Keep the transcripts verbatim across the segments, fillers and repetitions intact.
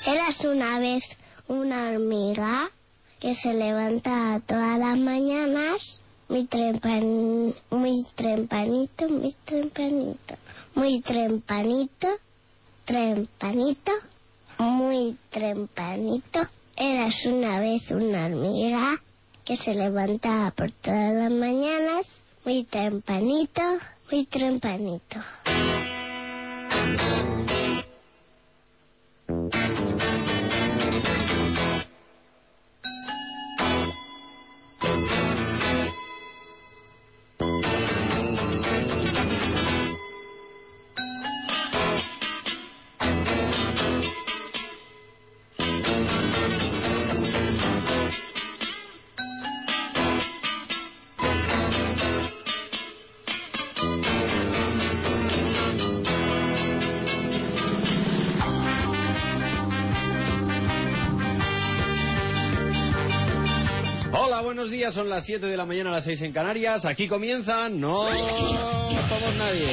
Eras una vez una hormiga que se levantaba todas las mañanas muy trempan, muy trempanito, muy trempanito, muy trempanito, trempanito, muy trempanito. Eras una vez una hormiga que se levantaba por todas las mañanas muy trempanito, muy trempanito. Buenos días, son las siete de la mañana, a las seis en Canarias. Aquí comienzan No Somos Nadie.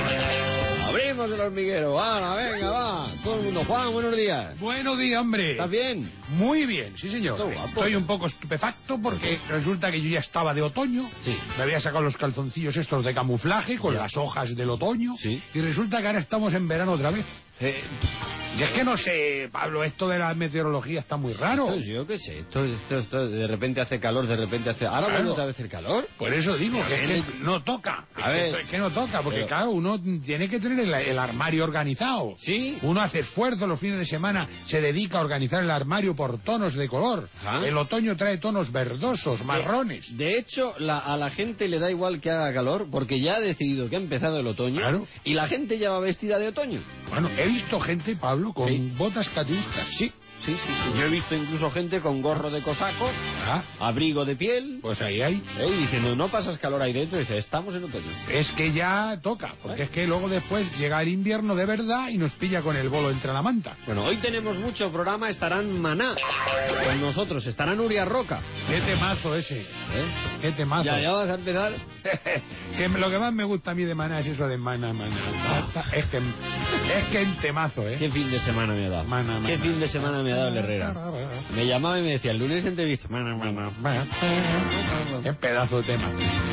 Abrimos el hormiguero. ¡Hala, venga, va! Todo el mundo. Juan, buenos días. Buenos días, hombre. ¿Estás bien? Muy bien, sí, señor. Estoy un poco estupefacto porque resulta que yo ya estaba de otoño. Sí. Me había sacado los calzoncillos estos de camuflaje con ya. las hojas del otoño. Sí. Y resulta que ahora estamos en verano otra vez. Eh... Y es que no sé, Pablo, esto de la meteorología está muy raro. Pues yo qué sé, esto, esto, esto de repente hace calor, de repente hace... ¿Ahora vuelve otra vez el calor? Por eso digo, que es que no toca. A es, ver, que, es que no toca, porque pero... claro, uno tiene que tener el, el armario organizado. Sí. Uno hace esfuerzo los fines de semana, se dedica a organizar el armario por tonos de color. Ajá. El otoño trae tonos verdosos, marrones. De, de hecho, la, a la gente le da igual que haga calor, porque ya ha decidido que ha empezado el otoño. Claro. Y la gente ya va vestida de otoño. Bueno, he visto gente, Pablo, con sí. botas catiuscas. Sí, sí, sí, sí. Yo he visto incluso gente con gorro de cosaco, ah. abrigo de piel. Pues ahí hay. ¿Eh? Y diciendo, no pasas calor ahí dentro. Y dice, estamos en otoño. Es que ya toca, porque ¿Eh? es que luego después llega el invierno de verdad y nos pilla con el bolo entre la manta. Bueno, hoy tenemos mucho programa. Estarán Maná con nosotros. Estará Nuria Roca. Qué temazo ese. ¿Eh? Qué temazo. Ya, ya vas a empezar. Que lo que más me gusta a mí de Maná es eso de Maná, Maná. Es que es que el temazo, ¿eh? Qué fin de semana me ha dado. Maná, Maná. Qué fin de semana me ha dado el Herrera. Me llamaba y me decía, el lunes entrevista. Maná, Maná, Maná. Qué pedazo de tema.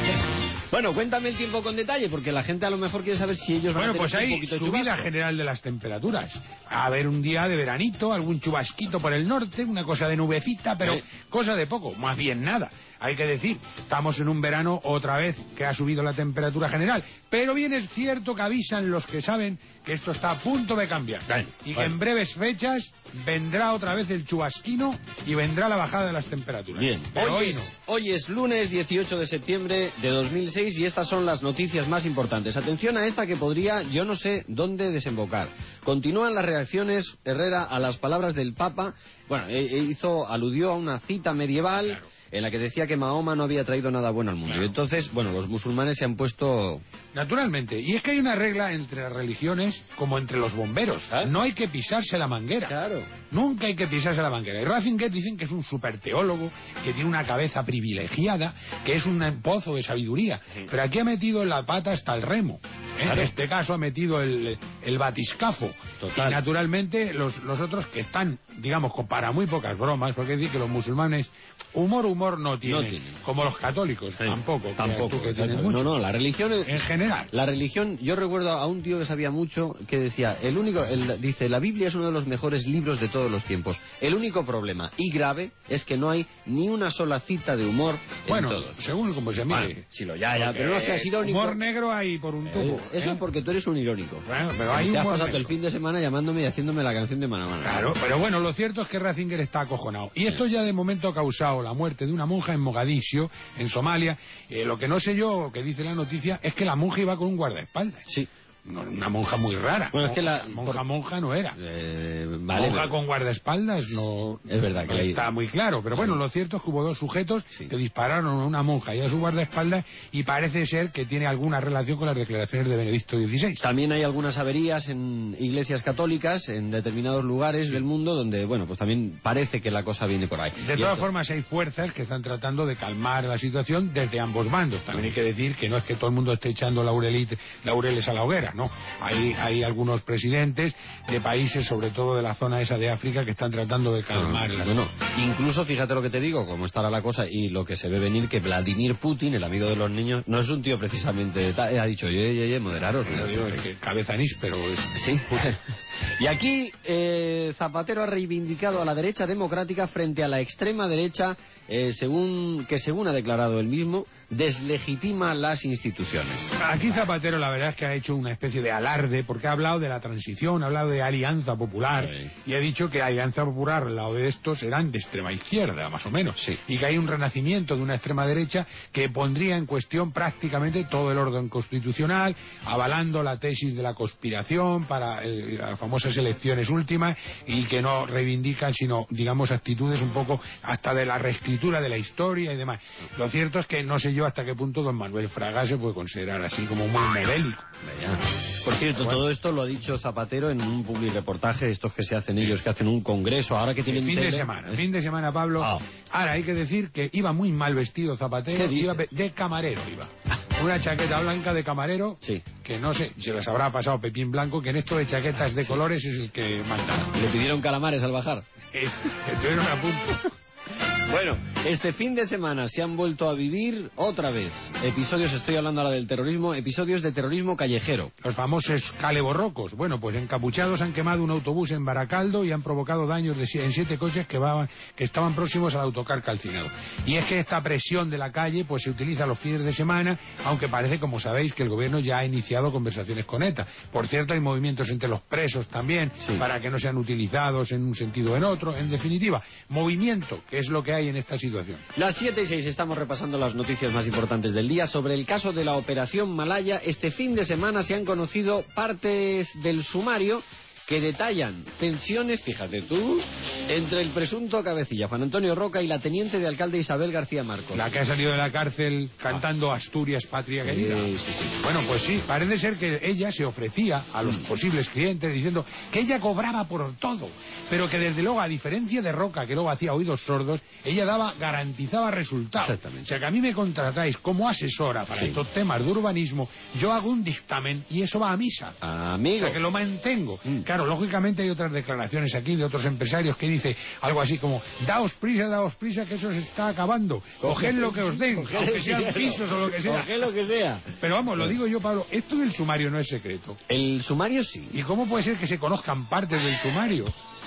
Bueno, cuéntame el tiempo con detalle, porque la gente a lo mejor quiere saber si ellos van bueno, a tener pues un hay poquito de subida chubasco. general de las temperaturas. A ver, un día de veranito, algún chubasquito por el norte, una cosa de nubecita, pero ¿Eh? cosa de poco, más bien nada. Hay que decir, estamos en un verano otra vez que ha subido la temperatura general, pero bien es cierto que avisan los que saben que esto está a punto de cambiar. Bueno, y que bueno. en breves fechas vendrá otra vez el chubasquino y vendrá la bajada de las temperaturas. Bien, pero hoy, hoy es, no. hoy es lunes dieciocho de septiembre de dos mil seis y estas son las noticias más importantes. Atención a esta que podría, yo no sé dónde desembocar. Continúan las reacciones, Herrera, a las palabras del Papa. Bueno, eh, hizo, aludió a una cita medieval. Claro. En la que decía que Mahoma no había traído nada bueno al mundo. Claro. Y entonces, bueno, los musulmanes se han puesto... Naturalmente. Y es que hay una regla entre las religiones como entre los bomberos. ¿Eh? No hay que pisarse la manguera. Claro. Nunca hay que pisarse la manguera. Y Ratzinger dicen que es un super teólogo, que tiene una cabeza privilegiada, que es un pozo de sabiduría. Sí. Pero aquí ha metido la pata hasta el remo. ¿eh? Claro. En este caso ha metido el, el batiscafo. Total. Y naturalmente los, los otros que están, digamos, para muy pocas bromas, porque decir que los musulmanes humor, humor no tienen. No tienen. Como los católicos, sí. tampoco. Tampoco. Que, que no, mucho. no, la religión... Es, en general. La religión, yo recuerdo a un tío que sabía mucho que decía, el único, el, dice, la Biblia es uno de los mejores libros de todos los tiempos. El único problema, y grave, es que no hay ni una sola cita de humor bueno, en todo. según como se mire. Bueno, si lo ya, ya, pero no seas irónico. Humor negro hay por un tubo. Eh, eso ¿eh? es porque tú eres un irónico. Bueno, pero hay Te has humor pasado negro. el fin de semana llamándome y haciéndome la canción de mano a mano. Claro, pero bueno, lo cierto es que Ratzinger está acojonado. Y esto ya de momento ha causado la muerte de una monja en Mogadiscio, en Somalia. Eh, lo que no sé yo, que dice la noticia, es que la monja iba con un guardaespaldas. Sí. No, una monja muy rara. Bueno, es que la monja por... monja no era. Eh, vale, monja pero... con guardaespaldas no, es verdad que no la... está muy claro. Pero bueno, lo cierto es que hubo dos sujetos sí. que dispararon a una monja y a su guardaespaldas y parece ser que tiene alguna relación con las declaraciones de Benedicto dieciséis. También hay algunas averías en iglesias católicas en determinados lugares sí. del mundo donde, bueno, pues también parece que la cosa viene por ahí. De y todas esto... formas hay fuerzas que están tratando de calmar la situación desde ambos bandos. También hay que decir que no es que todo el mundo esté echando laureles a la hoguera, no. Hay Hay algunos presidentes de países, sobre todo de la zona zona esa de África que están tratando de calmar ah, las... Bueno, incluso fíjate lo que te digo, cómo estará la cosa y lo que se ve venir, que Vladimir Putin, el amigo de los niños, no es un tío precisamente, ha dicho, oye, oye, oye, moderaros. Pero digo, es que cabeza anís, pero es... Sí. Y aquí eh, Zapatero ha reivindicado a la derecha democrática frente a la extrema derecha, eh, según que según ha declarado él mismo, deslegitima las instituciones. Aquí Zapatero la verdad es que ha hecho una especie de alarde, porque ha hablado de la transición, ha hablado de Alianza Popular, sí. Y ha dicho que Alianza Popular, al lado de estos, eran de extrema izquierda, más o menos, sí. Y que hay un renacimiento de una extrema derecha que pondría en cuestión prácticamente todo el orden constitucional, avalando la tesis de la conspiración para eh, las famosas elecciones últimas, y que no reivindican sino, digamos, actitudes un poco hasta de la reescritura de la historia y demás. Lo cierto es que no sé yo hasta qué punto don Manuel Fraga se puede considerar así como muy modélico. Por cierto, bueno, todo esto lo ha dicho Zapatero en un publireportaje de estos que se hacen ellos, que hacen un congreso, ahora que tienen fin tele, de semana, es... fin de semana, Pablo. Ah. Ahora hay que decir que iba muy mal vestido Zapatero, iba de camarero, iba. Una chaqueta blanca de camarero, sí. Que no sé, se les habrá pasado Pepín Blanco, que en esto de chaquetas de sí. colores es el que manda. Le pidieron calamares al bajar. Eh, estuvieron a punto. Bueno, este fin de semana se han vuelto a vivir otra vez episodios, estoy hablando ahora del terrorismo, episodios de terrorismo callejero. Los famosos caleborrocos. Bueno, pues encapuchados han quemado un autobús en Baracaldo y han provocado daños de, en siete coches que, va, que estaban próximos al autocar calcinado. Y es que esta presión de la calle pues se utiliza los fines de semana, aunque parece, como sabéis, que el gobierno ya ha iniciado conversaciones con ETA. Por cierto, hay movimientos entre los presos también, sí. Para que no sean utilizados en un sentido o en otro. En definitiva, movimiento, que es lo que hay en esta situación. Las siete y seis estamos repasando las noticias más importantes del día. Sobre el caso de la Operación Malaya, este fin de semana se han conocido partes del sumario que detallan tensiones, fíjate tú, entre el presunto cabecilla Juan Antonio Roca y la teniente de alcalde Isabel García Marcos. La que ha salido de la cárcel cantando ah. Asturias, patria querida. Sí, sí, sí. Bueno, pues sí, parece ser que ella se ofrecía a los mm. posibles clientes diciendo que ella cobraba por todo, pero que desde luego, a diferencia de Roca, que luego hacía oídos sordos, ella daba, garantizaba resultados. Exactamente. O sea, que a mí me contratáis como asesora para sí. estos temas de urbanismo, yo hago un dictamen y eso va a misa. Amigo. O sea, que lo mantengo. Mm. Claro, lógicamente hay otras declaraciones aquí de otros empresarios que dice algo así como, daos prisa, daos prisa, que eso se está acabando. Coged lo que os den, aunque sean pisos o lo que sea. Coged lo que sea. Pero vamos, lo digo yo, Pablo, esto del sumario no es secreto. El sumario sí. ¿Y cómo puede ser que se conozcan partes del sumario?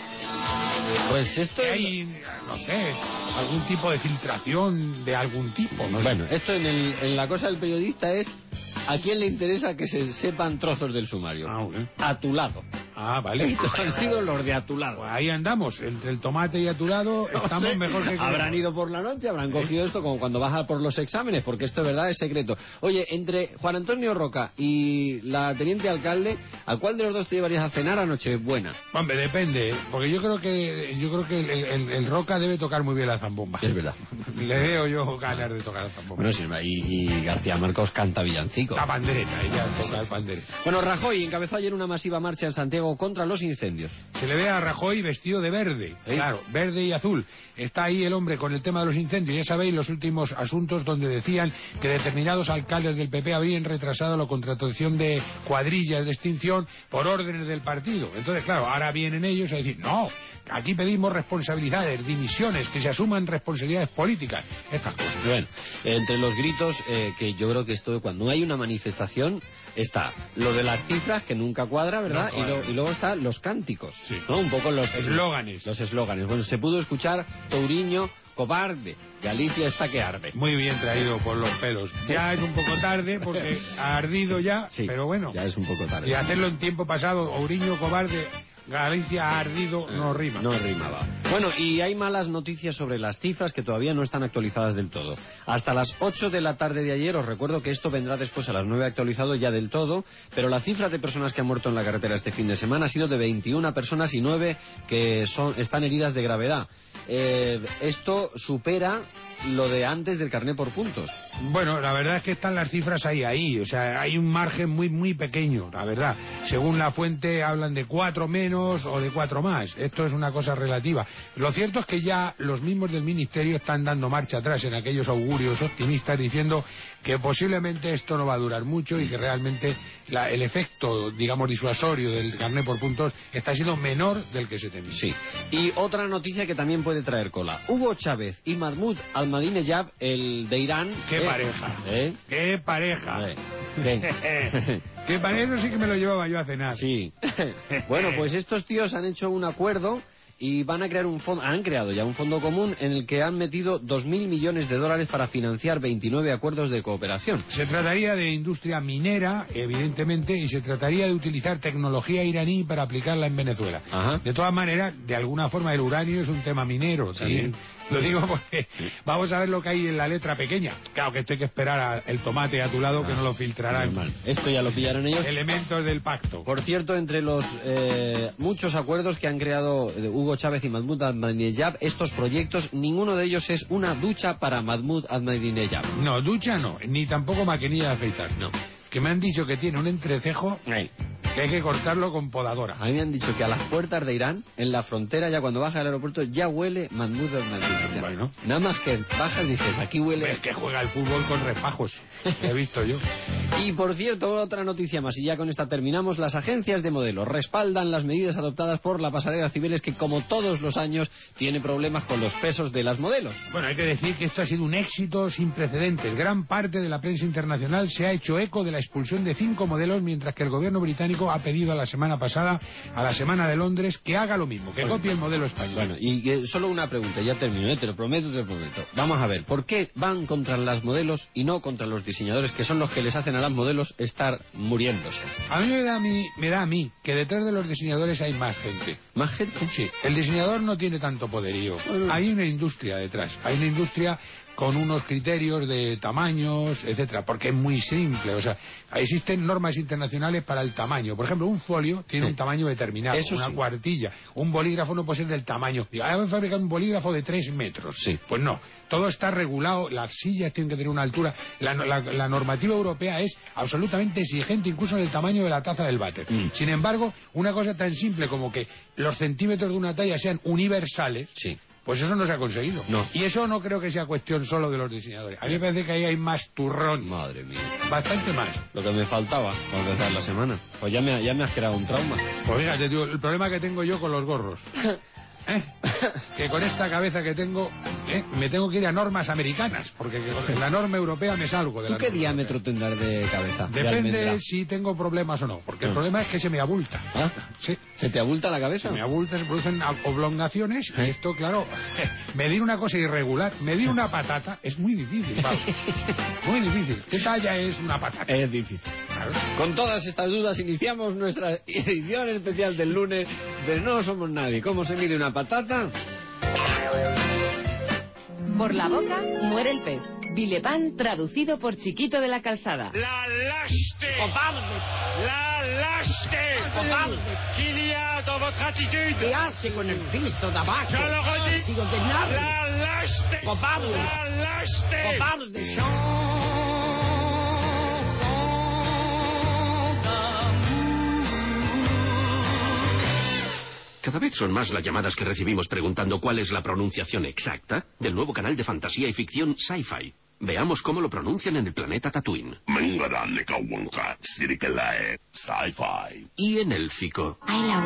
Pues esto que hay, no sé, algún tipo de filtración de algún tipo. No bueno, sé. esto en, el, en la cosa del periodista es, ¿a quién le interesa que se sepan trozos del sumario? Ah, ¿eh? A tu lado. Ah, vale. Estos han sido los de a tu lado. Pues ahí andamos, entre el tomate y a tu lado estamos no sé, mejor que... Habrán ido por la noche, habrán ¿Eh? cogido esto como cuando bajan por los exámenes, porque esto de verdad es secreto. Oye, entre Juan Antonio Roca y la teniente alcalde, ¿a cuál de los dos te llevarías a cenar a Nochebuena? Hombre, depende, porque yo creo que yo creo que el, el, el Roca debe tocar muy bien la zambomba. Es verdad. Le veo yo ganas de tocar la zambomba. Bueno, sí, y, y García Marcos canta villancico. La pandereta, ella toca el pandereta. Bueno, Rajoy encabezó ayer una masiva marcha en Santiago contra los incendios. Se le ve a Rajoy vestido de verde, ¿Eh? claro, verde y azul. Está ahí el hombre con el tema de los incendios. Ya sabéis los últimos asuntos donde decían que determinados alcaldes del P P habían retrasado la contratación de cuadrillas de extinción por órdenes del partido. Entonces, claro, ahora vienen ellos a decir, no, aquí pedimos responsabilidades, dimisiones, que se asuman responsabilidades políticas, estas cosas. Bueno, entre los gritos, eh, que yo creo que esto, cuando hay una manifestación, está lo de las cifras, que nunca cuadra, ¿verdad? No, y, lo, y luego está los cánticos, sí. ¿no? Un poco los eslóganes. Los eslóganes. Bueno, se pudo escuchar Touriño, cobarde, Galicia está que arde. Muy bien traído por los pelos. Ya es un poco tarde porque ha ardido sí, ya, sí, pero bueno. Ya es un poco tarde. Y hacerlo en tiempo pasado, Touriño, cobarde, Galicia ha ardido, no rima. No rimaba. Bueno, y hay malas noticias sobre las cifras que todavía no están actualizadas del todo. Hasta las ocho de la tarde de ayer, os recuerdo que esto vendrá después a las nueve actualizado ya del todo, pero la cifra de personas que han muerto en la carretera este fin de semana ha sido de veintiuna personas y nueve que son, están heridas de gravedad. Eh, esto supera lo de antes del carné por puntos. Bueno, la verdad es que están las cifras ahí, ahí, o sea, hay un margen muy, muy pequeño, la verdad. Según la fuente hablan de cuatro menos o de cuatro más, esto es una cosa relativa. Lo cierto es que ya los mismos del Ministerio están dando marcha atrás en aquellos augurios optimistas diciendo que posiblemente esto no va a durar mucho y que realmente la, el efecto, digamos, disuasorio del carné por puntos está siendo menor del que se temía. Sí. Y otra noticia que también puede traer cola. Hugo Chávez y Mahmoud Ahmadinejad, el de Irán... ¡Qué eh, pareja! ¿Eh? ¡Qué pareja! Eh, ¿Qué? ¡Qué pareja! Eso sí que me lo llevaba yo a cenar. Sí. Bueno, pues estos tíos han hecho un acuerdo y van a crear un fondo, han creado ya un fondo común en el que han metido dos mil millones de dólares para financiar veintinueve acuerdos de cooperación. Se trataría de industria minera, evidentemente, y se trataría de utilizar tecnología iraní para aplicarla en Venezuela. Ajá. De todas maneras, de alguna forma el uranio es un tema minero también. Sí. Lo digo porque vamos a ver lo que hay en la letra pequeña. Claro que esto hay que esperar a el tomate a tu lado, ah, que no lo filtrarán. Normal. Esto ya lo pillaron ellos. Elementos del pacto. Por cierto, entre los eh, muchos acuerdos que han creado eh, Hugo Chávez y Mahmoud Ahmadinejad, estos proyectos, ninguno de ellos es una ducha para Mahmoud Ahmadinejad. No, ducha no, ni tampoco maquinilla de afeitar. No. Que me han dicho que tiene un entrecejo... Hey. Que hay que cortarlo con podadora. A mí me han dicho que a las puertas de Irán, en la frontera, ya cuando baja al aeropuerto, ya huele Mahmoud Ahmadinejad. Bueno. Nada más que bajas y dices, aquí huele... Es que juega el fútbol con refajos. Lo he visto yo. Y por cierto, otra noticia más, y ya con esta terminamos. Las agencias de modelos respaldan las medidas adoptadas por la pasarela Cibeles, que como todos los años tiene problemas con los pesos de las modelos. Bueno, hay que decir que esto ha sido un éxito sin precedentes. Gran parte de la prensa internacional se ha hecho eco de la expulsión de cinco modelos, mientras que el gobierno británico ha pedido a la semana pasada, a la Semana de Londres, que haga lo mismo, que bueno, copie el modelo español. Bueno, y eh, solo una pregunta, ya termino, ¿eh? te lo prometo, te lo prometo. Vamos a ver, ¿por qué van contra las modelos y no contra los diseñadores, que son los que les hacen a las modelos estar muriéndose? A mí me da a mí, me da a mí que detrás de los diseñadores hay más gente. ¿Más gente? Sí, el diseñador no tiene tanto poderío. Bueno. Hay una industria detrás, hay una industria con unos criterios de tamaños, etcétera, porque es muy simple, o sea, existen normas internacionales para el tamaño. Por ejemplo, un folio tiene sí. un tamaño determinado, Eso una sí. cuartilla, un bolígrafo no puede ser del tamaño. Digo, ah, voy a fabricar un bolígrafo de tres metros. Sí. Pues no, todo está regulado, las sillas tienen que tener una altura, la, la, la normativa europea es absolutamente exigente, incluso en el tamaño de la taza del váter. Mm. Sin embargo, una cosa tan simple como que los centímetros de una talla sean universales, sí. pues eso no se ha conseguido. No. Y eso no creo que sea cuestión solo de los diseñadores. A mí me parece que ahí hay más turrón. Madre mía. Bastante más. Lo que me faltaba para empezar la semana. Pues ya me, ya me has creado un trauma. Pues fíjate, tío, el problema que tengo yo con los gorros. ¿Eh? Que con esta cabeza que tengo, ¿eh? me tengo que ir a normas americanas, porque en la norma europea me salgo de la ¿Tú qué norma diámetro europea. tendrás de cabeza? Depende de si tengo problemas o no, porque no. el problema es que se me abulta. ¿Ah? Sí. ¿Se te abulta la cabeza? Se me abulta, se producen oblongaciones, ¿Eh? y esto, claro, medir una cosa irregular, medir una patata es muy difícil, Pablo. Muy difícil. ¿Qué talla es una patata? Es difícil. Claro. Con todas estas dudas iniciamos nuestra edición especial del lunes de No Somos Nadie. ¿Cómo se mide una patata? Por la boca muere el pez. Villepin traducido por Chiquito de la Calzada. La lâcheté! Cobarde! La lâcheté! Cobarde! Qu'il y a dans votre attitude! ¿Qué hace con el Cristo de abajo? Je le redis! Digo, de nada. La lâcheté! Cobarde! La lâcheté! Cobarde! Cada vez son más las llamadas que recibimos preguntando cuál es la pronunciación exacta del nuevo canal de fantasía y ficción Sci-Fi. Veamos cómo lo pronuncian en el planeta Tatooine. Sci-Fi. Y en élfico.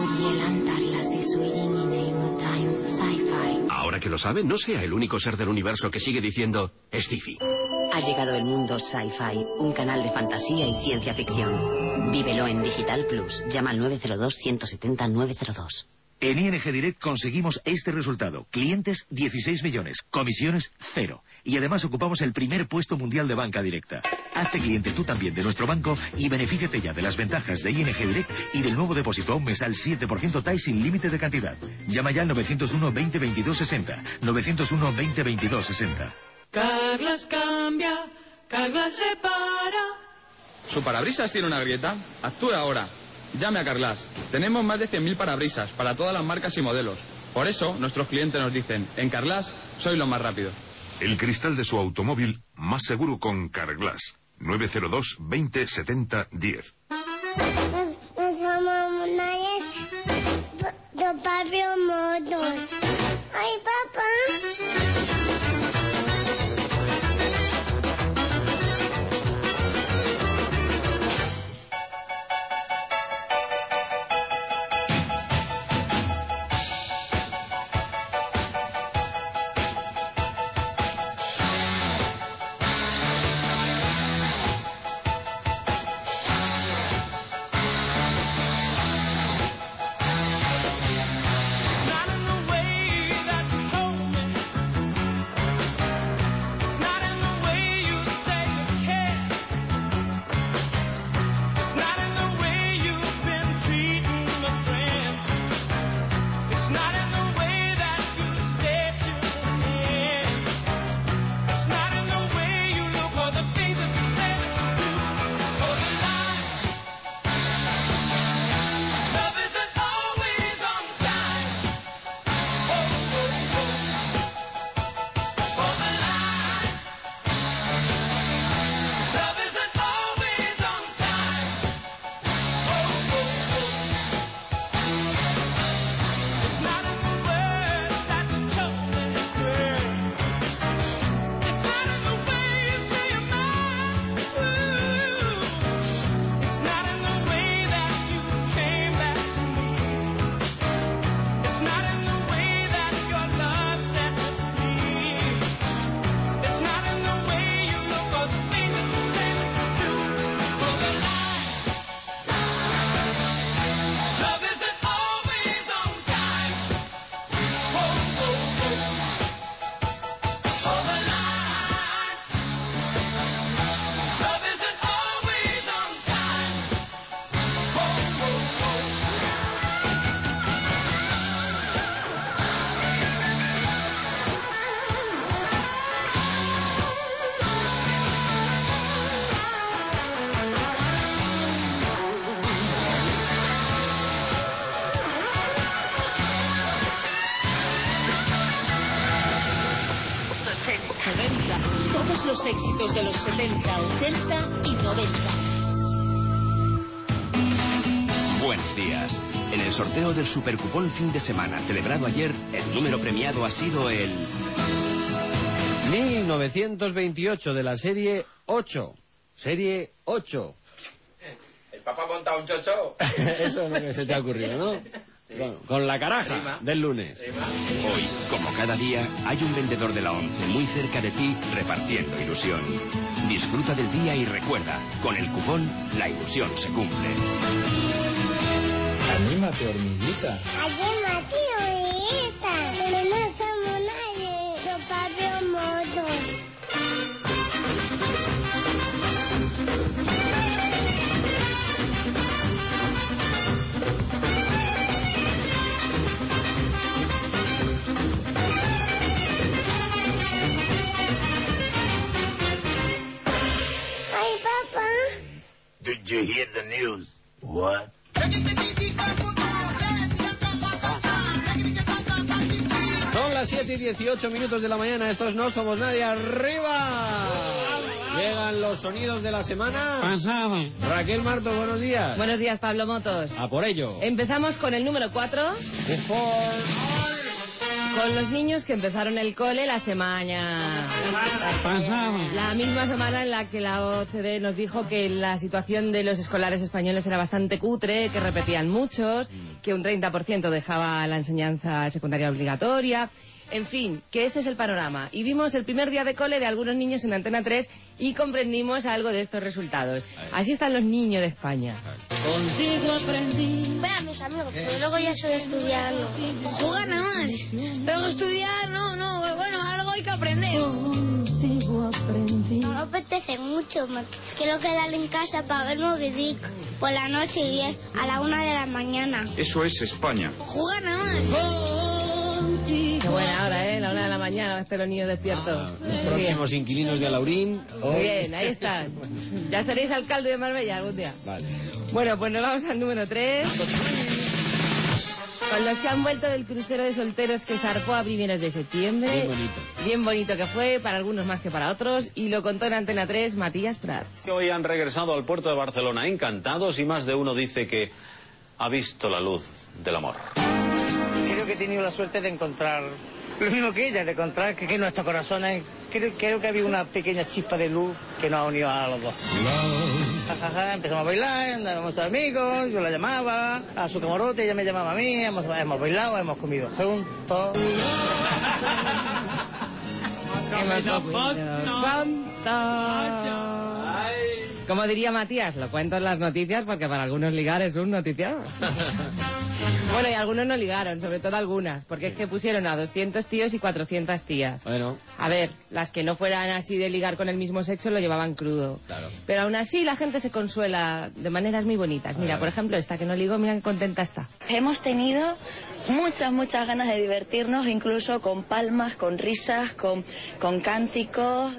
Ahora que lo sabe, no sea el único ser del universo que sigue diciendo es sci-fi. Ha llegado el mundo Sci-Fi, un canal de fantasía y ciencia ficción. Vívelo en Digital Plus. Llama al nueve cero dos, uno siete cero, nueve cero dos. En I N G Direct conseguimos este resultado. Clientes dieciséis millones, comisiones cero. Y además ocupamos el primer puesto mundial de banca directa. Hazte cliente tú también de nuestro banco y benefíciate ya de las ventajas de I N G Direct y del nuevo depósito a un mes al siete por ciento T A I sin límite de cantidad. Llama ya al nueve cero uno, veinte, veintidós, sesenta. nueve cero uno, veinte, veintidós, sesenta. Carglass cambia, Carglass repara. ¿Su parabrisas tiene una grieta? Actúe ahora. Llame a Carglass. Tenemos más de cien mil parabrisas para todas las marcas y modelos. Por eso, nuestros clientes nos dicen, en Carglass, soy lo más rápido. El cristal de su automóvil más seguro con Carglass. nueve cero dos, veinte, setenta, diez. No somos nadie. Yo Pablo Motos. Ay, papá. éxitos de los setenta, ochenta y noventa. Buenos días. En el sorteo del Supercupón fin de semana celebrado ayer, el número premiado ha sido el... mil novecientos veintiocho de la serie ocho. Serie ocho. ¿El papá ha montado un chocho? Eso es lo que se te ha ocurrido, ¿no? Sí. Con, con la caraja Rima. Del lunes. Rima. Hoy, como cada día, hay un vendedor de la once muy cerca de ti repartiendo ilusión. Disfruta del día y recuerda, con el cupón, la ilusión se cumple. Anímate, hormiguita. Anímate, hormiguita. Pero no somos nadie. Yo Pablo Motos. Ay, papá. Did you hear the news? What? Son las siete y dieciocho minutos de la mañana. Estos No Somos Nadie. ¡Arriba! Llegan los sonidos de la semana. Pasado. Raquel Marto, buenos días. Buenos días, Pablo Motos. A por ello. Empezamos con el número cuatro. Con los niños que empezaron el cole la semana pasada. La misma semana en la que la O C D nos dijo que la situación de los escolares españoles era bastante cutre, que repetían muchos, que un treinta por ciento dejaba la enseñanza secundaria obligatoria. En fin, que ese es el panorama. Y vimos el primer día de cole de algunos niños en Antena tres y comprendimos algo de estos resultados. Así están los niños de España. Contigo aprendí. Ve a mis amigos, pero luego ya soy estudiar, no. Jugar nada más. Luego estudiar, no, no. Bueno, algo hay que aprender. Contigo aprendí. No me apetece mucho. Me quiero quedar en casa para ver Moby Dick por la noche y es a la una de la mañana. Eso es España. Jugar nada más. Qué buena hora, ¿eh? La una de la mañana, están los niños despiertos. Ah, los próximos bien. Inquilinos de Alaurín. Muy oh. bien, ahí están. Ya seréis alcalde de Marbella algún día. Vale. Bueno, pues nos vamos al número tres. Con los que han vuelto del crucero de solteros que zarpó a primeros de septiembre. Bien bonito. Bien bonito que fue, para algunos más que para otros. Y lo contó en Antena tres Matías Prats. Hoy han regresado al puerto de Barcelona encantados y más de uno dice que ha visto la luz del amor. Creo que he tenido la suerte de encontrar lo mismo que ella, de encontrar que, que nuestros corazones, creo, creo que había una pequeña chispa de luz que nos ha unido a los dos. Ja, ja, ja, empezamos a bailar, andábamos amigos, yo la llamaba a su camarote, ella me llamaba a mí, hemos, hemos bailado, hemos comido juntos. Hemos comido juntos. Como diría Matías, lo cuento en las noticias porque para algunos ligar es un noticiado. Bueno, y algunos no ligaron, sobre todo algunas, porque es que pusieron a doscientos tíos y cuatrocientas tías. Bueno. A ver, las que no fueran así de ligar con el mismo sexo lo llevaban crudo. Claro. Pero aún así la gente se consuela de maneras muy bonitas. Mira, por ejemplo, esta que no ligó, mira qué contenta está. Hemos tenido muchas, muchas ganas de divertirnos, incluso con palmas, con risas, con, con cánticos.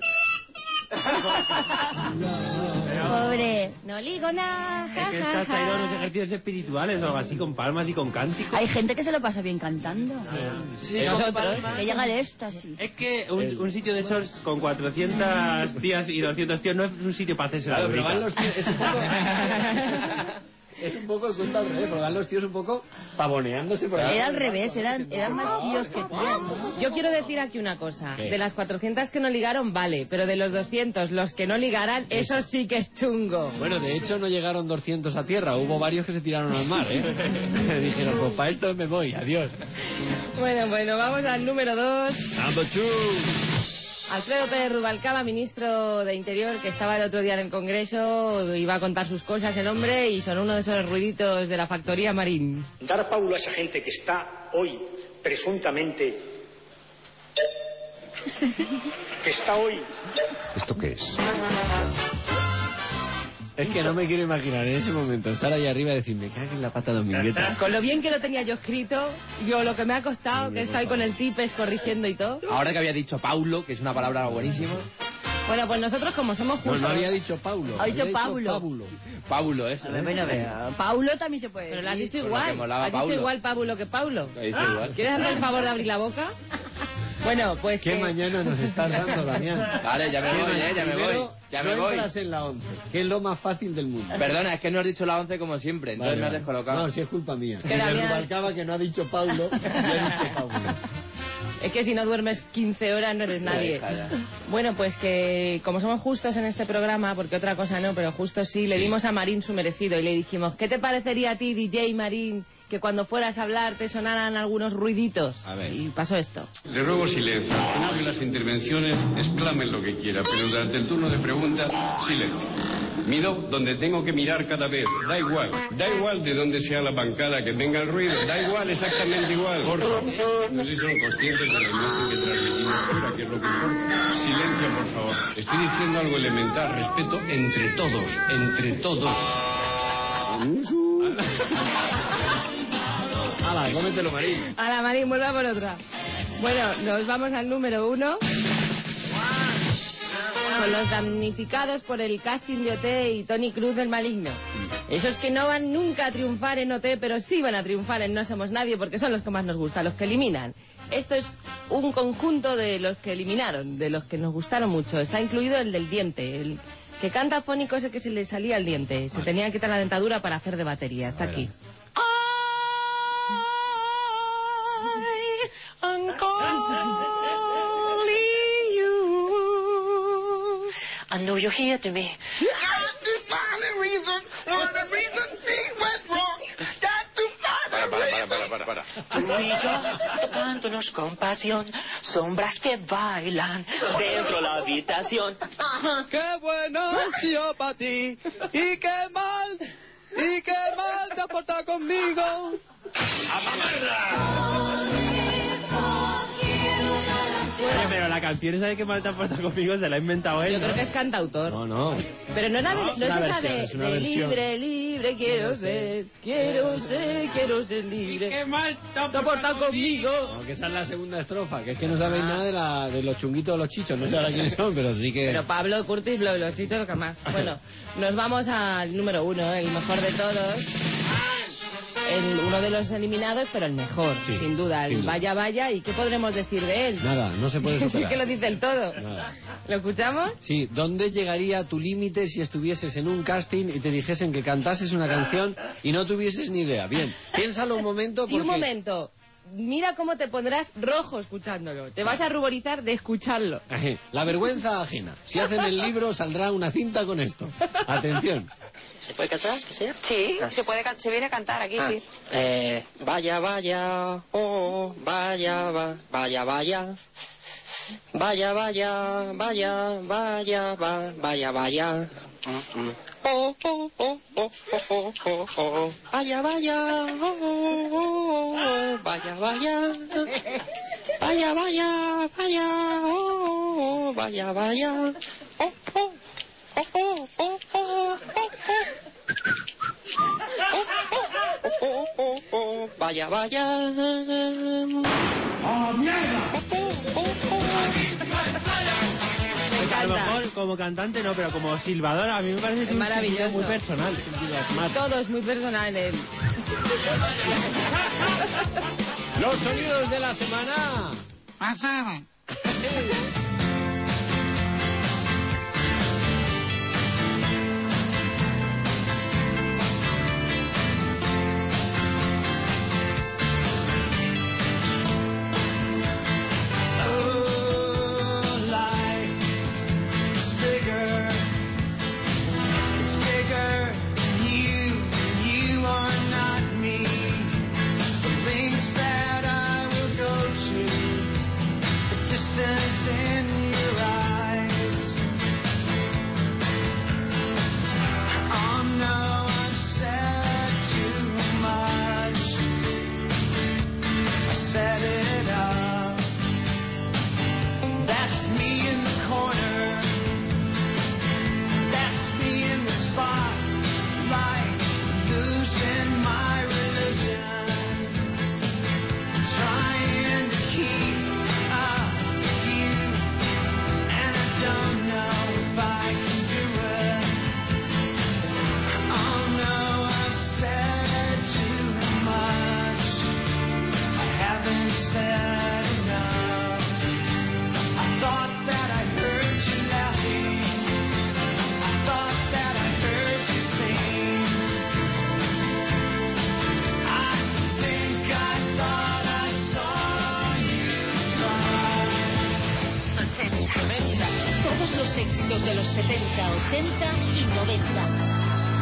Pobre, no ligo nada. Ja, es que ja, estás ahí ja. con unos ejercicios espirituales o algo así, con palmas y con cánticos. Hay gente que se lo pasa bien cantando. Sí, nosotros, que llega al éxtasis. Es que un, un sitio de esos con cuatrocientas tías y doscientos tíos no es un sitio para hacerse claro, la pero bonita. van los tíos, es un poco... Es un poco el cuento al revés, pero van los tíos un poco pavoneándose por ahí. Era al revés, eran, eran más tíos que tías. Yo quiero decir aquí una cosa. ¿Qué? De las cuatrocientas que no ligaron, vale, pero de los doscientos, los que no ligaran, eso, eso sí que es chungo. Bueno, de hecho no llegaron doscientos a tierra, hubo varios que se tiraron al mar, ¿eh? Dijeron, pues para esto me voy, adiós. Bueno, bueno, vamos al número dos. Number two. Alfredo Pérez Rubalcaba, ministro de Interior, que estaba el otro día en el Congreso, iba a contar sus cosas el hombre y son uno de esos ruiditos de la factoría Marín. Dar paulo a esa gente que está hoy presuntamente... que está hoy... ¿Esto qué es? Es que no me quiero imaginar en ese momento estar ahí arriba y decir, me cago en la pata domingueta. Con lo bien que lo tenía yo escrito, yo lo que me ha costado, que estoy con el tipes corrigiendo y todo. Ahora que había dicho Paulo, que es una palabra buenísima. Bueno, pues nosotros como somos justos... No, no había dicho Paulo. Ha dicho había Paulo. Paulo. Paulo, eso. A ver, bueno, a Paulo también se puede Pero lo has dicho Por igual. lo que molaba Has dicho Paulo. igual Paulo que Paulo. Lo dice igual. ¿Quieres hacer el favor de abrir la boca? Bueno, pues ¿Qué que... mañana nos estás dando, Damián? Vale, ya me voy, eh, ya me voy. Ya me no voy. entras en la once, que es lo más fácil del mundo. Perdona, es que no has dicho la once como siempre, entonces Vale, me has vale. descolocado. No, si es culpa mía. Que Y de Damián- Rubalcaba, que no ha dicho Paulo, y ha dicho Paulo. Es que si no duermes quince horas no eres nadie. Calla. Bueno, pues que como somos justos en este programa, porque otra cosa no, pero justos sí, le dimos a Marín su merecido y le dijimos, ¿qué te parecería a ti, D J Marín, que cuando fueras a hablar te sonaran algunos ruiditos? A ver. Y pasó esto. Le ruego silencio. Al final de las intervenciones, exclamen lo que quiera, pero durante el turno de preguntas, silencio. Miro donde tengo que mirar cada vez. Da igual. Da igual de dónde sea la bancada que tenga el ruido. Da igual, exactamente igual. Por favor. No sé si son conscientes de la imagen que transmitimos fuera, que es lo que importa. Silencio, por favor. Estoy diciendo algo elemental. Respeto entre todos. Entre todos. ¡Hala, cómetelo, Marín! A la Marín, vuelva por otra. Bueno, nos vamos al número uno. Con los damnificados por el casting de O T y Tony Cruz del Maligno. Esos que no van nunca a triunfar en O T, pero sí van a triunfar en No Somos Nadie, porque son los que más nos gustan, los que eliminan. Esto es un conjunto de los que eliminaron, de los que nos gustaron mucho. Está incluido el del diente, el que canta afónico es el que se le salía el diente. Se tenía que quitar la dentadura para hacer de batería. Está aquí. I know you're here to me. Para, para, para, para, para. Tú y yo tocándonos con pasión, sombras que bailan dentro de la habitación. Qué bueno he sido para ti y qué mal, y qué mal te has portado conmigo. Oye, pero la canción esa de que mal te ha portado conmigo se la ha inventado él, Yo ¿no? creo que es cantautor. No, no. Pero no era de, No, no es es una esa versión, de, es una de versión. libre, libre, quiero ser, quiero ser, quiero ser libre. ¡Qué mal te ha Te ha portado conmigo. No, que esa es la segunda estrofa, que es que no sabéis nada de, la, de los chunguitos de los chichos, no sé ahora quiénes son, pero sí que... Pero Pablo, Curtis, Blow, los chichos, lo que más. Bueno, nos vamos al número uno, el mejor de todos. El, uno de los eliminados, pero el mejor, Sí, sin duda. El sin duda. Vaya Vaya, ¿y qué podremos decir de él? Nada, no se puede Sí superar. que lo dice el todo. Nada. ¿Lo escuchamos? Sí, ¿dónde llegaría tu límite si estuvieses en un casting y te dijesen que cantases una canción y no tuvieses ni idea? Bien, piénsalo un momento porque... Y un momento, mira cómo te pondrás rojo escuchándolo. Te vas a ruborizar de escucharlo. La vergüenza ajena. Si hacen el libro saldrá una cinta con esto. Atención. ¿Se puede cantar? ¿Que sea? Sí, Ah. se puede, can- se viene a cantar aquí, Ah, sí. eh, vaya, vaya, oh, vaya, va, vaya, vaya. Vaya, vaya, vaya, vaya, va, vaya, vaya. Mm, mm. Oh, oh, oh, oh, oh, oh, oh, oh. Vaya, vaya, oh, oh, oh, oh, vaya, vaya. Vaya, vaya, vaya, oh, oh, vaya, vaya. Oh, oh, oh, oh, oh, oh, oh, oh, oh, oh, oh, vaya, vaya. ¡Oh, mierda! A lo mejor como cantante no, pero como silbador a mí me parece que Es es un maravilloso. sentido muy personal. Todo es muy personal. él. Los sonidos de la semana. Pasada. Set it up. That's me in the corner. That's me in the spotlight, losing my religion, trying to keep up, de los setenta, ochenta y noventa.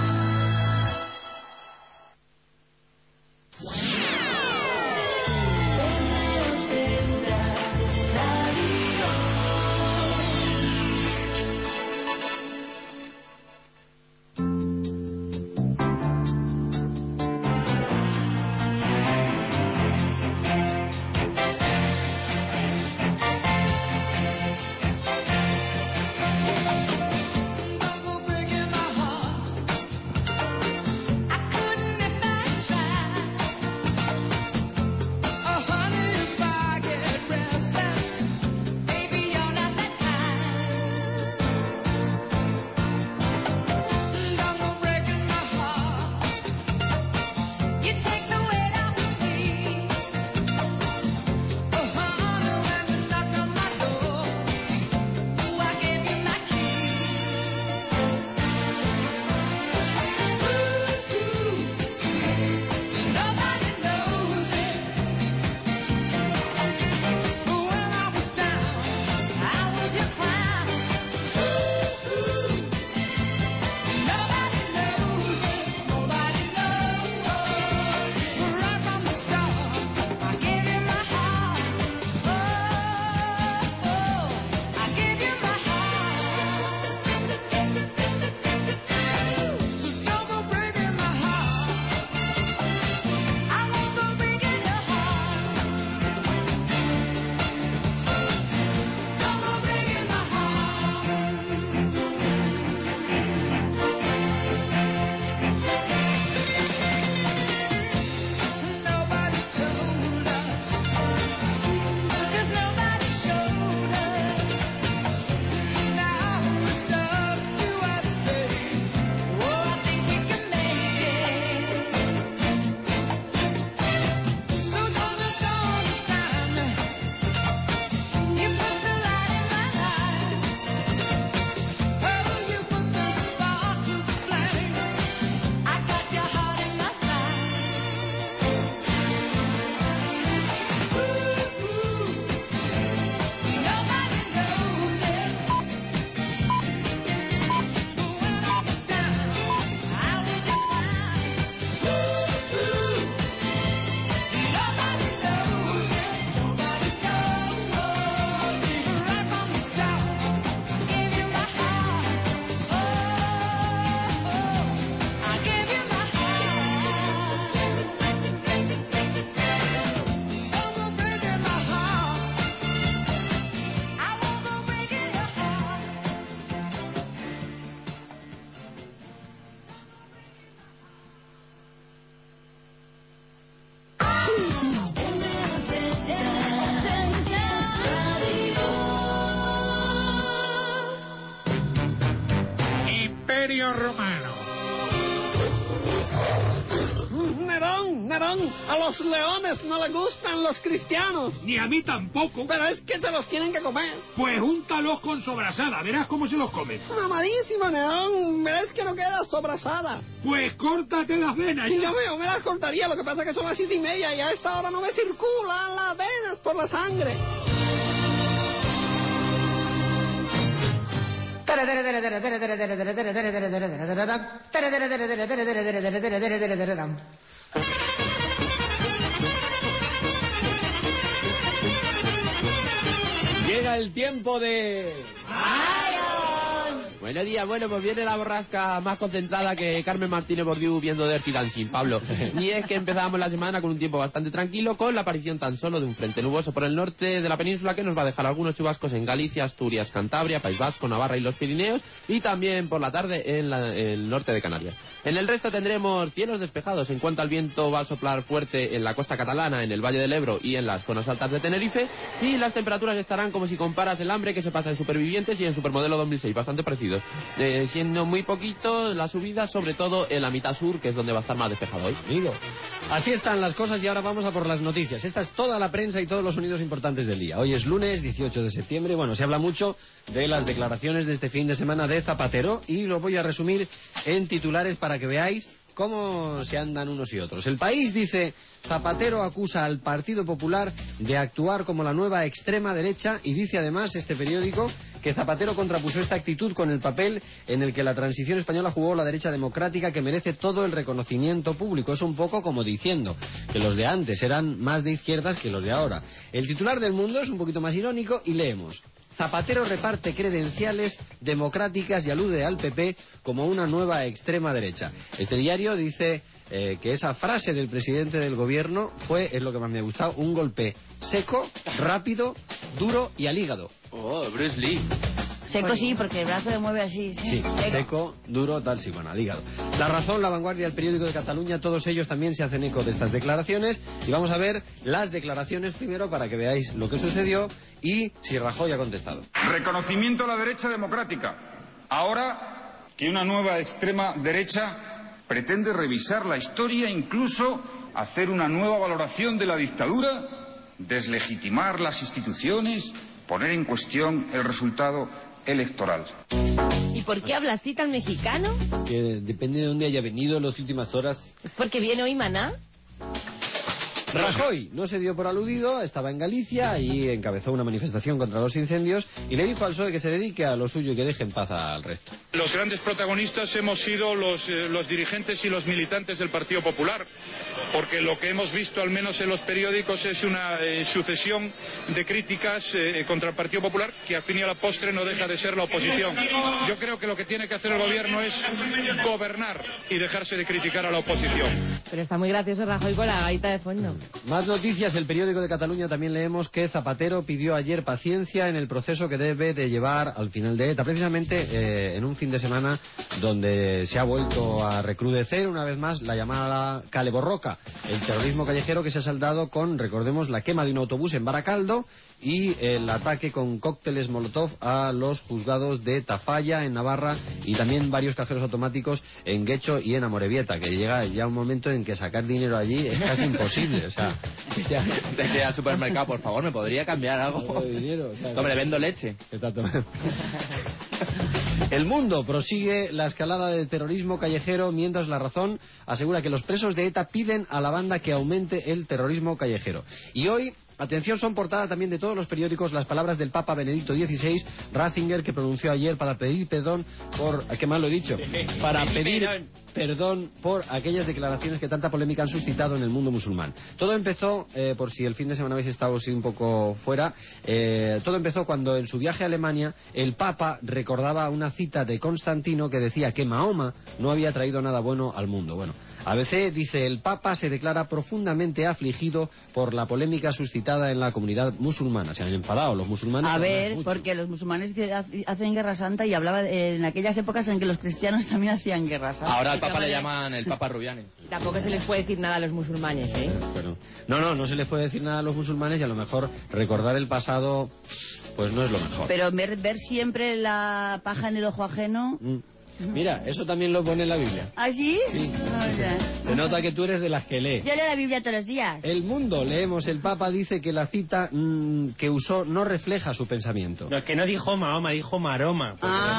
Romano. Nerón, Nerón, a los leones no les gustan los cristianos. Ni a mí tampoco. Pero es que se los tienen que comer. Pues úntalos con sobrasada, verás cómo se los comen. Mamadísimo, Nerón, verás que no queda sobrasada. Pues córtate las venas. Y yo veo, me las cortaría, lo que pasa es que son las siete y media y a esta hora no me circulan las venas por la sangre. Llega el tiempo de... Buenos días, bueno, pues viene la borrasca más concentrada que Carmen Martínez Bordiú viendo Dirty Dancing, Pablo. Y es que empezamos la semana con un tiempo bastante tranquilo, con la aparición tan solo de un frente nuboso por el norte de la península que nos va a dejar algunos chubascos en Galicia, Asturias, Cantabria, País Vasco, Navarra y los Pirineos, y también por la tarde en la, el norte de Canarias. En el resto tendremos cielos despejados. En cuanto al viento, va a soplar fuerte en la costa catalana, en el Valle del Ebro y en las zonas altas de Tenerife, y las temperaturas estarán como si comparas el hambre que se pasa en Supervivientes y en Supermodelo dos mil seis, bastante parecidos. Eh, siendo muy poquito la subida, sobre todo en la mitad sur, que es donde va a estar más despejado hoy. Amigo, así están las cosas y ahora vamos a por las noticias. Esta es toda la prensa y todos los sonidos importantes del día. Hoy es lunes dieciocho de septiembre. Bueno, se habla mucho de las declaraciones de este fin de semana de Zapatero y lo voy a resumir en titulares para que veáis cómo se andan unos y otros. El País dice: Zapatero acusa al Partido Popular de actuar como la nueva extrema derecha y dice además este periódico que Zapatero contrapuso esta actitud con el papel en el que la transición española jugó la derecha democrática, que merece todo el reconocimiento público. Es un poco como diciendo que los de antes eran más de izquierdas que los de ahora. El titular del Mundo es un poquito más irónico y leemos: Zapatero reparte credenciales democráticas y alude al P P como una nueva extrema derecha. Este diario dice eh, que esa frase del presidente del gobierno fue, es lo que más me ha gustado, un golpe seco, rápido, duro y al hígado. Oh, Bruce Lee. Seco sí, porque el brazo se mueve así. Sí, seco, seco duro, tal, sí, bueno, al hígado. La Razón, La Vanguardia, El Periódico de Cataluña, todos ellos también se hacen eco de estas declaraciones. Y vamos a ver las declaraciones primero para que veáis lo que sucedió y si Rajoy ha contestado. Reconocimiento a la derecha democrática. Ahora que una nueva extrema derecha pretende revisar la historia e incluso hacer una nueva valoración de la dictadura, deslegitimar las instituciones, poner en cuestión el resultado electoral. ¿Y por qué habla así tan mexicano? Que depende de dónde haya venido en las últimas horas. ¿Es porque viene hoy Maná? Rajoy no se dio por aludido, estaba en Galicia y encabezó una manifestación contra los incendios y le dijo al P S O E que se dedique a lo suyo y que deje en paz al resto. Los grandes protagonistas hemos sido los, eh, los dirigentes y los militantes del Partido Popular, porque lo que hemos visto, al menos en los periódicos, es una eh, sucesión de críticas eh, contra el Partido Popular, que al fin y a la postre no deja de ser la oposición. Yo creo que lo que tiene que hacer el gobierno es gobernar y dejarse de criticar a la oposición. Pero está muy gracioso Rajoy con la gaita de fondo. Más noticias. El Periódico de Cataluña también leemos que Zapatero pidió ayer paciencia en el proceso que debe de llevar al final de ETA, precisamente eh, en un fin de semana donde se ha vuelto a recrudecer una vez más la llamada Kale Borroka, el terrorismo callejero que se ha saldado con, recordemos, la quema de un autobús en Baracaldo y el ataque con cócteles Molotov a los juzgados de Tafalla en Navarra y también varios cajeros automáticos en Guecho y en Amorebieta, que llega ya un momento en que sacar dinero allí es casi imposible. O sea, ya, desde al supermercado, por favor, ¿me podría cambiar algo? De dinero, o sea, Hombre, le vendo leche. El Mundo prosigue la escalada de terrorismo callejero, mientras La Razón asegura que los presos de ETA piden a la banda que aumente el terrorismo callejero. Y hoy, atención, son portada también de todos los periódicos las palabras del Papa Benedicto dieciséis, Ratzinger, que pronunció ayer para pedir perdón por... ¿Qué mal lo he dicho? Para pedir perdón por aquellas declaraciones que tanta polémica han suscitado en el mundo musulmán. Todo empezó, eh, por si el fin de semana habéis estado así un poco fuera, eh, todo empezó cuando en su viaje a Alemania el Papa recordaba una cita de Constantino que decía que Mahoma no había traído nada bueno al mundo. Bueno, A B C dice: el Papa se declara profundamente afligido por la polémica suscitada en la comunidad musulmana. Se han enfadado los musulmanes. A ver, mucho. Porque los musulmanes hacen guerra santa y hablaba de, en aquellas épocas en que los cristianos también hacían guerra santa. Ahora al Papa le llaman el Papa Rubianes. Tampoco se les puede decir nada a los musulmanes, ¿eh? Pero, no, no, no se les puede decir nada a los musulmanes y a lo mejor recordar el pasado pues no es lo mejor. Pero ver, ver siempre la paja en el ojo ajeno... Mm. Mira, eso también lo pone en la Biblia. ¿Ah, sí? Sí. O sea. Se nota que tú eres de las que lee. Yo leo la Biblia todos los días. El Mundo, leemos, el Papa dice que la cita mmm, que usó no refleja su pensamiento. No, es que no dijo Mahoma, dijo Maroma.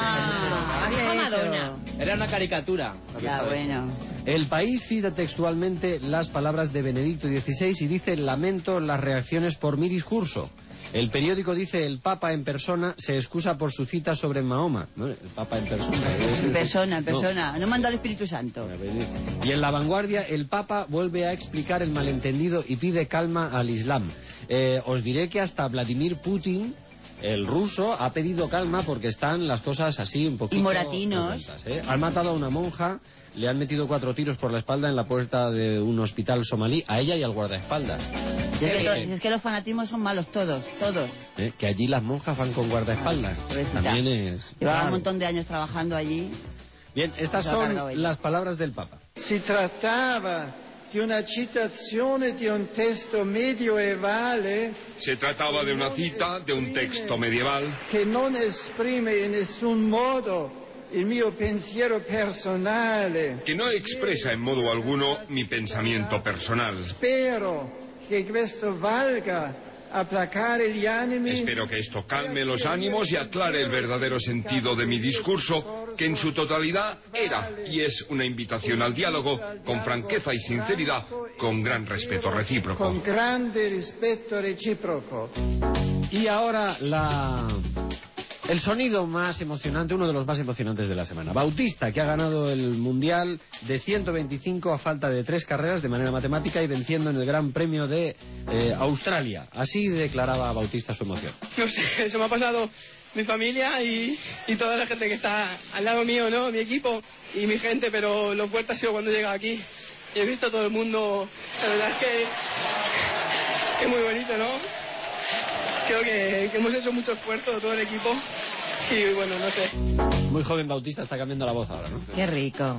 Ah, dijo Madonna. Era una caricatura. Ya, bueno. El País cita textualmente las palabras de Benedicto dieciséis y dice: lamento las reacciones por mi discurso. El periódico dice: el Papa en persona se excusa por su cita sobre Mahoma. ¿No? El Papa en persona. En persona, en persona. No, no mandó al Espíritu Santo. Y en La Vanguardia, el Papa vuelve a explicar el malentendido y pide calma al Islam. Eh, os diré que hasta Vladimir Putin, el ruso, ha pedido calma porque están las cosas así un poquito... Y moratinos. Revueltas, ¿eh? Han matado a una monja, le han metido cuatro tiros por la espalda en la puerta de un hospital somalí, a ella y al guardaespaldas. Si es, que to, si es que los fanatismos son malos todos, todos. ¿Eh? Que allí las monjas van con guardaespaldas. También es... Llevaba un montón de años trabajando allí. Bien, estas son las palabras del Papa. Si trataba de una citazione di un testo medievale. Se trataba de una cita de un texto medieval que non esprime in nessun modo il mio pensiero personale. Que no expresa en modo alguno mi pensamiento personal. Spero che questo valga a placare gli animi. Espero que esto calme los ánimos y aclare el verdadero sentido de mi discurso, que en su totalidad era y es una invitación al diálogo con franqueza y sinceridad, con gran respeto recíproco. Con grande respeto recíproco. Y ahora la... El sonido más emocionante, uno de los más emocionantes de la semana. Bautista, que ha ganado el Mundial de ciento veinticinco a falta de tres carreras de manera matemática y venciendo en el Gran Premio de eh, Australia. Así declaraba Bautista su emoción. No sé, eso me ha pasado mi familia y, y toda la gente que está al lado mío, ¿no? Mi equipo y mi gente, pero lo fuerte ha sido cuando he llegado aquí. Y he visto a todo el mundo, la verdad es que es muy bonito, ¿no? Creo que, que hemos hecho mucho esfuerzo, todo el equipo, y bueno, no sé. Muy joven Bautista, está cambiando la voz ahora, ¿no? Qué rico.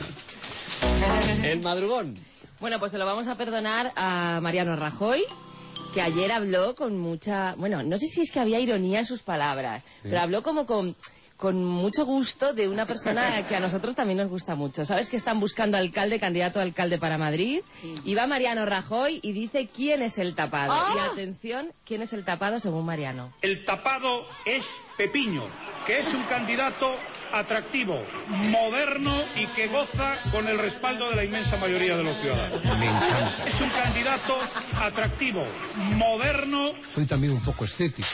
El madrugón. Bueno, pues se lo vamos a perdonar a Mariano Rajoy, que ayer habló con mucha... Bueno, no sé si es que había ironía en sus palabras, sí, pero habló como con... con mucho gusto de una persona que a nosotros también nos gusta mucho. ¿Sabes que están buscando alcalde, candidato a alcalde para Madrid? Sí. Y va Mariano Rajoy y dice quién es el tapado. ¡Oh! Y atención, ¿quién es el tapado según Mariano? El tapado es Pepiño, que es un candidato atractivo, moderno y que goza con el respaldo de la inmensa mayoría de los ciudadanos. Me encanta. Es un candidato atractivo, moderno. Soy también un poco escéptico.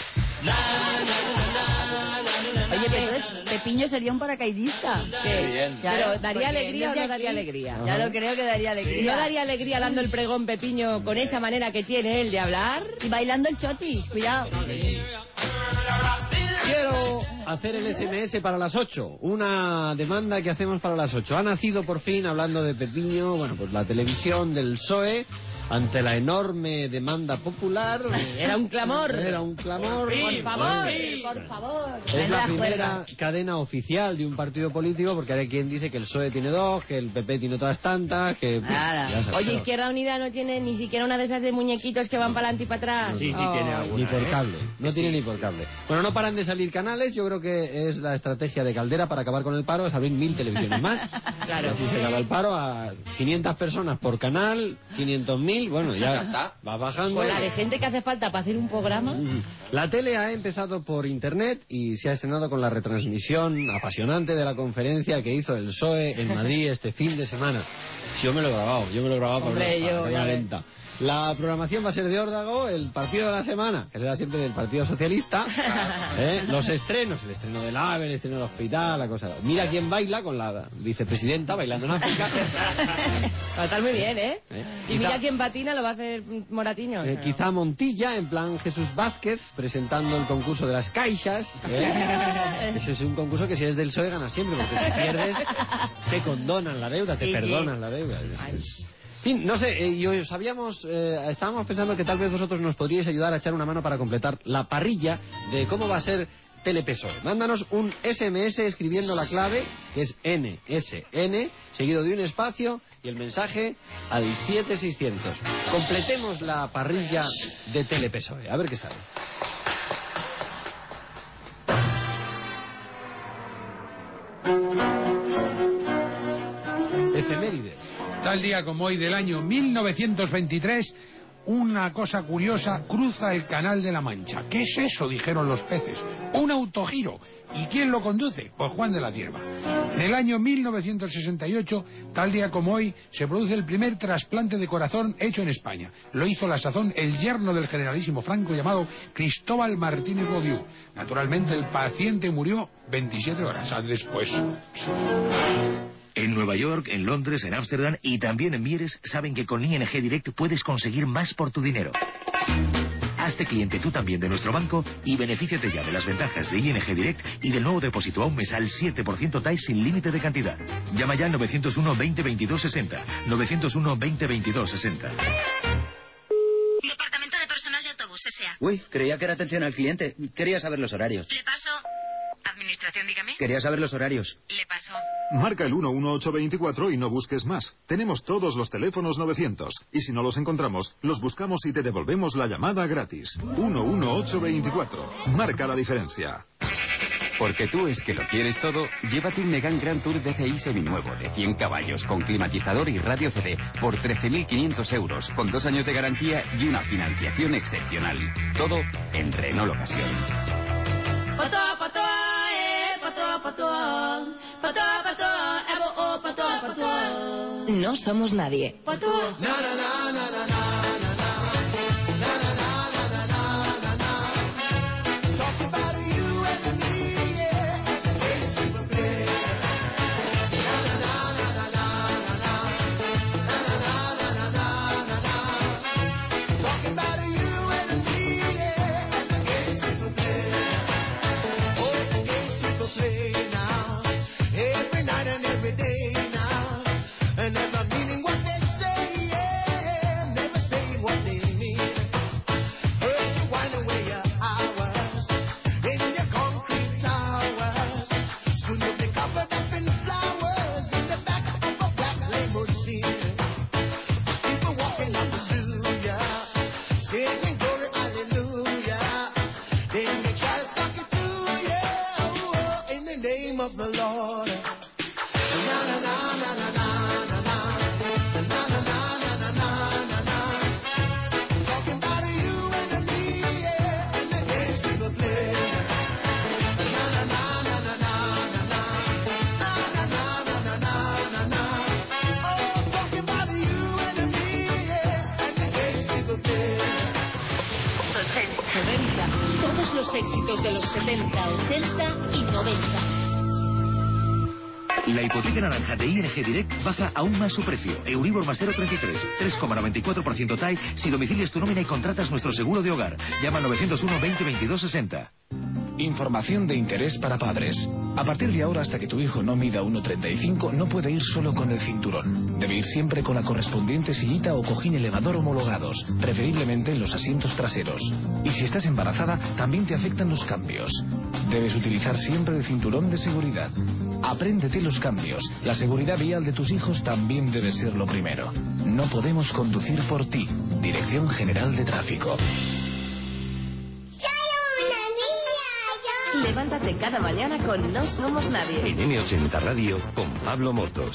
Oye, pero entonces Pepiño sería un paracaidista. Sí, bien. Pero ¿daría alegría o no daría alegría? Ya lo creo que daría alegría. ¿No daría alegría dando el pregón Pepiño con esa manera que tiene él de hablar? Y bailando el chotis, cuidado. Quiero hacer el ese eme ese para las ocho. Una demanda que hacemos para las ocho. Ha nacido por fin, hablando de Pepiño, bueno, pues la televisión del P S O E... ante la enorme demanda popular. Era un clamor. Era un clamor. Por favor, por favor. Es la primera cadena oficial de un partido político, porque hay quien dice que el P S O E tiene dos, que el P P tiene otras tantas, que... Nada. Oye, Izquierda Unida no tiene ni siquiera una de esas de muñequitos que van para adelante y para atrás. Sí, sí, oh. tiene alguna. Ni por cable. No sí, tiene sí. ni por cable. Bueno, no paran de salir canales. Yo creo que es la estrategia de Caldera para acabar con el paro, es abrir mil televisiones más. Claro. Así se acaba el paro a quinientas personas por canal, quinientos mil. Bueno, ya va bajando. Con la de gente que hace falta para hacer un programa. La tele ha empezado por internet y se ha estrenado con la retransmisión apasionante de la conferencia que hizo el P S O E en Madrid este fin de semana. Yo me lo he grabado, yo me lo he grabado Hombre, para, yo, para lenta. La programación va a ser de órdago, el partido de la semana, que será siempre del Partido Socialista, ¿eh? Los estrenos, el estreno del AVE, el estreno del hospital, la cosa. Mira quién baila con la vicepresidenta bailando en África. Va a estar muy bien, ¿eh? ¿Eh? Y quizá, mira quién patina, lo va a hacer Moratiño. Eh, quizá Montilla, en plan Jesús Vázquez, presentando el concurso de las caixas. ¿eh? Ese es un concurso que si es del P S O E gana siempre, porque si pierdes te condonan la deuda, te sí, perdonan sí. la deuda. Ay. En fin, no sé, eh, yo sabíamos, eh, estábamos pensando que tal vez vosotros nos podríais ayudar a echar una mano para completar la parrilla de cómo va a ser Tele-P S O E. Mándanos un ese eme ese escribiendo la clave, que es ene ese ene, seguido de un espacio y el mensaje al siete seiscientos. Completemos la parrilla de Tele-P S O E, a ver qué sale. Efemérides. Tal día como hoy del año mil novecientos veintitrés, una cosa curiosa cruza el Canal de la Mancha. ¿Qué es eso?, dijeron los peces. Un autogiro. ¿Y quién lo conduce? Pues Juan de la Cierva. En el año mil novecientos sesenta y ocho, tal día como hoy, se produce el primer trasplante de corazón hecho en España. Lo hizo a la sazón el yerno del generalísimo Franco llamado Cristóbal Martínez Bodiú. Naturalmente el paciente murió veintisiete horas después. En Nueva York, en Londres, en Ámsterdam y también en Mieres saben que con I N G Direct puedes conseguir más por tu dinero. Hazte cliente tú también de nuestro banco y benefíciate ya de las ventajas de I N G Direct y del nuevo depósito a un mes al siete por ciento T A I sin límite de cantidad. Llama ya al novecientos uno, veinte, veintidós, sesenta. novecientos uno, veinte, veintidós, sesenta. Departamento de Personal de Autobús, S A. Uy, creía que era atención al cliente. Quería saber los horarios. Le paso. Administración, dígame. Quería saber los horarios. Le paso. Marca el uno uno ocho veinticuatro y no busques más. Tenemos todos los teléfonos novecientos. Y si no los encontramos, los buscamos y te devolvemos la llamada gratis. uno uno ocho veinticuatro. Marca la diferencia. Porque tú es que lo quieres todo, llévate un Megane Grand Tour D C I seminuevo de cien caballos con climatizador y radio C D por trece mil quinientos euros, con dos años de garantía y una financiación excepcional. Todo en Renault Ocasión. No somos nadie. los éxitos de los setenta, ochenta y noventa. La hipoteca naranja de I N G Direct baja aún más su precio. Euribor más cero coma treinta y tres, tres coma noventa y cuatro por ciento T A E si domicilias tu nómina y contratas nuestro seguro de hogar. Llama al novecientos uno, veinte, veintidós, sesenta. Información de interés para padres. A partir de ahora, hasta que tu hijo no mida uno treinta y cinco, no puede ir solo con el cinturón. Debe ir siempre con la correspondiente sillita o cojín elevador homologados, preferiblemente en los asientos traseros. Y si estás embarazada, también te afectan los cambios. Debes utilizar siempre el cinturón de seguridad. Apréndete los cambios. La seguridad vial de tus hijos también debe ser lo primero. No podemos conducir por ti. Dirección General de Tráfico. Levántate cada mañana con No Somos Nadie. En eme ochenta Radio con Pablo Motos.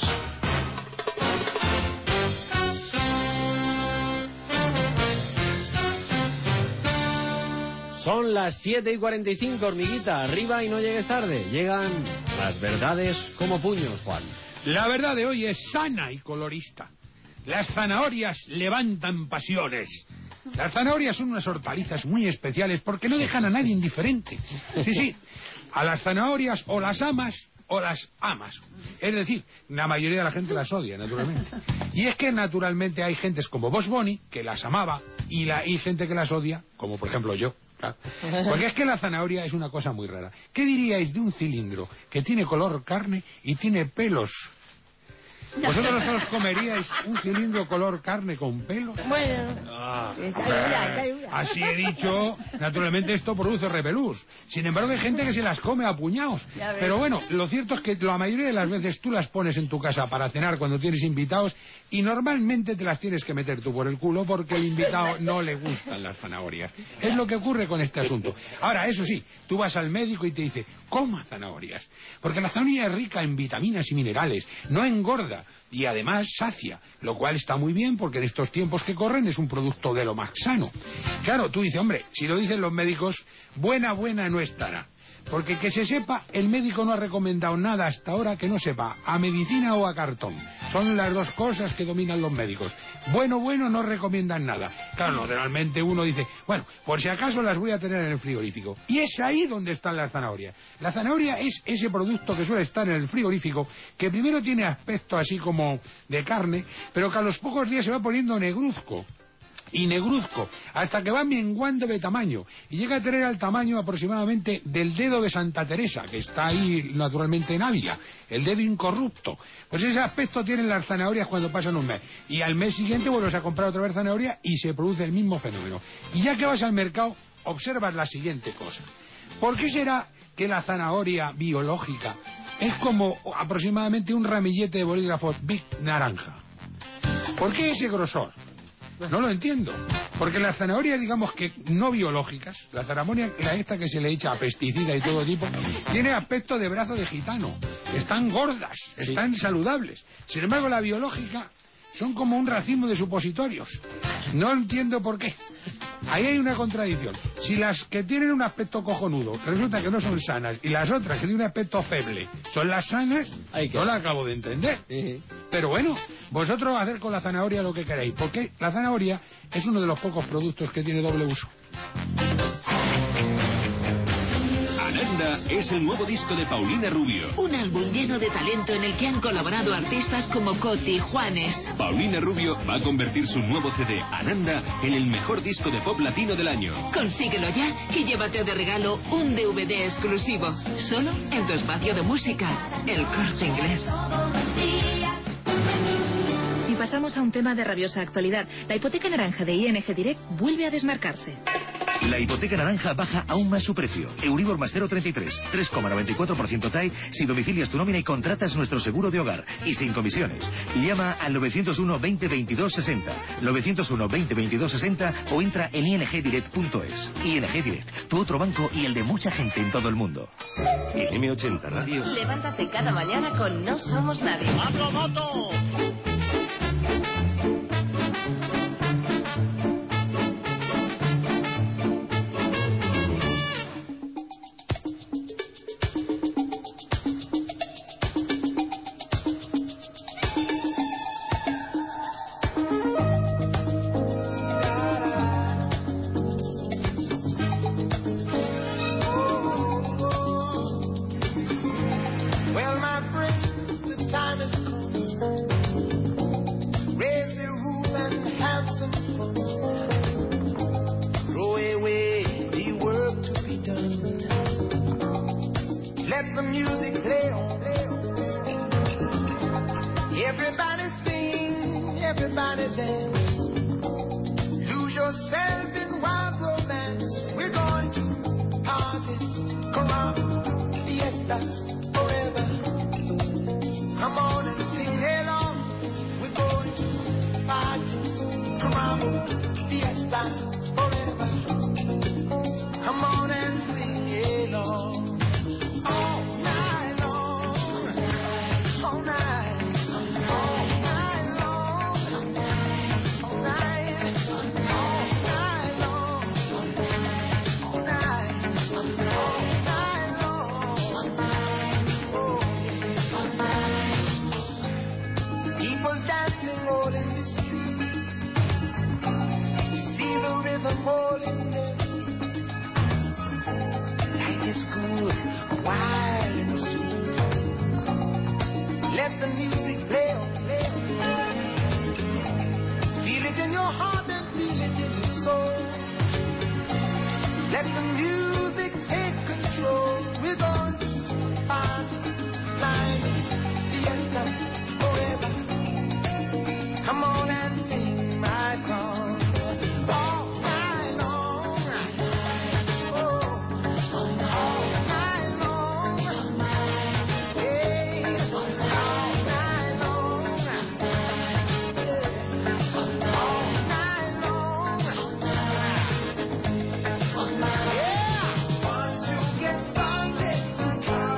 Son las siete y cuarenta y cinco, hormiguita. Arriba y no llegues tarde. Llegan las verdades como puños, Juan. La verdad de hoy es sana y colorista. Las zanahorias levantan pasiones. Las zanahorias son unas hortalizas muy especiales porque no dejan a nadie indiferente. Sí, sí. A las zanahorias o las amas o las amas. Es decir, la mayoría de la gente las odia, naturalmente. Y es que naturalmente hay gentes como Boss Bunny, que las amaba, y la, hay gente que las odia, como por ejemplo yo. Claro. Porque es que la zanahoria es una cosa muy rara. ¿Qué diríais de un cilindro que tiene color carne y tiene pelos? ¿Vosotros os comeríais un cilindro color carne con pelos? Bueno, Ah, esa duda, esa duda. así he dicho, naturalmente esto produce repelús. Sin embargo, hay gente que se las come a puñados. Ya ves. Pero bueno, lo cierto es que la mayoría de las veces tú las pones en tu casa para cenar cuando tienes invitados y normalmente te las tienes que meter tú por el culo porque al invitado no le gustan las zanahorias. Es lo que ocurre con este asunto. Ahora, eso sí, tú vas al médico y te dice, coma zanahorias. Porque la zanahoria es rica en vitaminas y minerales, no engorda. Y además sacia, lo cual está muy bien porque en estos tiempos que corren es un producto de lo más sano. Claro, tú dices, hombre, si lo dicen los médicos, buena, buena no estará. Porque que se sepa, el médico no ha recomendado nada hasta ahora que no sepa a medicina o a cartón. Son las dos cosas que dominan los médicos. Bueno, bueno, no recomiendan nada. Claro, normalmente uno dice, bueno, por si acaso las voy a tener en el frigorífico. Y es ahí donde están las zanahorias. La zanahoria es ese producto que suele estar en el frigorífico, que primero tiene aspecto así como de carne, pero que a los pocos días se va poniendo negruzco. Y negruzco, hasta que va menguando de tamaño, y llega a tener el tamaño aproximadamente del dedo de Santa Teresa, que está ahí naturalmente en Ávila, el dedo incorrupto. Pues ese aspecto tienen las zanahorias cuando pasan un mes, y al mes siguiente vuelves a comprar otra vez zanahoria y se produce el mismo fenómeno. Y ya que vas al mercado, observas la siguiente cosa. ¿Por qué será que la zanahoria biológica es como aproximadamente un ramillete de bolígrafo Bic naranja? ¿Por qué ese grosor? No lo entiendo, porque las zanahorias, digamos que no biológicas, la zanahoria, la esta que se le echa a pesticida y todo tipo, tiene aspecto de brazo de gitano, están gordas, Sí. están saludables. Sin embargo, la biológica son como un racimo de supositorios. No entiendo por qué. Ahí hay una contradicción. Si las que tienen un aspecto cojonudo resulta que no son sanas y las otras que tienen un aspecto feble son las sanas, no la acabo de entender. Pero bueno, vosotros hacer con la zanahoria lo que queráis, porque la zanahoria es uno de los pocos productos que tiene doble uso. Ananda es el nuevo disco de Paulina Rubio. Un álbum lleno de talento en el que han colaborado artistas como Coti, Juanes. Paulina Rubio va a convertir su nuevo C D, Ananda, en el mejor disco de pop latino del año. Consíguelo ya y llévate de regalo un D V D exclusivo. Solo en tu espacio de música, El Corte Inglés. Y pasamos a un tema de rabiosa actualidad. La hipoteca naranja de I N G Direct vuelve a desmarcarse. La hipoteca naranja baja aún más su precio. Euribor más cero coma treinta y tres, tres coma noventa y cuatro por ciento T A E si domicilias tu nómina y contratas nuestro seguro de hogar. Y sin comisiones. Llama al novecientos uno, veinte, veintidós, sesenta. novecientos uno, veinte, veintidós, sesenta o entra en i n g direct punto es. I N G Direct, tu otro banco y el de mucha gente en todo el mundo. En eme ochenta Radio. Levántate cada mañana con No Somos Nadie. ¡Pablo Moto! Let the music play on. Everybody sing, everybody dance. Lose yourself in wild romance. We're going to party, come on, fiesta, forever. Come on and sing along. We're going to party, come on, fiesta, forever. Come on and sing along. All night long, all night, all night long, all night, all night long, all night, all night long. Oh, people dancing all in the street. You see the rhythm all in their feet. Life is good, wild and sweet. Let the music play on, play on. Feel it in your heart and feel it in your soul. Let the music take control. We're going to party, climb, fiesta, forever. Come on and sing my song. All night long. Oh, all night long. Hey, all night long. Yeah, all night long. Yeah, once you get started,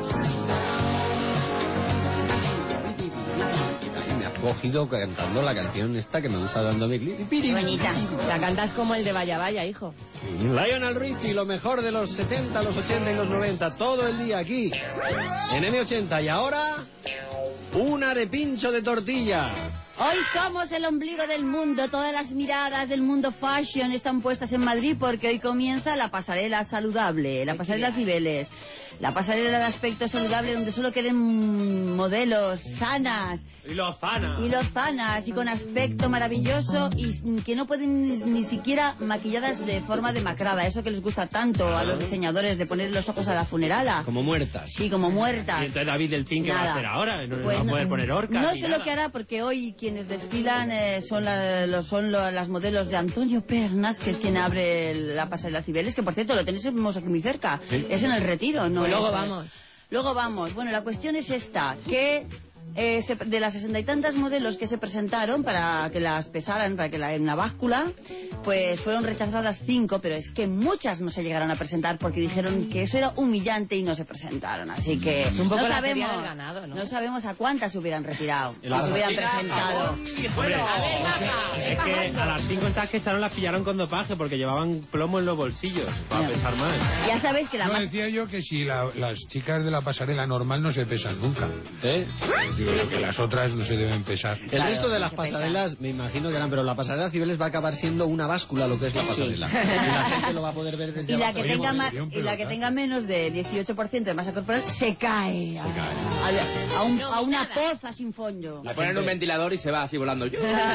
Me has cogido cantando la canción esta que me gusta dándome clic. Qué bonita. La cantas como el de Vaya Vaya, hijo. Lionel Richie, lo mejor de los setenta, los ochenta y los noventa, todo el día aquí, en eme ochenta. Y ahora, una de pincho de tortilla. Hoy somos el ombligo del mundo. Todas las miradas del mundo fashion están puestas en Madrid porque hoy comienza la pasarela saludable, la pasarela Cibeles, la pasarela de aspecto saludable donde solo queden modelos sanas Y lozanas. y lozanas y con aspecto maravilloso y que no pueden ni, ni siquiera maquilladas de forma demacrada. Eso que les gusta tanto a los diseñadores de poner los ojos a la funerala. Como muertas. Sí, como muertas. Y entonces David Delfín, ¿qué va a Nada. hacer ahora? No, no Pues va a no- poder poner orcas No ni sé nada. lo que hará porque hoy quienes desfilan eh, son, la- los, son lo- las modelos de Antonio Pernas, que es quien abre el- la pasarela Cibeles, que por cierto lo tenemos aquí muy cerca. Sí. Es en el Retiro, ¿no? Pues luego es, eh, vamos. Luego vamos. Bueno, la cuestión es esta, que eh, se- de las sesenta y tantas modelos que se presentaron para que las pesaran, para que la, en la báscula, pues fueron rechazadas cinco, pero es que muchas no se llegaron a presentar porque dijeron que eso era humillante y no se presentaron. Así que Es un poco no la sabemos, feria del ganado, ¿no? no sabemos a cuántas se hubieran retirado, si El se hubieran Argentina, presentado. Hombre, A ver, es que a las cinco estas que echaron las pillaron con dopaje porque llevaban plomo en los bolsillos para Ya. pesar más. Ya sabéis que la No más... decía yo que si la- las chicas de la pasarela normal no se pesan nunca. ¿Eh? Digo yo que las otras no se deben pesar. El Claro, resto de las se pesa. pasarelas me imagino que eran, pero la pasarela Cibeles va a acabar siendo una báscula lo que es la pasarela. Y la gente lo va a poder ver desde Y la, abajo. que tenga Oye, ma- sería un y la que pelotazo. tenga menos de dieciocho por ciento de masa corporal se cae, Se cae. A, a un- a una poza sin fondo. Le ponen un ventilador y se va así volando.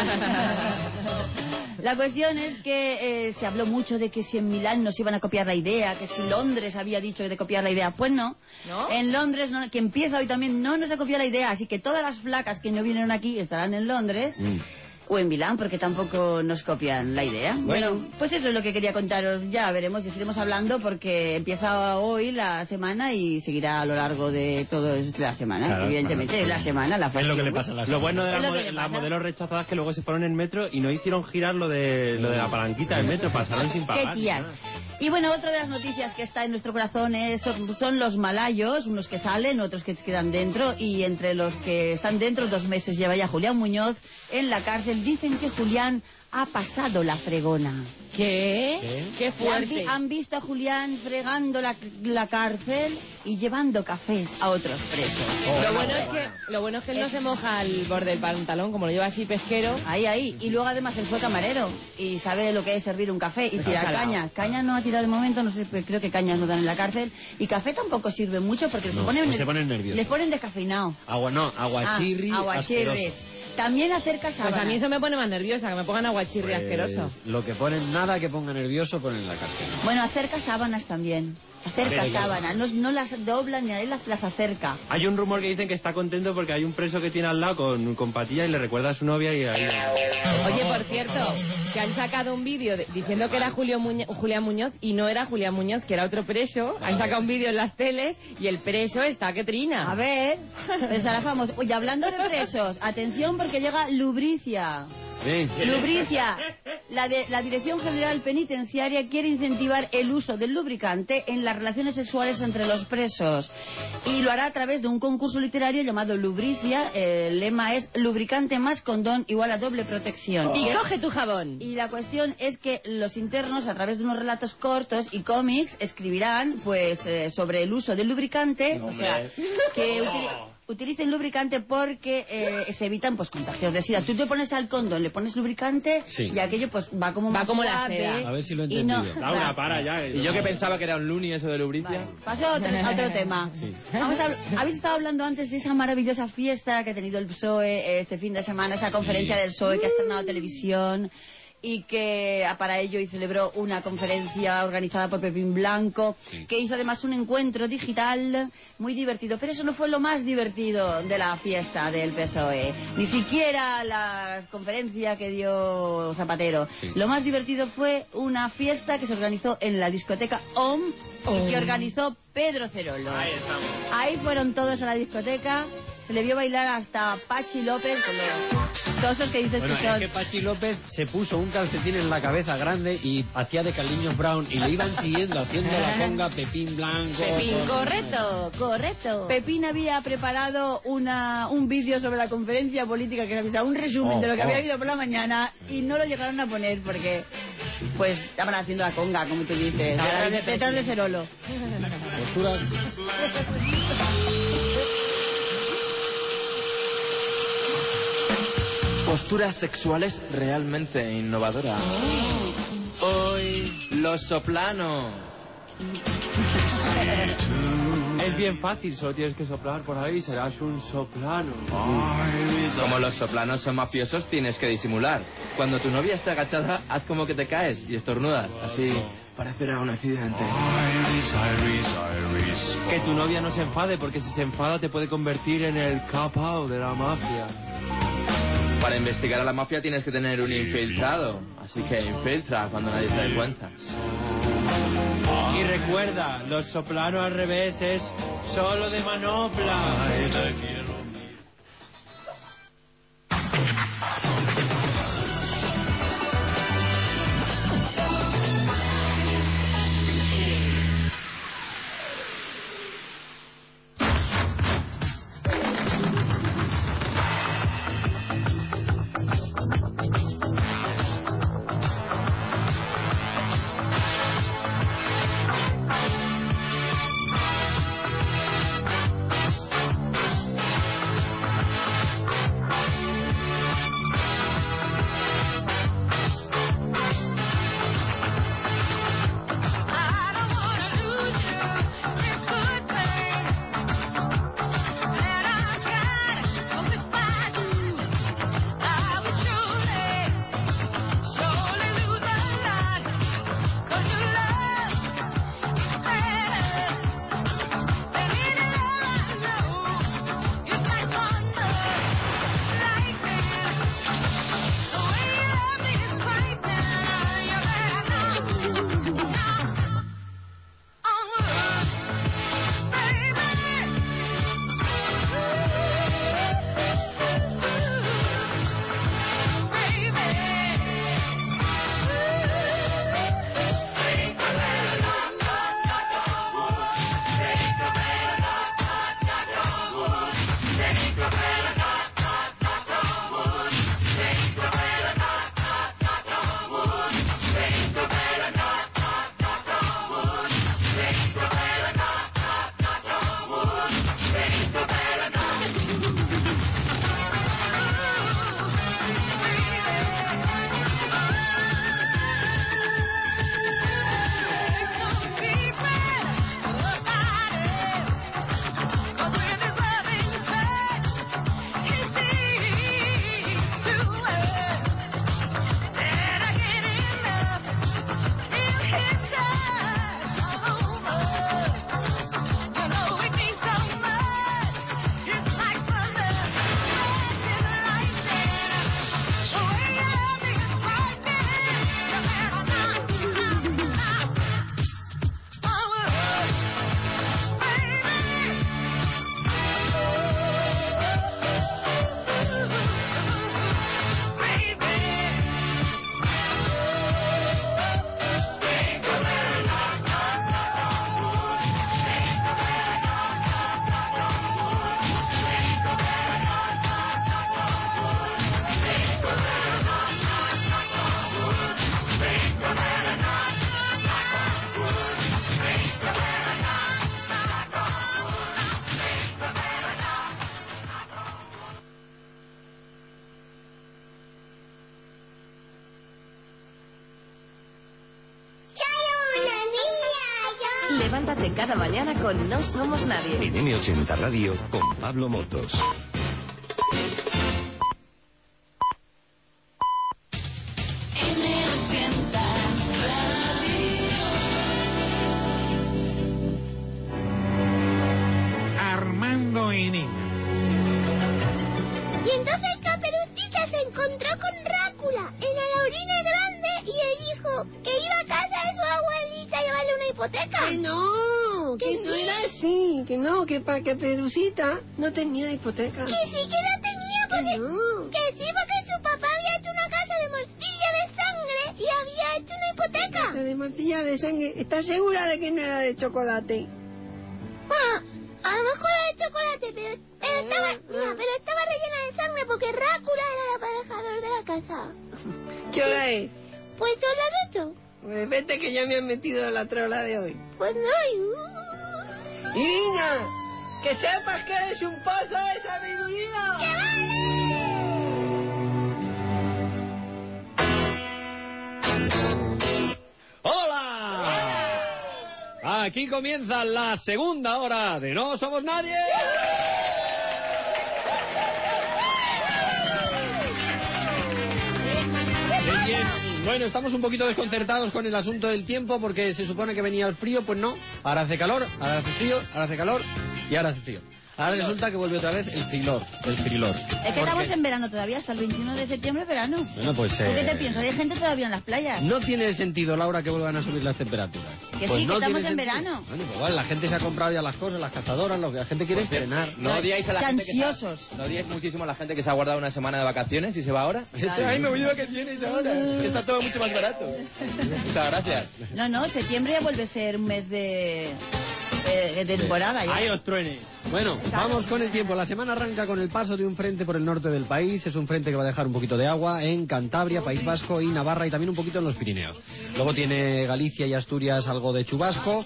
La cuestión es que eh, se habló mucho de que si en Milán nos iban a copiar la idea, que si Londres había dicho de copiar la idea. Pues no, ¿No? en Londres, no, que empieza hoy también, no nos ha copiado la idea, así que todas las flacas que no vinieron aquí estarán en Londres. Mm. O en Milán, porque tampoco nos copian la idea. Bueno, pues eso es lo que quería contaros. Ya veremos, ya seguiremos hablando porque empieza hoy la semana y seguirá a lo largo de toda la semana. Claro, Evidentemente, claro. es la semana, la Es lo Fashion que le Week. pasa a las Lo bueno de Es las, lo que mode- le las pasa. modelos rechazadas que luego se fueron en metro y no hicieron girar lo de lo de la palanquita del metro, pasaron sin Qué pagar. tías. nada. Y bueno, otra de las noticias que está en nuestro corazón es, son, son los malayos, unos que salen, otros que se quedan dentro, y entre los que están dentro, dos meses lleva ya Julián Muñoz en la cárcel. Dicen que Julián ha pasado la fregona. ¿Qué? Qué Han, fuerte. vi- han visto a Julián fregando la, la cárcel y llevando cafés a otros presos. Lo bueno es que lo bueno es que él no se moja el borde del pantalón, como lo lleva así pesquero. Ahí, ahí. Y luego además él fue camarero y sabe lo que es servir un café y tirar salado. caña. Caña no ha tirado de momento, no sé, pero creo que cañas no dan en la cárcel. Y café tampoco sirve mucho porque se No, ponen, pues se ponen nerviosos. les ponen descafeinado. Agua no, aguachirri, Ah, aguachirris. asqueroso. También acerca sábanas. Pues a mí eso me pone más nerviosa, que me pongan aguachirri Pues, asqueroso. lo que ponen, nada que ponga nervioso, ponen en la cárcel. Bueno, acerca sábanas también. Acerca sábanas, no, no las dobla ni a él las, las acerca. Hay un rumor que dicen que está contento porque hay un preso que tiene al lado con, con patilla y le recuerda a su novia y ahí... Oye, por cierto, que han sacado un vídeo de- diciendo que era Julio Muñoz, Julián Muñoz y no era Julián Muñoz, que era otro preso. Han sacado un vídeo en las teles y el preso está que trina. A ver, pues ahora famoso. Oye, hablando de presos, atención porque llega Lubricia. Lubricia, la, de, la Dirección General Penitenciaria quiere incentivar el uso del lubricante en las relaciones sexuales entre los presos y lo hará a través de un concurso literario llamado Lubricia. El lema es lubricante más condón igual a doble protección. Y coge tu jabón. Y la cuestión es que los internos, a través de unos relatos cortos y cómics, escribirán pues eh, sobre el uso del lubricante, o sea, que utili- utilicen lubricante porque eh, se evitan pues contagios de sida. Tú te pones al condón, le pones lubricante Sí. y aquello pues va como Va más como la suave. seda. A ver si lo he Y no- entendido. Laura, para ya. Y yo que pensaba que era un Looney eso de Lubricia. Paso a otro, a otro tema. Sí. Vamos a, habéis estado hablando antes de esa maravillosa fiesta que ha tenido el P S O E este fin de semana, esa conferencia del P S O E que ha estrenado televisión y que ah, para ello y celebró una conferencia organizada por Pepín Blanco, que hizo además un encuentro digital muy divertido. Pero eso no fue lo más divertido de la fiesta del P S O E. Ni siquiera la conferencia que dio Zapatero. Lo más divertido fue una fiesta que se organizó en la discoteca O M y que organizó Pedro Cerolo. Ahí estamos. Ahí fueron todos a la discoteca. Se le vio bailar hasta Pachi López con los tosos que dices Bueno, que es son. que Pachi López se puso un calcetín en la cabeza grande y hacía de Carliños Brown y le iban siguiendo haciendo la conga Pepín Blanco. Pepín, todo- correcto, correcto. Pepín había preparado una, un vídeo sobre la conferencia política que o sea, un resumen Oh, de lo que oh. había habido por la mañana y no lo llegaron a poner porque pues estaban haciendo la conga, como tú dices, Ahora detrás de, dice detrás de Pepín. Cerolo. Posturas. Posturas sexuales realmente innovadoras. Hoy, los soplano. Es bien fácil, solo tienes que soplar por ahí, serás un soplano. Como los soplanos son mafiosos, tienes que disimular. Cuando tu novia está agachada, haz como que te caes y estornudas. Así parecerá un accidente. Que tu novia no se enfade, porque si se enfada te puede convertir en el capao de la mafia. Para investigar a la mafia tienes que tener un infiltrado. Así que infiltra cuando nadie se dé cuenta. Y recuerda, los soplanos al revés es solo de manopla. Diviértete cada mañana con No Somos Nadie. En eme ochenta Radio con Pablo Motos. Armando y Nina. Y entonces Caperucita se encontró con Drácula en la orina grande y le dijo que iba a casa de su abuelita a llevarle una hipoteca. Que no, que no era así, que no, que para Caperucita no tenía hipoteca. Que sí que la tenía, porque... Que no. Que sí, porque su papá había hecho una casa de morcilla de sangre y había hecho una hipoteca. La de morcilla de sangre, ¿estás segura de que no era de chocolate? Bueno, a lo mejor era de chocolate, pero, pero estaba... Mira, pero estaba rellena de sangre porque Drácula era el aparejador de la casa. ¿Qué hora es? Pues son las ocho. Pues vete que ya me han metido en la trola de hoy. Pues no hay... Y niña, que sepas que eres un pozo de sabiduría. ¡Que vale! ¡Hola! Aquí comienza la segunda hora de No Somos Nadie. Bueno, estamos un poquito desconcertados con el asunto del tiempo porque se supone que venía el frío, pues no. Ahora hace calor, ahora hace frío, ahora hace calor y ahora hace frío. Ahora resulta que vuelve otra vez el frilor, el frilor. Es que Porque... estamos en verano todavía, hasta el veintiuno de septiembre verano. Bueno, pues... ¿Tú qué eh, te piensas? Hay gente todavía en las playas. No tiene sentido, Laura, que vuelvan a subir las temperaturas. Que Pues sí, no que estamos tiene en sentido. verano. Bueno, pues vale, la gente se ha comprado ya las cosas, las cazadoras, lo que la gente quiere es estrenar. No odiáis a la gente que Ansiosos. se ha- no odiáis muchísimo a la gente que se ha guardado una semana de vacaciones y se va ahora. Claro. Ay, me voy de vacaciones ahora. Está todo mucho más barato. Muchas gracias. No, no, septiembre ya vuelve a ser un mes de, de, de temporada. Ya. Ahí os truene. Bueno, vamos con el tiempo. La semana arranca con el paso de un frente por el norte del país. Es un frente que va a dejar un poquito de agua en Cantabria, País Vasco y Navarra y también un poquito en los Pirineos. Luego tiene Galicia y Asturias algo de chubasco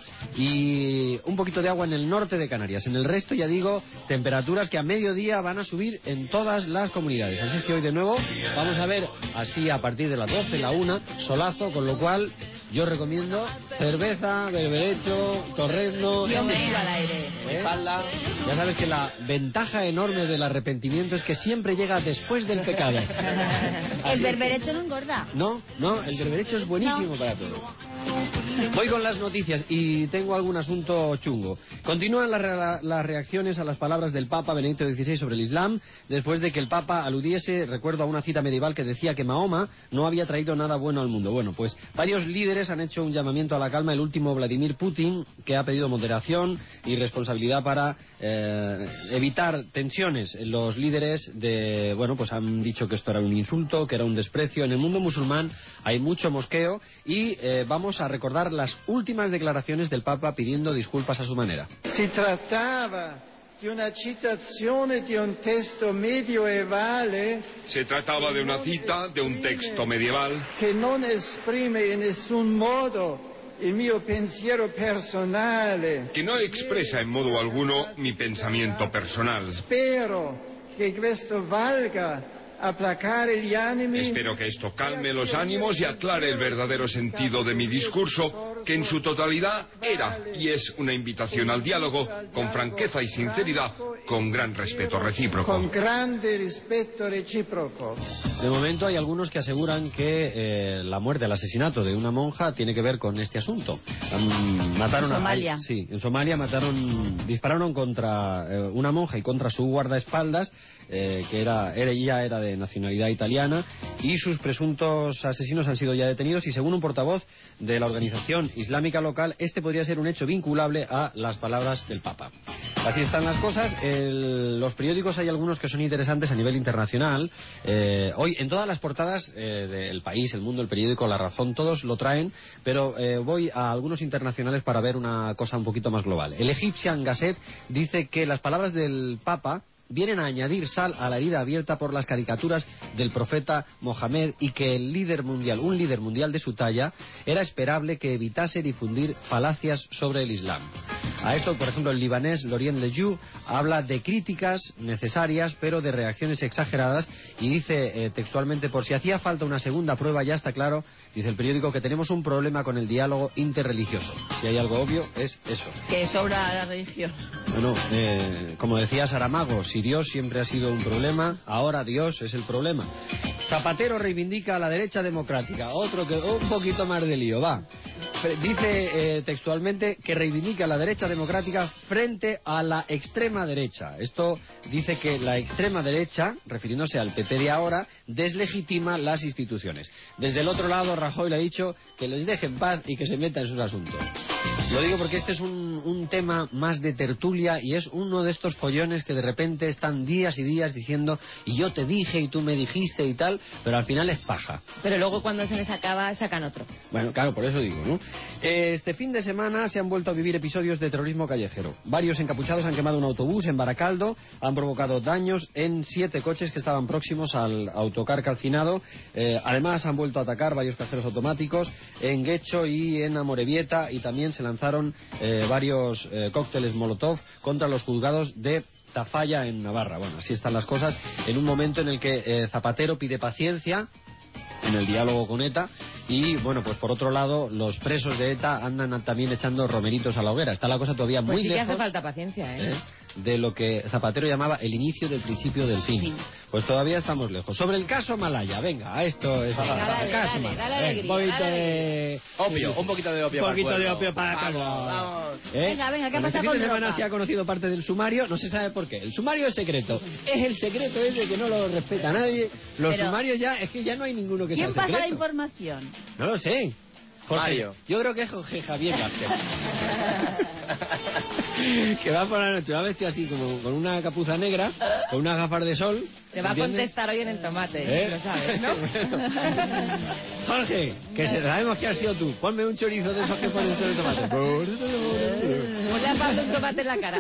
y un poquito de agua en el norte de Canarias. En el resto, ya digo, temperaturas que a mediodía van a subir en todas las comunidades. Así es que hoy de nuevo vamos a ver así a partir de las doce, la una, solazo, con lo cual... Yo recomiendo cerveza, berberecho, torrezno... Y ombligo al aire. ¿Eh? Ya sabes que la ventaja enorme del arrepentimiento es que siempre llega después del pecado. El berberecho no engorda. No, no, el berberecho es buenísimo No. para todo. Voy con las noticias y tengo algún asunto chungo. Continúan las, re- las reacciones a las palabras del Papa Benedicto dieciséis sobre el Islam, después de que el Papa aludiese, recuerdo, a una cita medieval que decía que Mahoma no había traído nada bueno al mundo. Bueno, pues varios líderes han hecho un llamamiento a la calma. El último, Vladimir Putin, que ha pedido moderación y responsabilidad para eh, evitar tensiones. Los líderes de, bueno, pues han dicho que esto era un insulto, que era un desprecio. En el mundo musulmán hay mucho mosqueo y eh, vamos a recordar las últimas declaraciones del Papa pidiendo disculpas a su manera. Si trattava di una citazione di un testo medioevale Se trataba de una cita de un texto medieval che non esprime in nessun modo il mio pensiero personale. que no expresa en modo alguno mi pensamiento personal. Spero che questo valga aplacare gli animi. Espero que esto calme los ánimos y aclare el verdadero sentido de mi discurso, que en su totalidad era y es una invitación al diálogo con franqueza y sinceridad, con gran respeto recíproco. Con grande rispetto reciproco. De momento hay algunos que aseguran que eh, la muerte, el asesinato de una monja tiene que ver con este asunto. Um, mataron En a- Somalia. sí, en Somalia mataron, dispararon contra eh, una monja y contra su guardaespaldas, eh, que era, era, ella era de nacionalidad italiana, y sus presuntos asesinos han sido ya detenidos y según un portavoz de la organización islámica local, este podría ser un hecho vinculable a las palabras del Papa. Así están las cosas. El- los periódicos hay algunos que son interesantes a nivel internacional. Eh, hoy en todas las portadas eh, del País, El Mundo, El Periódico, La Razón, todos lo traen, pero eh, voy a algunos internacionales para ver una cosa un poquito más global. El Egyptian Gazette dice que las palabras del Papa vienen a añadir sal a la herida abierta por las caricaturas del profeta Mohamed y que el líder mundial, un líder mundial de su talla, era esperable que evitase difundir falacias sobre el Islam. A esto, por ejemplo, el libanés Lorien Lejoux habla de críticas necesarias, pero de reacciones exageradas, y dice eh, textualmente, por si hacía falta una segunda prueba, ya está claro, dice el periódico, que tenemos un problema con el diálogo interreligioso. Si hay algo obvio, es eso. Que sobra la religión. Bueno, eh, como decía Saramago, si Dios siempre ha sido un problema, ahora Dios es el problema. Zapatero reivindica a la derecha democrática. Otro que un poquito más de lío, va. Dice eh, textualmente que reivindica a la derecha democrática frente a la extrema derecha. Esto dice que la extrema derecha, refiriéndose al P P de ahora, deslegitima las instituciones. Desde el otro lado, Rajoy le ha dicho que les deje en paz y que se meta en sus asuntos. Lo digo porque este es un, un tema más de tertulia y es uno de estos follones que de repente están días y días diciendo y yo te dije y tú me dijiste y tal, pero al final es paja. Pero luego cuando se les acaba sacan otro. Bueno, claro, por eso digo, ¿no? Este fin de semana se han vuelto a vivir episodios de terrorismo callejero. Varios encapuchados han quemado un autobús en Baracaldo, han provocado daños en siete coches que estaban próximos al autocar calcinado. Eh, además han vuelto a atacar varios cajeros automáticos en Guecho y en Amorebieta, y también se lanzaron eh, varios eh, cócteles Molotov contra los juzgados de Tafalla en Navarra. Bueno, así están las cosas en un momento en el que eh, Zapatero pide paciencia en el diálogo con ETA. Y, bueno, pues por otro lado, los presos de ETA andan también echando romeritos a la hoguera. Está la cosa todavía muy pues sí que lejos. hace falta paciencia, ¿eh? ¿eh? De lo que Zapatero llamaba el inicio del principio del fin. Sí. Pues todavía estamos lejos. Sobre el caso Malaya, venga, esto es... Venga, dale, el caso dale, Malaya. dale alegría, un poquito dale de... Opio, un poquito de opio Un para poquito el de cuerpo. opio para Vamos, Carlos. vamos. ¿Eh? Venga, venga, ¿qué Bueno, pasa este con fin de semana droga? se ha conocido parte del sumario, no se sabe por qué. El sumario es secreto. Es el secreto ese que no lo respeta nadie. Los Pero... sumarios ya, es que ya no hay ninguno que sea ¿Quién secreto. pasa la información? No lo sé. Jorge, Mario. Yo creo que es Jorge Javier Vázquez. Que va por la noche, va vestido así como con una capuza negra, con unas gafas de sol. Te va ¿entiendes? a contestar hoy en el tomate, ¿Eh? lo sabes, ¿no? Jorge, que se sabemos que has sido tú. Ponme un chorizo de esos que pones en el tomate. Ponle a Pablo un tomate en la cara.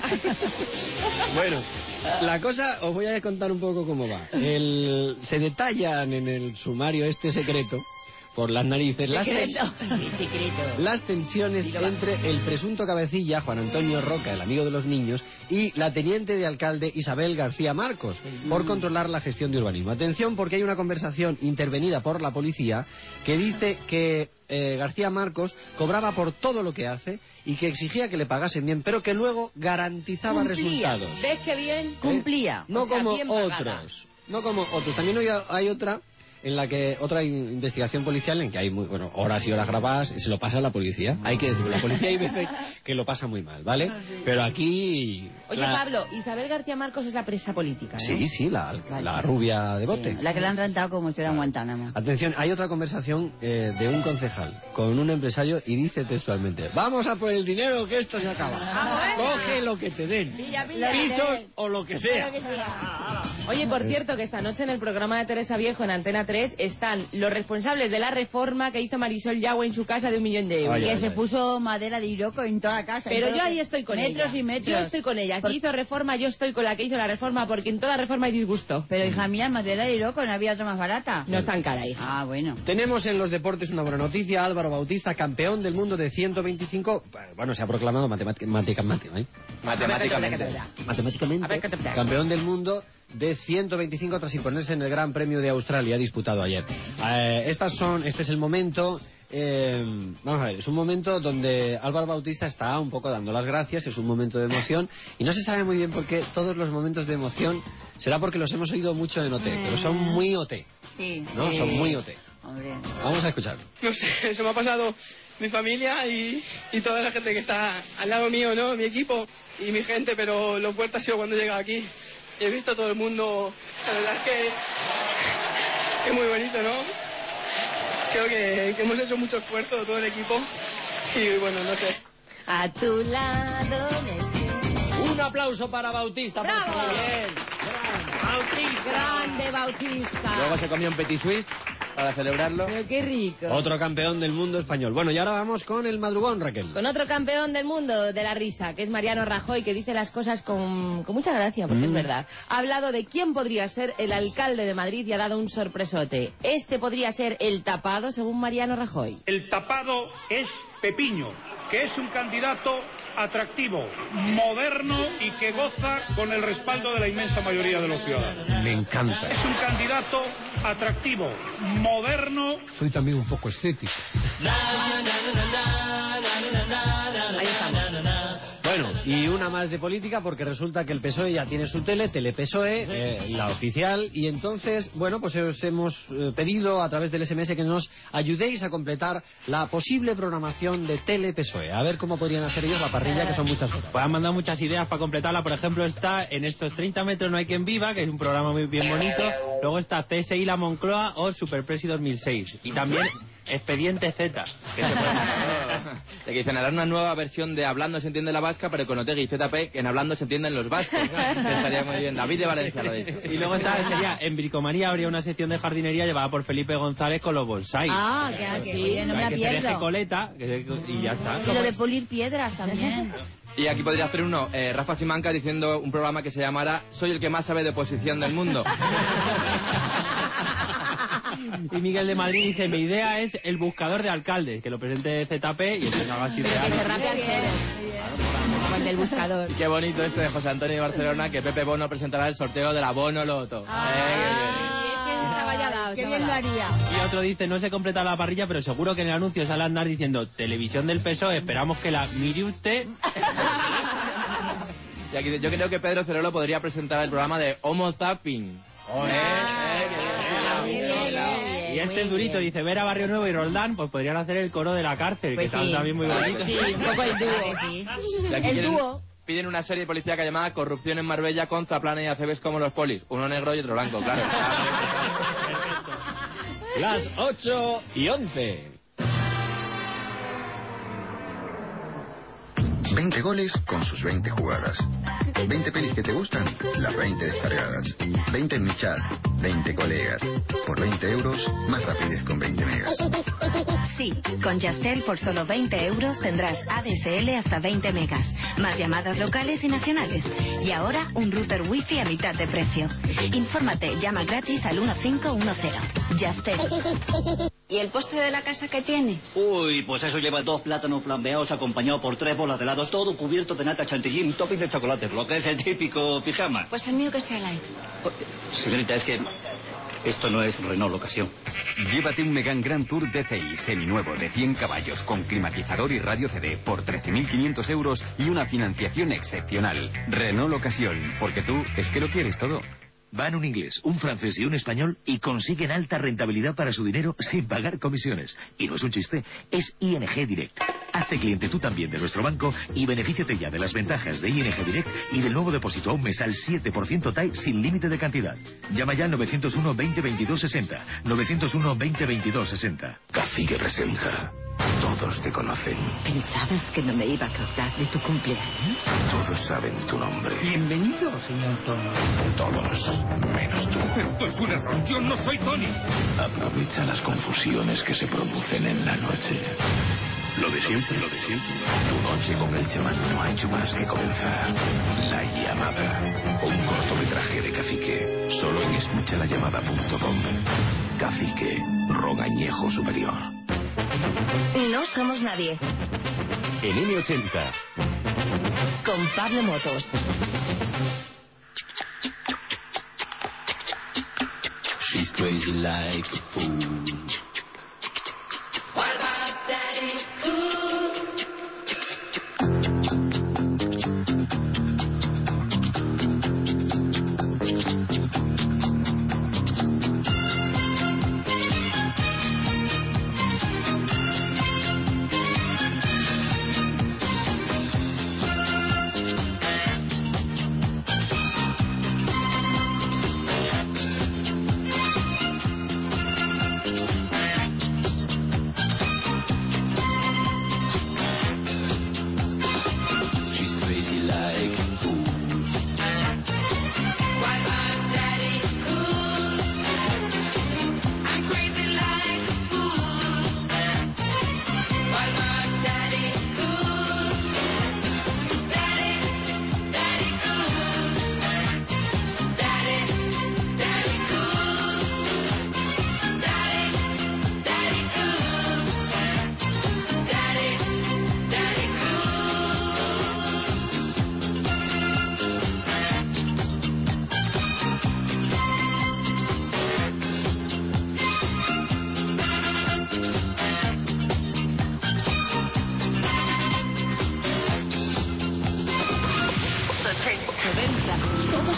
Bueno, la cosa, os voy a contar un poco cómo va. El, se detallan en el sumario este secreto, por las narices, las, ten... Secreto. Sí, secreto. las tensiones entre el presunto cabecilla, Juan Antonio Roca, el amigo de los niños, y la teniente de alcalde Isabel García Marcos, por controlar la gestión de urbanismo. Atención, porque hay una conversación intervenida por la policía que dice que eh, García Marcos cobraba por todo lo que hace y que exigía que le pagasen bien, pero que luego garantizaba Cumplía. resultados. ¿Ves qué bien? Cumplía. No O sea, como bien pagada. otros. No como otros. También hay, hay otra en la que otra investigación policial en que hay muy, bueno, horas y horas grabadas y se lo pasa a la policía. Hay que decirlo, la policía hay veces que lo pasa muy mal, ¿vale? Pero aquí... Oye, la... Pablo, Isabel García Marcos es la presa política, ¿eh? Sí, sí, la, la rubia de bote. Sí, la que le han rentado como si fuera en Guantánamo. Atención, hay otra conversación eh, de un concejal con un empresario y dice textualmente: vamos a por el dinero que esto se acaba. Ah, bueno. Coge lo que te den. Pilla, pilla. Pisos o lo que sea. Oye, por cierto, que esta noche en el programa de Teresa Viejo en Antena tres están los responsables de la reforma que hizo Marisol Yagüe en su casa de un millón de euros. Ay, que ay, se ay. puso madera de Iroco en toda la casa. Pero en yo todo- ahí estoy con metros ella. y metros. Yo estoy con ella. Si Por- hizo reforma, yo estoy con la que hizo la reforma, porque en toda reforma hay disgusto. Pero hija mía, madera de Iroco, no había otra más barata. No es tan cara, hija. Ah, bueno. Tenemos en los deportes una buena noticia. Álvaro Bautista, campeón del mundo de ciento veinticinco. Bueno, se ha proclamado matemática- matemática- ¿eh? Matemáticamente. matemáticamente A ver, ¿qué te pasa? campeón del mundo de ciento veinticinco tras imponerse en el Gran Premio de Australia disputado ayer. Eh, estas son, este es el momento, eh, vamos a ver, es un momento donde Álvaro Bautista está un poco dando las gracias, es un momento de emoción y no se sabe muy bien por qué todos los momentos de emoción, será porque los hemos oído mucho en O T, pero son muy O T, Sí, ¿no? sí. Son muy O T. Hombre. Vamos a escucharlo. No sé, eso me ha pasado mi familia y, y toda la gente que está al lado mío, ¿no? Mi equipo y mi gente, pero lo fuerte ha sido cuando he llegado aquí. He visto a todo el mundo, la verdad es que es muy bonito, ¿no? Creo que, que hemos hecho mucho esfuerzo, todo el equipo, y bueno, no sé. A tu lado me siento. Un aplauso para Bautista. por ¡Bravo! favor. Bien. Bautista. Grande Bautista. Luego se comió un petit suisse. para celebrarlo. Pero qué rico. Otro campeón del mundo español. Bueno, y ahora vamos con el madrugón, Raquel. Con otro campeón del mundo de la risa, que es Mariano Rajoy, que dice las cosas con, con mucha gracia, porque Mm. es verdad. Ha hablado de quién podría ser el alcalde de Madrid y ha dado un sorpresote. Este podría ser el tapado, según Mariano Rajoy. El tapado es Pepiño, que es un candidato atractivo, moderno y que goza con el respaldo de la inmensa mayoría de los ciudadanos. Me encanta. Es un candidato atractivo, moderno. Soy también un poco escéptico. Ahí estamos. Bueno, y una más de política, porque resulta que el P S O E ya tiene su tele, Tele-P S O E, eh, la oficial, y entonces, bueno, pues os hemos eh, pedido a través del S M S que nos ayudéis a completar la posible programación de Tele-P S O E. A ver cómo podrían hacer ellos la parrilla, que son muchas horas. Pues han mandado muchas ideas para completarla. Por ejemplo, está En estos treinta metros no hay quien viva, que es un programa muy bien bonito. Luego está C S I La Moncloa o Superpresi dos mil seis. Y también Expediente Z. Que se puede... De que dicen, harán una nueva versión de Hablando se entiende la vasca, pero con Otegi y Z P, que en Hablando se entienden los vascos. Estaría muy bien. David de Valencia lo dice. Y luego está, sería, en Bricomaría habría una sección de jardinería llevada por Felipe González con los bonsai. Ah, que así, no me la que se deje pierdo. coleta, que se- y ya está. Y lo de pulir piedras también. Y aquí podría hacer uno, eh, Rafa Simanca diciendo un programa que se llamara Soy el que más sabe de oposición del mundo. Y Miguel de Madrid dice, mi idea es el buscador de alcaldes, que lo presente Z P y entonces haga así Pero que real. se rape al cero. Como el del buscador. Y qué bonito esto de José Antonio de Barcelona, que Pepe Bono presentará el sorteo de la Bono Loto. Eh, qué bien. Estaba ya dado, Qué estaba bien lo dado. haría. Y otro dice, no se completa la parrilla, pero seguro que en el anuncio sale a andar diciendo, televisión del P S O E, esperamos que la mire usted. Y aquí, yo creo que Pedro Cerolo podría presentar el programa de Homo Zapping. Ole. Eh, eh, que bien. Muy bien, muy bien, Y este muy es durito, bien. dice, ver a Barrio Nuevo y Roldán, pues podrían hacer el coro de la cárcel, Pues que está sí. también muy bonito. Sí, un poco el dúo. Y aquí El quieren- dúo. Piden una serie policíaca llamada Corrupción en Marbella con Zaplana y Aceves como los polis. Uno negro y otro blanco, claro. Las ocho y once. veinte goles con sus veinte jugadas. veinte pelis que te gustan, las veinte descargadas. veinte en mi chat, veinte colegas. Por veinte euros, más rapidez con veinte megas. Sí, con Yastel por solo veinte euros tendrás A D S L hasta veinte megas, más llamadas locales y nacionales. Y ahora un router wifi a mitad de precio. Infórmate, llama gratis al uno cinco uno cero. Yastel. ¿Y el postre de la casa qué tiene? Uy, pues eso lleva dos plátanos flambeados acompañado por tres bolas de helados, todo cubierto de nata chantilly y un topping de chocolate, lo que es el típico pijama. Pues el mío que sea light. Señorita, es que esto no es Renault ocasión. Llévate un Megane Grand Tour D C I seminuevo de cien caballos con climatizador y radio C D por trece mil quinientos euros y una financiación excepcional. Renault Ocasión, porque tú es que lo quieres todo. Van un inglés, un francés y un español y consiguen alta rentabilidad para su dinero sin pagar comisiones. Y no es un chiste, es I N G Direct. Hazte cliente tú también de nuestro banco y benefíciate ya de las ventajas de I N G Direct y del nuevo depósito a un mes al siete por ciento T A E sin límite de cantidad. Llama ya al nueve cero uno, veinte, veintidós, sesenta. nueve cero uno, veinte, veintidós, sesenta. Cacique presenta. Todos te conocen. ¿Pensabas que no me iba a acordar de tu cumpleaños? Todos saben tu nombre. Bienvenido, señor Tony. Todos, menos tú. Esto es un error, yo no soy Tony. Aprovecha las confusiones que se producen en la noche. Lo de siempre, lo de siempre. Tu noche con el chamán no ha hecho más que comenzar. La llamada. Un cortometraje de Cacique. Solo en escuchalayamada punto com. Cacique. Ron añejo superior. No somos nadie. En eme ochenta. Con Pablo Motos. She's crazy like a fool. What about Daddy Cool?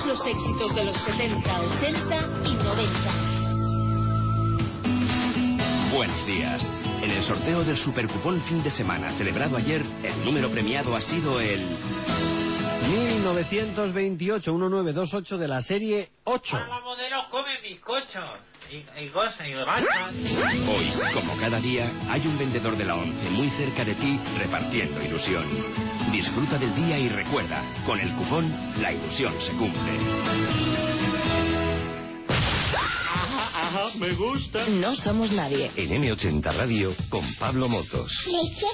los éxitos de los setenta, ochenta y noventa. Buenos días. En el sorteo del Supercupón fin de semana celebrado ayer, el número premiado ha sido el... mil novecientos veintiocho, diecinueve veintiocho de la serie ocho. Ahora los modelos comen bizcochos y, y cosas y bajas. Hoy, como cada día, hay un vendedor de la once muy cerca de ti repartiendo ilusión. Disfruta del día y recuerda, con el cupón, la ilusión se cumple. Ajá, me gusta. No somos nadie. En eme ochenta Radio con Pablo Motos.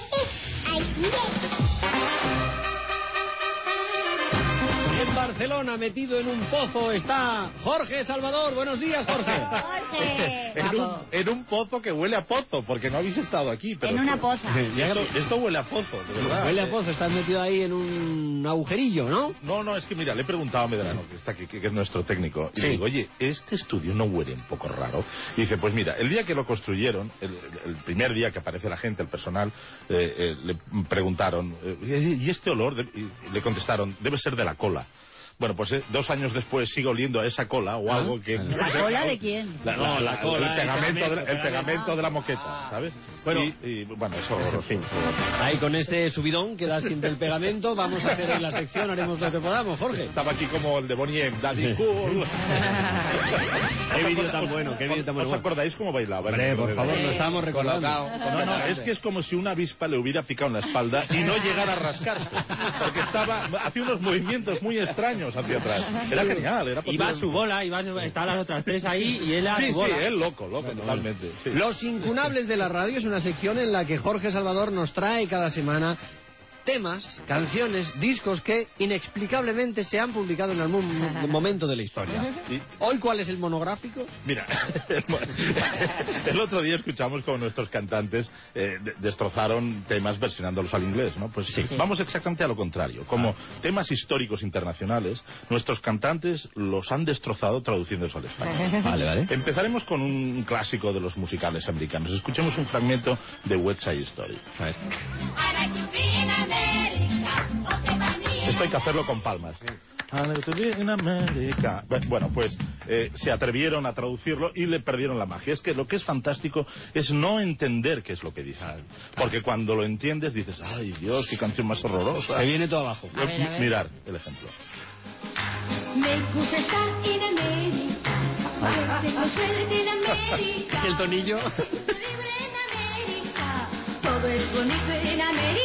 En Barcelona, metido en un pozo, está Jorge Salvador. Buenos días, Jorge. Jorge. En un, en un pozo que huele a pozo, porque no habéis estado aquí. Pero En una poza. Esto, esto huele a pozo, de verdad. Huele a pozo, estás metido ahí en un agujerillo, ¿no? No, no, es que mira, le he preguntado a Medrano, que está aquí, que es nuestro técnico, y Sí. le digo, oye, ¿este estudio no huele un poco raro? Y dice, pues mira, el día que lo construyeron, el, el primer día que aparece la gente, el personal, eh, eh, le preguntaron, eh, ¿y este olor? De-? Y le contestaron, debe ser de la cola. Bueno, pues eh, dos años después sigo oliendo a esa cola o Ah, algo que... ¿La cola de quién? La, la- No, la la- cola, el pegamento, el de, la- el pegamento, pegamento de la moqueta, ¿sabes? Bueno. y, y, bueno, eso horroroso. Ahí con ese subidón que da siempre el pegamento, vamos a hacer en la sección, haremos lo que podamos, Jorge. Estaba aquí como el de Bonnie M, Daddy Cool. Qué vídeo tan bueno, qué vídeo tan bueno. ¿Os acordáis cómo bailaba? Hombre, por favor, lo estábamos recordando. No, no, es que es como si una avispa le hubiera picado en la espalda y no llegara a rascarse. Porque estaba, hacía unos movimientos muy extraños hacia atrás. Era genial, era Iba a su bola, iba a, estaban las otras tres ahí y él a Sí, su sí, bola. él loco, loco, totalmente. Sí. Los incunables de la radio es una sección en la que Jorge Salvador nos trae cada semana temas, canciones, discos que inexplicablemente se han publicado en algún momento de la historia. ¿Hoy cuál es el monográfico? Mira, el otro día escuchamos como nuestros cantantes eh, de- destrozaron temas versionándolos al inglés, ¿no? Pues Sí. vamos exactamente a lo contrario. Como temas históricos internacionales, nuestros cantantes los han destrozado traduciéndolos al español. Vale, vale. Empezaremos con un clásico de los musicales americanos. Escuchemos un fragmento de West Side Story. A ver. Esto hay que hacerlo con palmas. En América. Bueno, pues eh, se atrevieron a traducirlo y le perdieron la magia. Es que lo que es fantástico es no entender qué es lo que dicen. Porque cuando lo entiendes dices, ay Dios, qué canción más horrorosa. Se viene todo abajo. A ver, a ver. Mirar el ejemplo. Me gusta estar en América. Tengo suerte en América. El tonillo. Libre en América. Todo es bonito en América.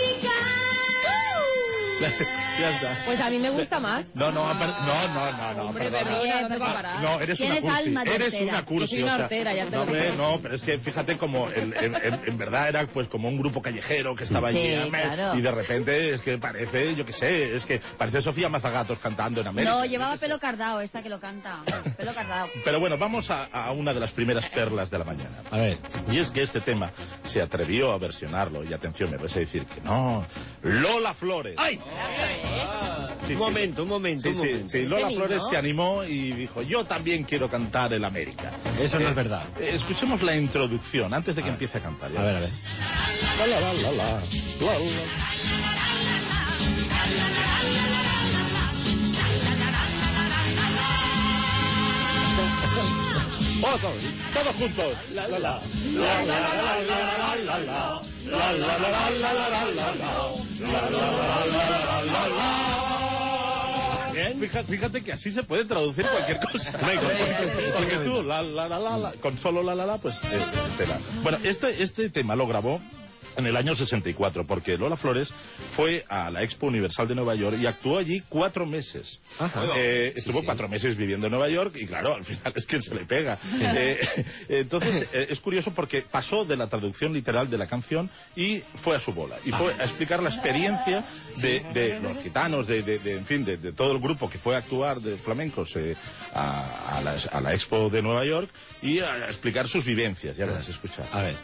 Ya está. Pues a mí me gusta más. No, no, no, no, no, no, Hombre, perdona. perdona, ¿dónde va a parar? No, eres una Tienes cursi. alma de Eres hortera. una cursi. Yo soy una o sea, hortera, ya te no, lo hombre, digo. no, pero es que fíjate como el- en, en- en verdad era pues como un grupo callejero que estaba Sí, allí en América, claro. y de repente es que parece, yo qué sé, es que parece Sofía Mazagatos cantando en América. No, yo llevaba qué sé. pelo cardado, esta que lo canta. Pelo cardado. Pero bueno, vamos a, a una de las primeras perlas de la mañana. A ver. Y es que este tema se atrevió a versionarlo, y atención, me vais a decir que no, Lola Flores. ¡Ay! Sí, un sí. momento, un momento, Sí, un sí, momento. sí, Lola ¿Se Flores animó? se animó y dijo, yo también quiero cantar el América. Eso no Eh, es verdad. eh, escuchemos la introducción antes de que empiece a cantar. ya A ver, a ver. La, la, la, la, la, la, la. Oh, todos, todos juntos. La, la, la. La, la, la, la, la, la, la. La, la, la, la, la, la, la, la, la. La, la, la, la, la, la, la. Bien, fíjate, fíjate que así se puede traducir cualquier cosa. Porque tú, la, la, la, la, la, con solo la, la, la, pues eh, tela. Bueno, este, este tema lo grabó en el año sesenta y cuatro, porque Lola Flores fue a la Expo Universal de Nueva York y actuó allí cuatro meses. Ajá. Eh, Sí, estuvo sí. cuatro meses viviendo en Nueva York y claro, al final es quien se le pega. Eh, entonces, eh, es curioso porque pasó de la traducción literal de la canción y fue a su bola. Y fue a explicar la experiencia de, de los gitanos, de, de, de, en fin, de, de todo el grupo que fue a actuar de flamencos eh, a, a, la, a la Expo de Nueva York y a explicar sus vivencias. Ya verás, escuchar. A ver.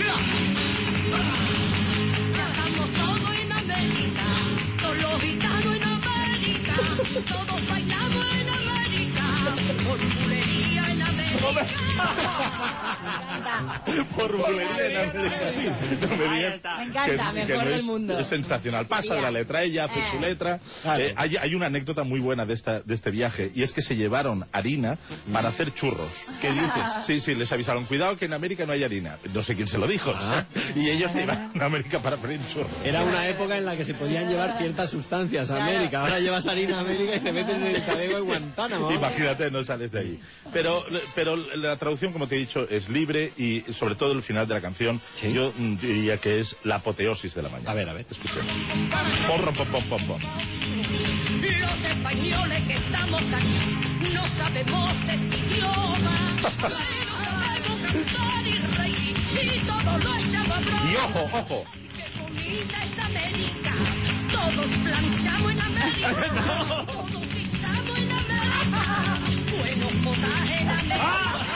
Viajamos todo en América, todos los gitanos en América, todos bailamos en América, por bulería en América. Por bulería en América. No me digas Me encanta, que, mejor que no del es, mundo. es sensacional. Pasa de la letra, ella hace su letra. Eh, hay, hay una anécdota muy buena de, esta, de este viaje, y es que se llevaron harina para hacer churros. ¿Qué dices? Sí, sí, les avisaron, cuidado que en América no hay harina. No sé quién se lo dijo. Ah. Y ellos se iban a América para freír churros. Era una época en la que se podían llevar ciertas sustancias a América. Ahora llevas harina a América y te meten en el Tadeo y Guantánamo. Imagínate, no sales de ahí. Pero, pero la traducción, como te he dicho, es libre, y sobre todo el final de la canción, ¿sí? Yo mm, diría que es la apoteosis de la mañana. A ver, a ver. Escuchemos. Pom, pom, pom, pom, pom. Los españoles que estamos aquí no sabemos este idioma, pero sabemos cantar y reír y todo lo echamos a broma. Y ojo, ojo. Qué bonita es América, todos planchamos en América, no. Todos guisamos en América, buenos potajes en América.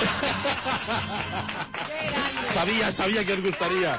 Sabía, sabía que os gustaría.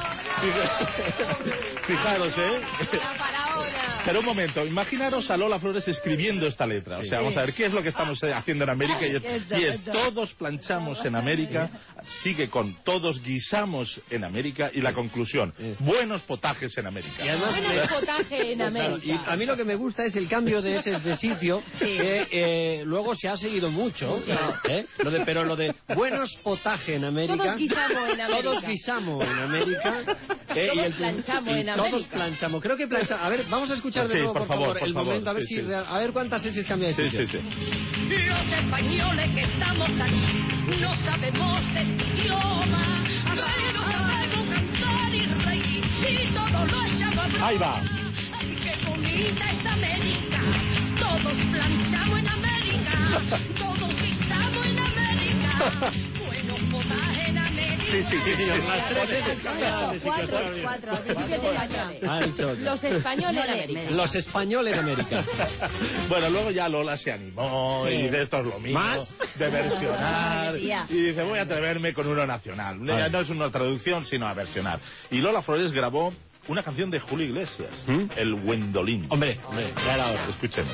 Fijaros, ¿eh? Pero un momento, imaginaros a Lola Flores escribiendo esta letra. O sea, vamos a ver, ¿qué es lo que estamos haciendo en América? Y es, y es todos planchamos en América, sigue con todos guisamos en América, y la conclusión, buenos potajes en América. Y además, buenos potajes en América. Claro, y a mí lo que me gusta es el cambio de ese de sitio, sí. que eh, luego se ha seguido mucho, ¿eh? Lo de, pero lo de buenos potajes en América. Todos guisamos en América. Todos guisamos en América. Eh, todos y el, planchamos y en América. Todos planchamos. Creo que planchamos. A ver, vamos a escuchar de sí, nuevo, por, por favor, favor, por el favor, momento, a ver sí, si sí. a ver cuántas S cambia de sitio. Sí, sí, sí. Los españoles que estamos aquí no sabemos este idioma, pero sabemos cantar y reír y todo lo echamos a broma. Ahí va. Qué bonita es América, todos planchamos en América, todos guisamos en América, buenos potajes en América. Sí, sí, sí, sí. Las tres S cambian de sitio. Cuatro, cuatro, al principio de españoles. Ah, dicho otro. Los españoles de América. Los españoles de América. Bueno, luego ya Lola se animó, sí. Y de esto es lo mismo. ¿Más? De versionar. Ay, y dice, voy a atreverme con uno nacional. Ya no es una traducción, sino a versionar. Y Lola Flores grabó una canción de Julio Iglesias, ¿Mm? El Gwendolyn. Hombre, hombre, ya era hora. Escuchemos.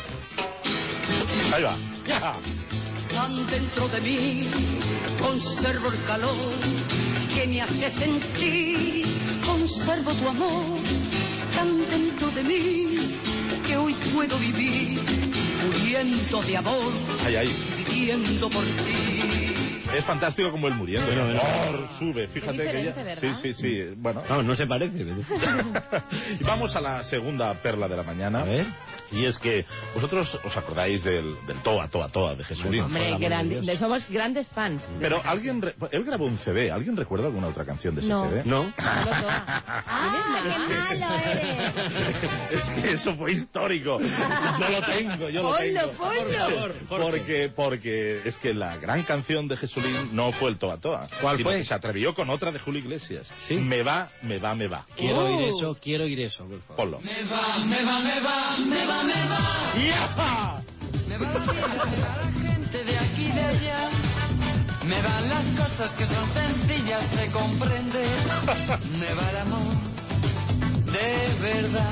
Ahí va. Ya. Tan dentro de mí conservo el calor que me hace sentir, conservo tu amor tan dentro de mí que hoy puedo vivir muriendo de amor, ay, ay. viviendo por ti. Es fantástico como el muriendo. Bueno, bueno. Oh, sube, fíjate que ya... ¿verdad? Sí, sí, sí. Bueno. No, no se parece. Y vamos a la segunda perla de la mañana. A ver. Y es que vosotros os acordáis del, del Toa, Toa, Toa de Jesulín. Hombre, grande, de, somos grandes fans. Pero alguien, re, él grabó un C D. ¿Alguien recuerda alguna otra canción de ese no. C D? No. ¡Ah, qué malo eres! Es que eso fue histórico. No lo tengo, yo lo tengo. Ponlo, ponlo. Porque, porque es que la gran canción de Jesulín no fue el Toa, Toa. ¿Cuál sino fue? Que se atrevió con otra de Julio Iglesias. Sí. Me va, me va, me va. Quiero Oh. oír eso, quiero oír eso, por favor. Ponlo. Me va, me va, me va, me va, me va. ¡Ya! Me va la vida, me va la gente de aquí y de allá. Me van las cosas que son sencillas de comprender. Me va el amor de verdad.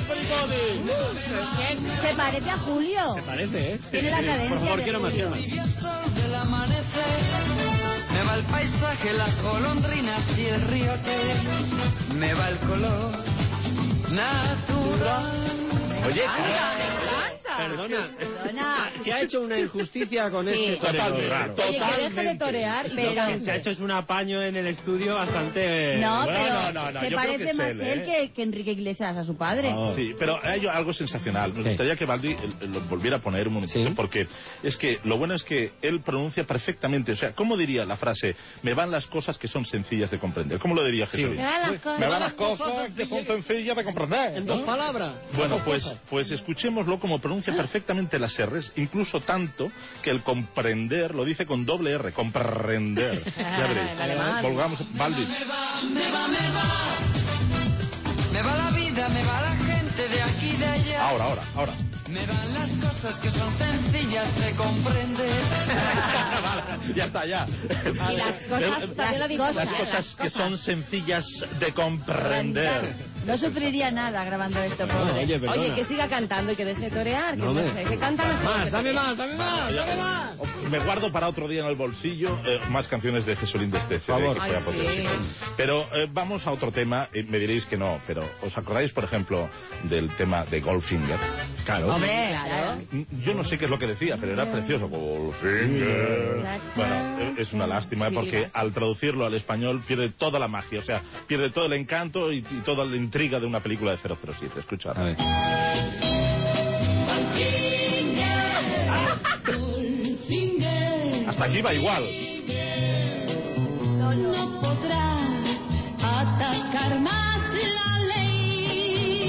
¡Everybody! Se parece a Julio. Se parece, ¿eh? Tiene la cadencia Por favor, de quiero más, Julio. quiero más. Y el sol del amanecer. Me va el paisaje, las golondrinas y el río que me va el color natural. Oye, Anda, me encanta. Perdona, Perdona. se ha hecho una injusticia con Sí. este torero. Totalmente. Oye, que deje de torear, Lo que pero... se ha hecho es un apaño en el estudio bastante... No, Bueno, pero no, no, no, se yo creo parece que es más él, él ¿eh? que, que Enrique Iglesias a su padre. Sí, pero hay algo sensacional. Me Sí. gustaría que Baldi eh, lo volviera a poner un momentito, Sí. porque es que lo bueno es que él pronuncia perfectamente. O sea, ¿cómo diría la frase? Me van las cosas que son sencillas de comprender. ¿Cómo lo diría Jesús? Me van las cosas. Me van las cosas que son sencillas de comprender. En dos ¿no? palabras. Bueno, Dos pues, cosas. pues escuchémoslo como pronuncia perfectamente las R's, incluso tanto que el comprender lo dice con doble R, comprender. Ya veréis. El alemán. Volvamos, Baldi. Me va, me va, me va. Me va la vida, me va la gente de aquí y de allá. Ahora, ahora, ahora. Me van las cosas que son sencillas de comprender. Ya está, ya. Y las cosas, también lo digo, Las ¿eh? cosas Las que cosas. son sencillas de comprender. No sufriría nada grabando esto, pobre. Oye, perdona. Oye, que siga cantando y que deje de torear, que, No, no hombre. sé, que canta mejor. Más, que dame torea. más, dame más, Ya. dame más. Me guardo para otro día en el bolsillo eh, más canciones de Jesulín de este C D, Favor. que fue Ay, apoteósico. sí. Pero eh, vamos a otro tema, eh, me diréis que no, pero ¿os acordáis, por ejemplo, del tema de Goldfinger? Claro. Hombre, Claro. Yo no sé qué es lo que decía, pero era precioso. Goldfinger. Bueno, eh, es una lástima Sí, porque vas. al traducirlo al español pierde toda la magia, o sea, pierde todo el encanto y, y toda la intriga de una película de cero cero siete. Escuchad. A ver. Hasta aquí va igual. No podrá atacar más la ley.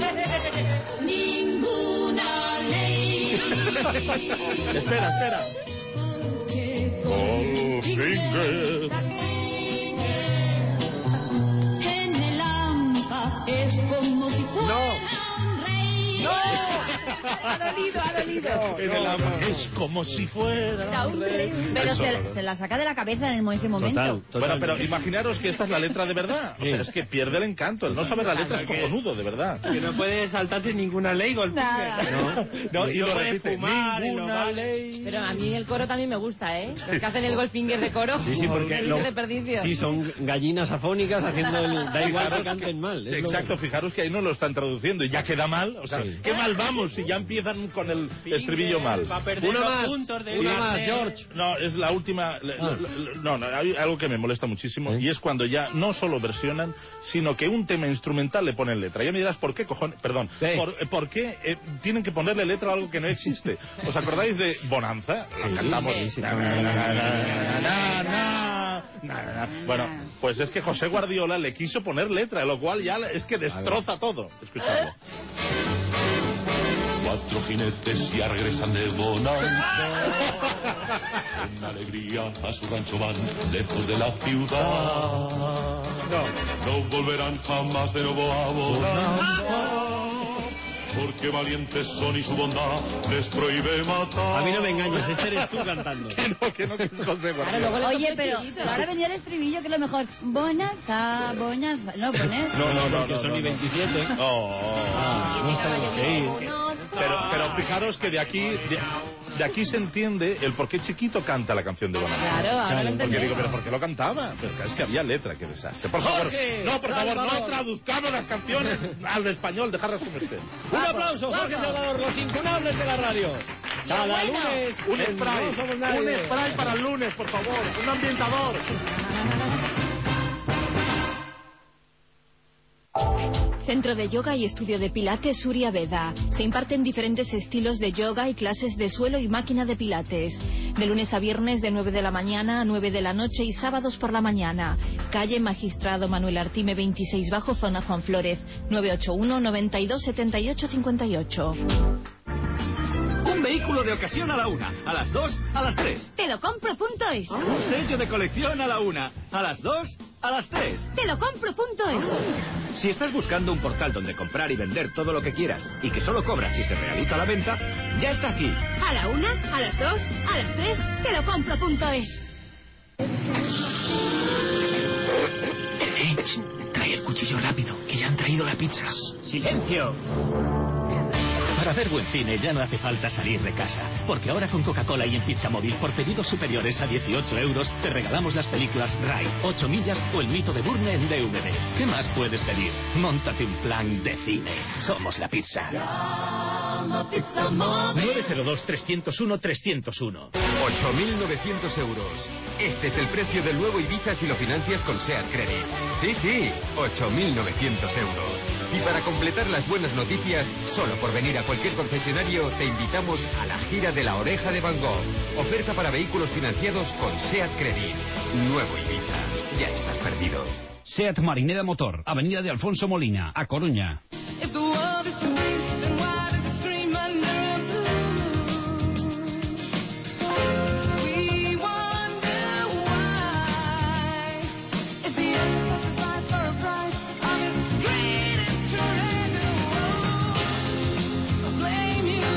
Ninguna ley. Espera, espera. Porque Goldfinger. en el hampa es como si fuera un rey. Ha dolido, ha dolido. En el ama es como si fuera Era un rey. pero Eso. se, se la saca de la cabeza en ese momento. Total, total. Bueno, pero imaginaros que esta es la letra de verdad. O sea, es que pierde el encanto. El no saber la letra es cojonudo, de verdad. Que no puede saltarse ninguna ley, Goldfinger. No, no, y No lo puede repite. fumar en Ninguna los ley. Pero a mí el coro también me gusta, ¿eh? Los que hacen el Goldfinger de coro. Sí, sí, porque el lo- de perdicio. sí, son gallinas afónicas haciendo el... Da igual que Fijaros canten mal. es lo- Exacto, fijaros que ahí no lo están traduciendo y ya queda mal. O sea, Sí. ¿qué mal vamos si ya empiezan con el estribillo mal? Va a perder Una los más, puntos de una parte. más, George. No, es la última. le- Ah. le- No, no, hay algo que me molesta muchísimo ¿Eh? y es cuando ya no solo versionan, sino que un tema instrumental le ponen letra. Ya me dirás, ¿por qué cojones? Perdón, Sí. ¿por, eh, ¿por qué eh, tienen que ponerle letra a algo que no existe? ¿Os acordáis de Bonanza? La Sí, cantamos. sí, sí. Na, na, na, na, na, na, na, na, na. Bueno, pues es que José Guardiola le quiso poner letra, lo cual ya es que destroza todo. Escuchadlo. Cuatro jinetes ya regresan de bonanza. En alegría a su rancho van, lejos de la ciudad. No. No volverán jamás de nuevo a bonanza. Porque valientes son y su bondad les prohíbe matar. A mí no me engañes, este eres tú cantando. Que no, que no, que es José Claro, Guardiola. luego le Oye, toca el pero chiquito. ahora venía el estribillo, que es lo mejor. Bonanza, bonanza. No, pones. No, no, no, porque no, son no, y no. veintisiete. Oh. Ah, no Estaba está lloviendo. que ir. No, Pero, pero fijaros que de aquí, de, de aquí se entiende el por qué Chiquito canta la canción de Bonanza. Claro, ahora Claro, lo Porque entendemos. digo, pero ¿por qué lo cantaba? Pero es que había letra, qué desastre. Por favor, Jorge no, por favor, no Salvador. traduzcamos las canciones al español, dejarlas como estén. Un aplauso, Jorge Salvador, los incunables de la radio. Cada bueno. lunes Un en spray, No Somos un Nadie. spray para el lunes, por favor, un ambientador. Centro de Yoga y Estudio de Pilates Surya Veda. Se imparten diferentes estilos de yoga y clases de suelo y máquina de pilates. De lunes a viernes de nueve de la mañana a nueve de la noche y sábados por la mañana. Calle Magistrado Manuel Artime veintiséis Bajo, zona Juan Flórez. nueve ocho uno, noventa y dos, setenta y ocho, cincuenta y ocho. Un vehículo de ocasión a la una, a las dos, a las tres. Te lo compro punto es. Un sello de colección a la una, a las dos, a las tres. Te lo compro punto es. Si estás buscando un portal donde comprar y vender todo lo que quieras y que solo cobras si se realiza la venta, ya está aquí. A la una, a las dos, a las tres. Te lo compro punto es. Eh, trae el cuchillo rápido, que ya han traído la pizza. ¡Silencio! Para hacer buen cine ya no hace falta salir de casa, porque ahora con Coca-Cola y en Pizza Móvil por pedidos superiores a dieciocho euros te regalamos las películas Ride, ocho millas o El mito de Burne en D V D. ¿Qué más puedes pedir? Móntate un plan de cine. Somos la pizza. nueve cero dos, trescientos uno, trescientos uno. ocho mil novecientos euros. Este es el precio del nuevo Ibiza si lo financias con SEAT Credit. Sí, sí, ocho mil novecientos euros. Y para completar las buenas noticias, solo por venir a cualquier concesionario, te invitamos a la gira de la Oreja de Van Gogh. Oferta para vehículos financiados con SEAT Credit. Nuevo Ibiza. Ya estás perdido. SEAT Marineda Motor, Avenida de Alfonso Molina, A Coruña. If the world is sweet, then why does it scream under blue? We wonder why. If the earth has a price for a price of its greatest treasure, oh, blame you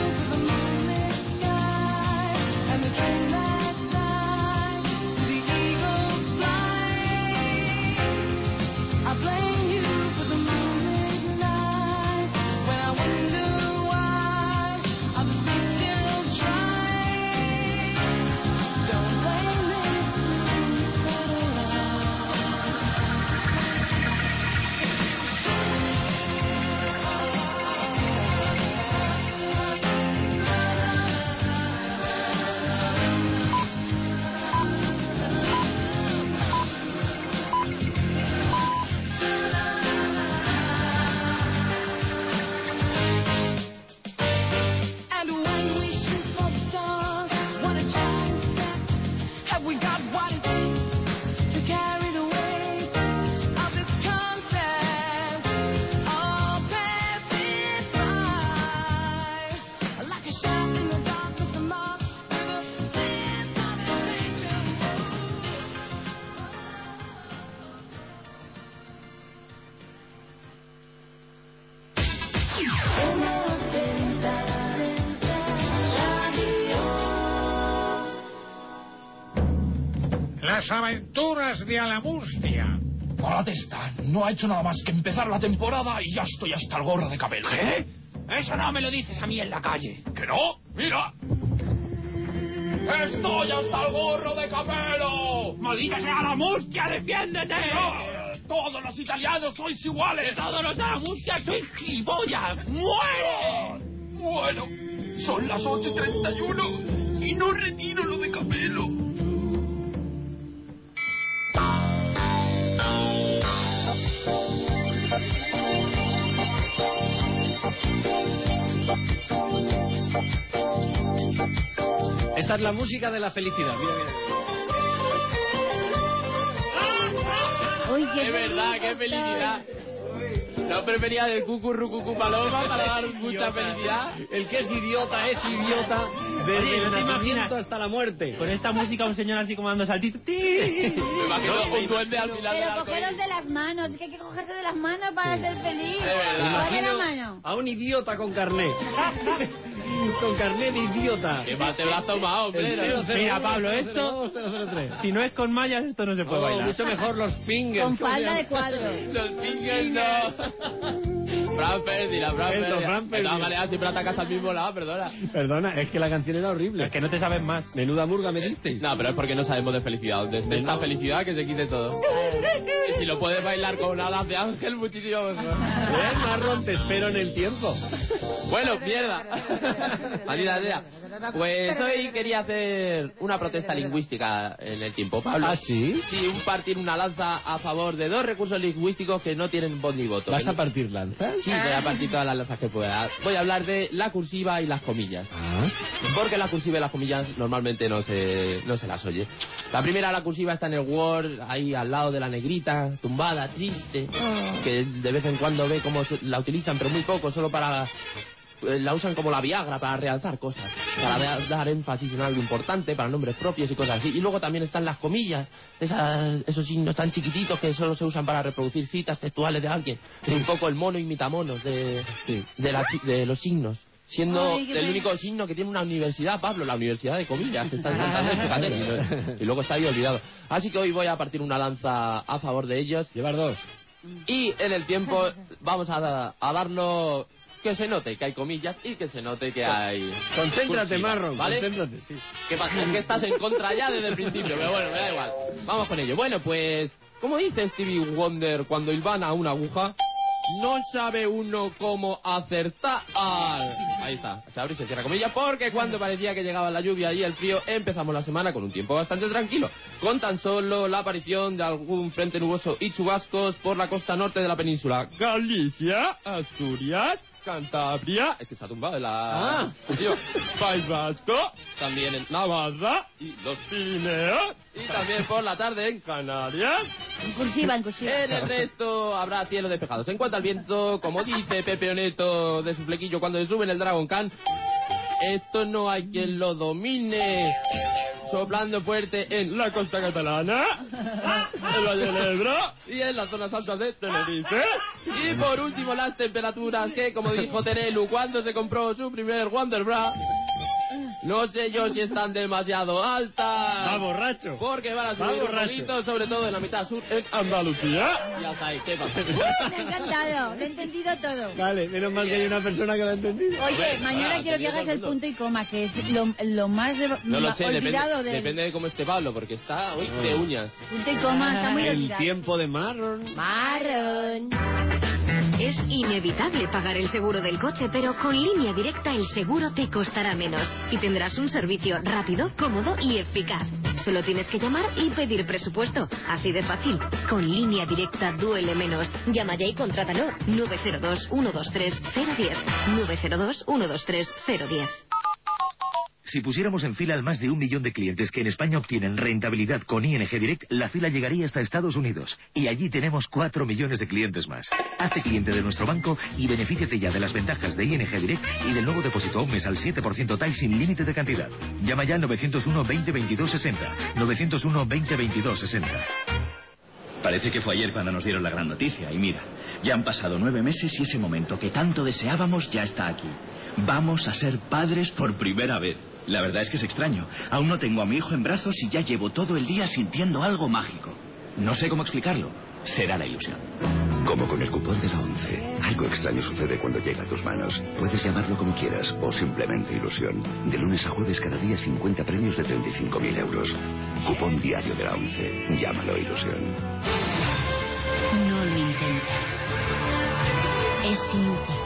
las aventuras de Alamustia. Hola, testa. No ha hecho nada más que empezar la temporada y ya estoy hasta el gorro de cabelo. ¿Qué? Eso no me lo dices a mí en la calle. ¿Que no? ¡Mira! ¡Estoy hasta el gorro de cabelo! ¡Maldita sea la mustia, defiéndete! ¡No! ¡Todos los italianos sois iguales! ¡Todos los de la mustia sois gilipollas! ¡Muere! Bueno, son las ocho y treinta y uno y no retiro lo de cabelo. Esta es la música de la felicidad. Mira, mira. Uy, qué es verdad, qué felicidad. No prefería el cucurrucucu paloma para dar mucha felicidad. El que es idiota es idiota desde Oye, el ¿no te nacimiento imaginas? hasta la muerte. Con esta música un señor así como dando saltitos. ¡Ti! Me imagino un duende al final del Pero arco cogeros iris. de las manos, es que hay que cogerse de las manos para ser feliz. Es verdad. Coge la Imagino mano. a un idiota con carné. Con carné de idiota. Qué mal te lo has tomado, hombre. El ¿no? cero cero Mira, uno, Pablo, cero cero esto- dos, cero cero tres. Si no es con mallas, esto no se puede Oh, bailar. mucho mejor los fingers. Con ¿cómo se falda llama? de cuadro. Los fingers no. Fran Ferdinand, Fran Eso, Ferdinand. Fran De todas Ferdinand. maneras, siempre atacas al mismo lado, perdona. Perdona, es que la canción era horrible. Es que no te sabes más. Menuda murga me disteis. No, pero es porque no sabemos de felicidad. Donde esté esta felicidad, que se quite todo. Y si lo puedes bailar con alas de ángel, muchísimo mejor. Bien, Marrón, te espero en el tiempo. Bueno, mierda. Maldita sea. Pues hoy quería hacer una protesta lingüística en el tiempo, Pablo. ¿Ah, sí? Sí, un partir una lanza a favor de dos recursos lingüísticos que no tienen voz ni voto. ¿Vas Que a no- partir lanzas? Sí, voy a partir todas las lanzas que pueda. Voy a hablar de la cursiva y las comillas. Ah. Porque la cursiva y las comillas normalmente no se, no se las oye. La primera, la cursiva, está en el Word, ahí al lado de la negrita, tumbada, triste, que de vez en cuando ve cómo se- la utilizan, pero muy poco, solo para... eh, La usan como la Viagra para realzar cosas, para da- dar énfasis en algo importante, para nombres propios y cosas así. Y luego también están las comillas, esas, esos signos tan chiquititos que solo se usan para reproducir citas textuales de alguien. Es un poco el mono imita monos de, Sí. de, la- de los signos. Siendo Ay, qué el pena. único signo que tiene una universidad, Pablo, la universidad de comillas, que está en Santander, fíjate, y, no- y luego está ahí olvidado. Así que hoy voy a partir una lanza a favor de ellos. Llevar dos. Y en el tiempo vamos a, da- a darnos que se note que hay comillas y que se note que hay... Concéntrate, cursiva, Marron, ¿vale? concéntrate, sí. ¿Qué pasa? Es que estás en contra ya desde el principio, pero bueno, me da igual. Vamos con ello. Bueno, pues, como dice Stevie Wonder cuando hilvana una aguja, no sabe uno cómo acertar. Ahí está, se abre y se cierra comillas, porque cuando parecía que llegaba la lluvia y el frío, empezamos la semana con un tiempo bastante tranquilo, con tan solo la aparición de algún frente nuboso y chubascos por la costa norte de la península. Galicia, Asturias, Cantabria, es que está tumbado en la... Ah. Tío, País Vasco, también en Navarra y los Pirineos, y también por la tarde en Canarias. En cursiva, en cursiva. En el resto habrá cielo despejados. En cuanto al viento, como dice Pepe Oneto de su flequillo cuando se sube en el Dragon Khan, esto no hay quien lo domine. Soplando fuerte en la costa catalana, el Valle del Ebro y en las zonas altas de Tenerife. Y por último las temperaturas que, como dijo Terelu cuando se compró su primer Wonderbra, no sé yo si están demasiado altas. Va borracho. Porque van a Va subir un borracho. poquito, sobre todo en la mitad sur, en Andalucía. Y hasta ahí, ¿qué pasa? Me ha encantado, lo he entendido todo. Vale, menos mal que hay una persona que lo ha entendido. Oye, Bueno, mañana ahora, quiero que tenía hagas todo el el mundo. punto y coma, que es lo, lo más de- No lo sé, depende, olvidado del depende de cómo esté Pablo, porque está hoy de uñas. punto y coma, está muy El olvidado. tiempo de Marron. Marrón. Es inevitable pagar el seguro del coche, pero con Línea Directa el seguro te costará menos y tendrás un servicio rápido, cómodo y eficaz. Solo tienes que llamar y pedir presupuesto. Así de fácil. Con Línea Directa duele menos. Llama ya y contrátalo. nueve cero dos, uno dos tres, cero uno cero. nueve cero dos, uno dos tres, cero uno cero. Si pusiéramos en fila al más de un millón de clientes que en España obtienen rentabilidad con I N G Direct, la fila llegaría hasta Estados Unidos. Y allí tenemos cuatro millones de clientes más. Hazte cliente de nuestro banco y benefíciate ya de las ventajas de I N G Direct y del nuevo depósito a un mes al siete por ciento T A I sin límite de cantidad. Llama ya al nueve cero uno, veinte, veintidós, sesenta. nueve cero uno, veinte, veintidós, sesenta. Parece que fue ayer cuando nos dieron la gran noticia. Y mira, ya han pasado nueve meses y ese momento que tanto deseábamos ya está aquí. Vamos a ser padres por primera vez. La verdad es que es extraño. Aún no tengo a mi hijo en brazos y ya llevo todo el día sintiendo algo mágico. No sé cómo explicarlo. Será la ilusión. Como con el cupón de la once. Algo extraño sucede cuando llega a tus manos. Puedes llamarlo como quieras o simplemente ilusión. De lunes a jueves cada día cincuenta premios de treinta y cinco mil euros. Cupón diario de la once. Llámalo ilusión. No lo intentes. Es inútil.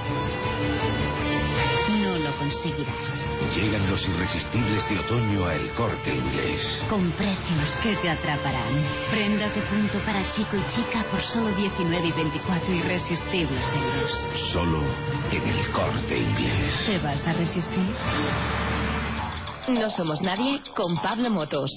No lo conseguirás. Llegan los irresistibles de otoño a El Corte Inglés. Con precios que te atraparán. Prendas de punto para chico y chica por solo diecinueve y veinticuatro irresistibles euros. Solo en El Corte Inglés. ¿Te vas a resistir? No somos nadie con Pablo Motos.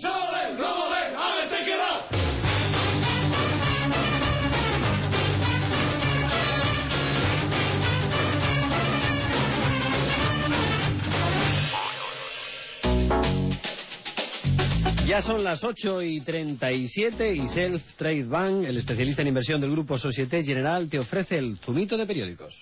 Ya son las ocho y treinta y siete y Self Trade Bank, el especialista en inversión del grupo Société Générale, te ofrece el zumito de periódicos.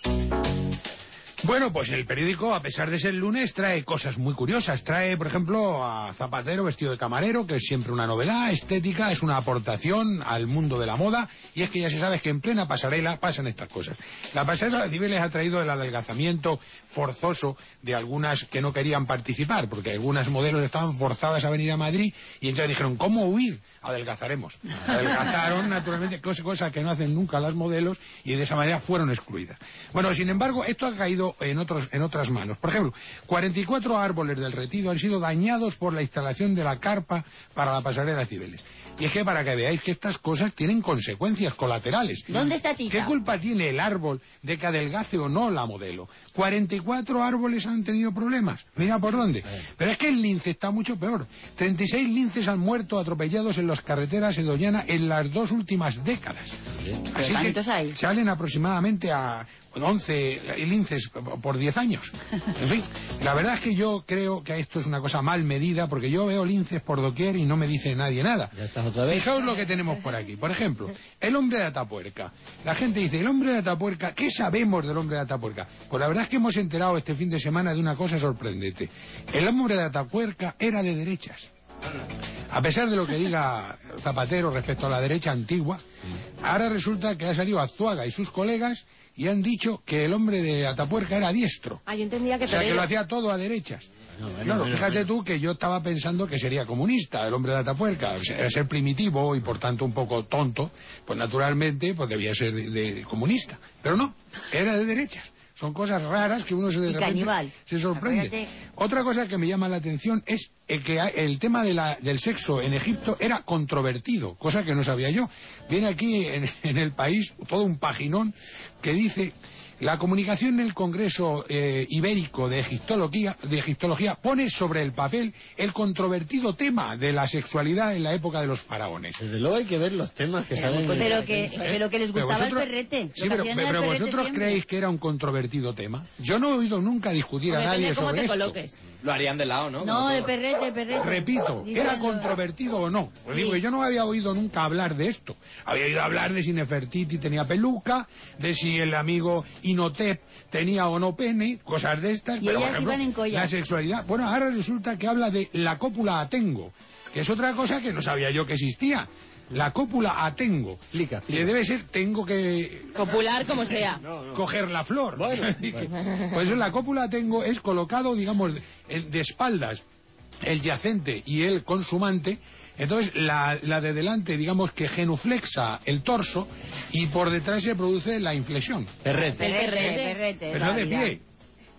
Bueno, pues el periódico, a pesar de ser lunes, trae cosas muy curiosas. Trae, por ejemplo, a Zapatero vestido de camarero, que es siempre una novedad estética, es una aportación al mundo de la moda, y es que ya se sabe que en plena pasarela pasan estas cosas. La pasarela de Cibeles ha traído el adelgazamiento forzoso de algunas que no querían participar, porque algunas modelos estaban forzadas a venir a Madrid, y entonces dijeron, ¿cómo huir? Adelgazaremos. Adelgazaron, naturalmente, cosa, cosa que no hacen nunca las modelos, y de esa manera fueron excluidas. Bueno, sin embargo, esto ha caído en otros en otras manos. Por ejemplo, cuarenta y cuatro árboles del Retiro han sido dañados por la instalación de la carpa para la pasarela de Cibeles. Y es que para que veáis que estas cosas tienen consecuencias colaterales. ¿Dónde está Tita? ¿Qué culpa tiene el árbol de que adelgace o no la modelo? cuarenta y cuatro árboles han tenido problemas. Mira por dónde. Pero es que el lince está mucho peor. treinta y seis linces han muerto atropellados en las carreteras de Doñana en las dos últimas décadas. Así que hay? salen aproximadamente a once linces por diez años. En fin, la verdad es que yo creo que esto es una cosa mal medida, porque yo veo linces por doquier y no me dice nadie nada. Ya estás otra vez. Fijaos lo que tenemos por aquí. Por ejemplo, el hombre de Atapuerca. La gente dice, el hombre de Atapuerca, ¿qué sabemos del hombre de Atapuerca? Pues la verdad es que hemos enterado este fin de semana de una cosa sorprendente. El hombre de Atapuerca era de derechas. A pesar de lo que diga Zapatero respecto a la derecha antigua, ahora resulta que ha salido Azuaga y sus colegas y han dicho que el hombre de Atapuerca era diestro. Ah, yo entendía que O sea, que torero. lo hacía todo a derechas. Bueno, bueno, Claro, bueno, fíjate bueno. tú que yo estaba pensando que sería comunista el hombre de Atapuerca, o sea, era ser primitivo y por tanto un poco tonto, pues naturalmente pues debía ser de, de comunista, pero no, era de derechas. Son cosas raras que uno se de Y repente caníbal. se sorprende. Acuérdate. Otra cosa que me llama la atención es el que el tema de la, del sexo en Egipto era controvertido, cosa que no sabía yo. Viene aquí en, en El País todo un paginón que dice: la comunicación en el Congreso eh, Ibérico de Egiptología, de Egiptología pone sobre el papel el controvertido tema de la sexualidad en la época de los faraones. Desde luego hay que ver los temas que salen. en Pero la que, prensa, ¿eh? pero que les Pero gustaba vosotros- el perrete. Lo Sí, que pero, hacían era pero el perrete vosotros siempre. creéis que era un controvertido tema. Yo no he oído nunca discutir a Hombre, nadie depende de cómo sobre te esto. coloques. Lo harían de lado, ¿no? No, el perrete, el perrete. Repito, Dice ¿era lo- controvertido o no? Pues Sí. digo que yo no había oído nunca hablar de esto. Había oído hablar de si Nefertiti tenía peluca, de si el amigo Inhotep tenía o no pene, cosas de estas. Y pero, por ellas ejemplo, iban en collar. la sexualidad. Bueno, ahora resulta que habla de la cópula atengo, que es otra cosa que no sabía yo que existía. La cópula atengo. Explica, Que debe ser, tengo que Popular como sea. coger la flor. Bueno, Pues en la cópula tengo es colocado, digamos, el de espaldas el yacente y el consumante. Entonces la, la de delante, digamos que genuflexa el torso y por detrás se produce la inflexión. Perrete. Perrete, perrete. perrete. Pero de realidad. pie.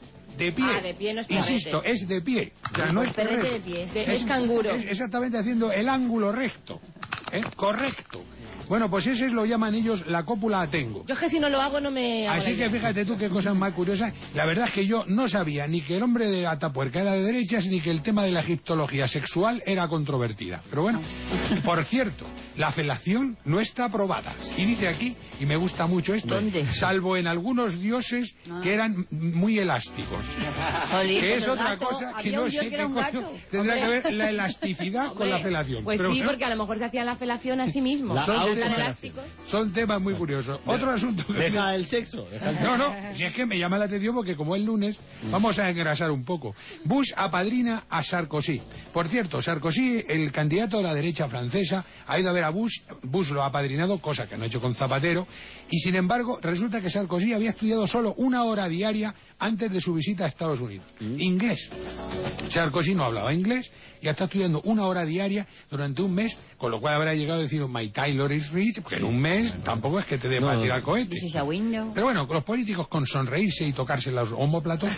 De pie. Ah, de pie no es perrete. Insisto, es de pie. O sea, no es Perrete perrete. de pie. De- es canguro. Es exactamente haciendo el ángulo recto. ¿eh? Correcto. Bueno, pues ese lo llaman ellos la cópula atengo. Yo es que si no lo hago no me hago Así la que idea. fíjate tú qué cosas más curiosas. La verdad es que yo no sabía ni que el hombre de Atapuerca era de derechas ni que el tema de la egiptología sexual era controvertida. Pero bueno, por cierto, la felación no está aprobada. Y dice aquí, y me gusta mucho esto, ¿dónde? Salvo en algunos dioses Ah. que eran muy elásticos. Jolín, Que pues es el otra gato, cosa que había no un dios sé que qué era un coño gato. tendrá Hombre. que ver la elasticidad con la Hombre, felación. Pues Pero sí, bueno, porque a lo mejor se hacían la felación a sí mismos. La Son tan autofelación. elásticos. son temas muy curiosos. Otro asunto que... Deja el sexo. Deja el sexo. No, no, si es que me llama la atención porque como es lunes, vamos a engrasar un poco. Bush apadrina a Sarkozy. Por cierto, Sarkozy, el candidato de la derecha francesa, ha ido a ver a Bush, Bush lo ha apadrinado, cosa que no ha hecho con Zapatero, y sin embargo, resulta que Sarkozy había estudiado solo una hora diaria antes de su visita a Estados Unidos. Inglés. Sarkozy no hablaba inglés y está estudiando una hora diaria durante un mes, con lo cual habrá llegado a decir, my Taylor is rich, porque en un mes tampoco es que te dé para tirar cohetes. This is a window. Pero bueno, los políticos con sonreírse y tocarse los homóplatos.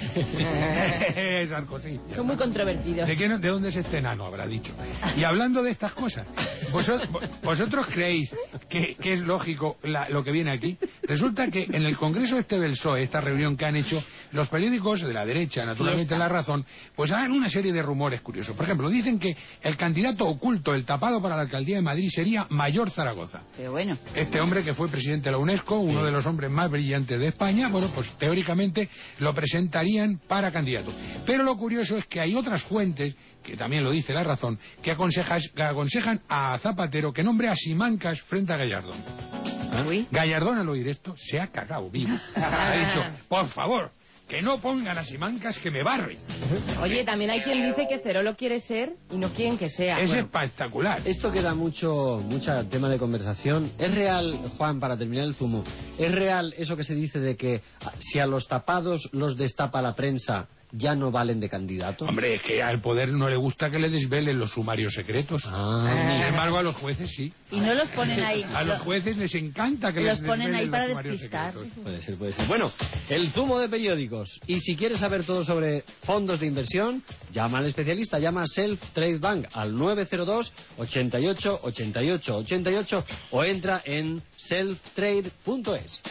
Sarkozy. Son muy controvertidos. ¿De, qué no- ¿De dónde es este enano? Habrá dicho. Y hablando de estas cosas, ¿vosotros, vosotros creéis que, que es lógico la- lo que viene aquí? Resulta que en el Congreso este del P S O E, esta reunión que han hecho, los periódicos de la derecha, naturalmente Fiesta. La Razón, pues dan una serie de rumores curiosos. Por ejemplo, dicen que el candidato oculto, el tapado para la alcaldía de Madrid, sería Mayor Zaragoza. Pero bueno. Este hombre que fue presidente de la UNESCO, uno de los hombres más brillantes de España, bueno, pues teóricamente lo presentarían para candidato. Pero lo curioso es que hay otras fuentes, que también lo dice La Razón, que, aconsejas- que aconsejan a Zapatero que nombre a Simancas frente a Gallardón. Uy. Gallardón, al oír esto, se ha cagado vivo. Ha dicho, por favor, que no pongan a Simancas que me barre. Oye, también hay quien dice que Cerolo quiere ser y no quieren que sea. Es Bueno, espectacular. Esto queda mucho, mucho tema de conversación. ¿Es real, Juan, para terminar el zumo, es real eso que se dice de que ah, si a los tapados los destapa la prensa, ya no valen de candidato? Hombre, es que al poder no le gusta que le desvelen los sumarios secretos. Ah. Sin embargo, a los jueces sí. Y no los ponen ahí. A los Lo- jueces les encanta que los les ponen ahí desvelen para los sumarios despistar. secretos. Puede ser, puede ser. Bueno, el zumo de periódicos. Y si quieres saber todo sobre fondos de inversión, llama al especialista, llama a Self Trade Bank al nueve cero dos, ochenta y ocho, ochenta y ocho, ochenta y ocho o entra en self trade punto es.